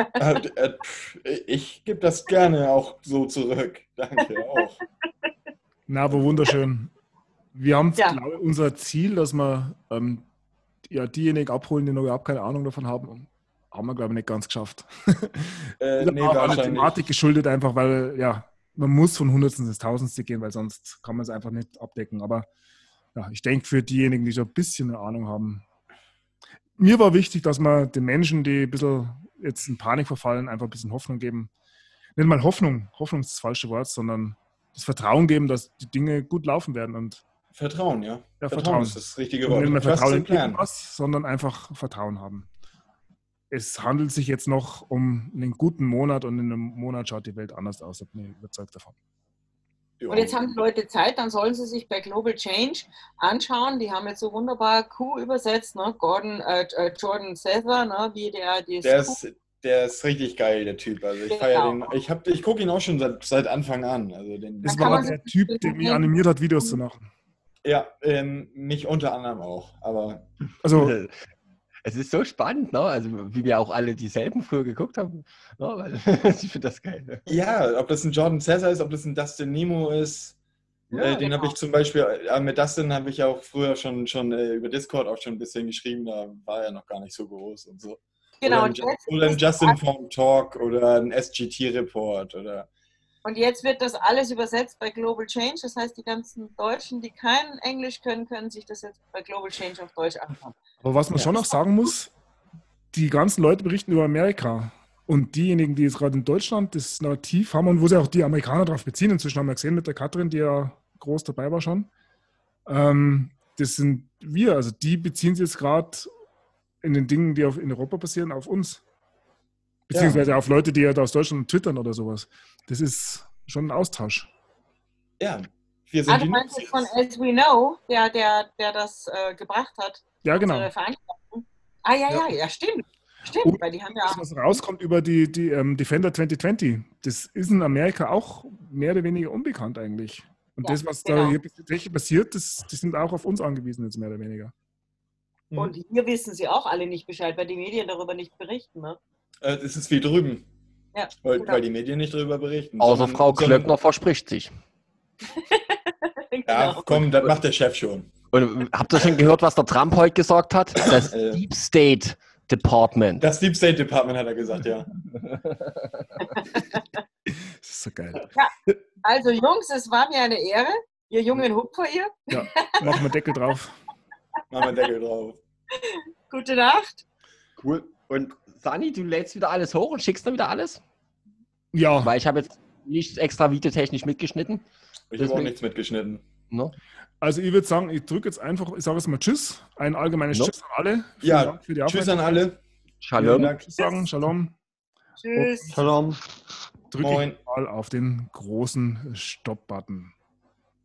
Speaker 3: Ich gebe das gerne auch so zurück. Danke auch.
Speaker 1: Na, aber wunderschön. Wir haben,
Speaker 2: Ja.
Speaker 1: glaube ich, unser Ziel, dass wir diejenigen abholen, die noch überhaupt keine Ahnung davon haben, haben wir, glaube ich, nicht ganz geschafft. Das
Speaker 3: Nee,
Speaker 1: war eine
Speaker 3: wahrscheinlich.
Speaker 1: Thematik geschuldet, einfach weil, ja, man muss von Hundertsten ins Tausendste gehen, weil sonst kann man es einfach nicht abdecken. Aber ja, ich denke, für diejenigen, die schon ein bisschen eine Ahnung haben, mir war wichtig, dass man den Menschen, die ein bisschen jetzt in Panik verfallen, einfach ein bisschen Hoffnung geben. Nicht mal Hoffnung ist das falsche Wort, sondern das Vertrauen geben, dass die Dinge gut laufen werden. Und
Speaker 3: Vertrauen, ja.
Speaker 1: Ja,
Speaker 3: Vertrauen
Speaker 1: Vertrauen.
Speaker 3: ist das richtige
Speaker 1: Und
Speaker 3: Wort.
Speaker 1: nicht mehr
Speaker 3: Trust
Speaker 1: Vertrauen
Speaker 3: and
Speaker 1: in
Speaker 3: Plan.
Speaker 1: irgendwas, sondern einfach Vertrauen haben. Es handelt sich jetzt noch um einen guten Monat und in einem Monat schaut die Welt anders aus. Ich bin überzeugt davon.
Speaker 3: Ja.
Speaker 2: Und jetzt haben die Leute Zeit, dann sollen sie sich bei Global Change anschauen. Die haben jetzt so wunderbar Q übersetzt, ne? Jordan Cesar, ne? Wie
Speaker 3: Der ist richtig geil, der Typ. Also ich feiere den. Ich gucke ihn auch schon seit Anfang an. Also
Speaker 1: Das
Speaker 2: kann
Speaker 1: war
Speaker 2: man
Speaker 1: der
Speaker 2: sich
Speaker 1: Typ, der mich animiert hat, Videos zu machen.
Speaker 3: ja, mich unter anderem auch. Aber
Speaker 1: Also,
Speaker 4: Es ist so spannend, ne? Also wie wir auch alle dieselben früher geguckt haben. Ne? Weil, ich finde das geil.
Speaker 3: ja, ob das ein Jordan Cesar ist, ob das ein Dustin Nemo ist,
Speaker 4: Ja,
Speaker 3: den habe ich zum Beispiel, mit Dustin habe ich auch früher schon über Discord auch schon ein bisschen geschrieben, da war er noch gar nicht so groß und so.
Speaker 2: Genau,
Speaker 3: Oder ein Justin Form Talk oder ein SGT-Report oder.
Speaker 2: und jetzt wird das alles übersetzt bei Global Change. Das heißt, die ganzen Deutschen, die kein Englisch können, können sich das jetzt bei Global Change auf Deutsch anschauen.
Speaker 1: aber was man schon noch sagen muss, die ganzen Leute berichten über Amerika. Und diejenigen, die jetzt gerade in Deutschland das Narrativ haben und wo sich auch die Amerikaner darauf beziehen, inzwischen haben wir gesehen mit der Katrin, die ja groß dabei war schon, das sind wir. Also die beziehen sich jetzt gerade in den Dingen, die in Europa passieren, auf uns. Beziehungsweise auf Leute, die ja da aus Deutschland twittern oder sowas. Das ist schon ein Austausch.
Speaker 3: Ja, wir sind
Speaker 2: Du meinst jetzt von As We Know, der das gebracht hat?
Speaker 1: Ja, genau.
Speaker 2: Unsere Veranstaltung? Ja, stimmt. Stimmt,
Speaker 1: Und
Speaker 2: weil die haben ja.
Speaker 1: das, was rauskommt über die Defender 2020, das ist in Amerika auch mehr oder weniger unbekannt eigentlich. Und
Speaker 2: Ja,
Speaker 1: das, was
Speaker 2: genau.
Speaker 1: da hier tatsächlich passiert, die sind auch auf uns angewiesen jetzt mehr oder weniger.
Speaker 2: Und hier wissen sie auch alle nicht Bescheid, weil die Medien darüber nicht berichten. Ne?
Speaker 3: Das ist wie drüben.
Speaker 2: Ja,
Speaker 3: Weil
Speaker 2: genau.
Speaker 3: die Medien nicht darüber berichten.
Speaker 4: Außer Frau Klöckner verspricht sich.
Speaker 3: Ja,
Speaker 2: Genau.
Speaker 3: komm, das macht der Chef schon.
Speaker 4: Und habt ihr schon gehört, was der Trump heute gesagt hat? Das Deep State Department.
Speaker 3: Das Deep State Department hat er gesagt, ja.
Speaker 1: Das ist so geil.
Speaker 2: Also Jungs, es war mir eine Ehre. Ihr jungen Hupfer hier.
Speaker 1: Ja, machen wir Deckel drauf.
Speaker 3: Machen wir Deckel drauf.
Speaker 2: Gute Nacht.
Speaker 4: Cool. Und Sani, du lädst wieder alles hoch und schickst dann wieder alles?
Speaker 1: Ja,
Speaker 4: Weil ich habe jetzt nichts extra videotechnisch mitgeschnitten.
Speaker 3: Ich habe auch
Speaker 4: Deswegen-
Speaker 3: nichts mitgeschnitten.
Speaker 4: Ne?
Speaker 1: also ich würde sagen, ich drücke jetzt einfach, ich sage jetzt mal Tschüss. Ein allgemeines
Speaker 4: No.
Speaker 1: Tschüss an alle. Vielen
Speaker 3: Ja,
Speaker 1: Dank für die
Speaker 3: tschüss an
Speaker 1: Aufmerksamkeit.
Speaker 3: alle.
Speaker 4: Shalom.
Speaker 3: Vielen Dank.
Speaker 1: Tschüss sagen, Shalom.
Speaker 2: Tschüss.
Speaker 5: Shalom.
Speaker 1: Drücke
Speaker 3: Moin.
Speaker 1: ich mal auf den großen Stopp-Button.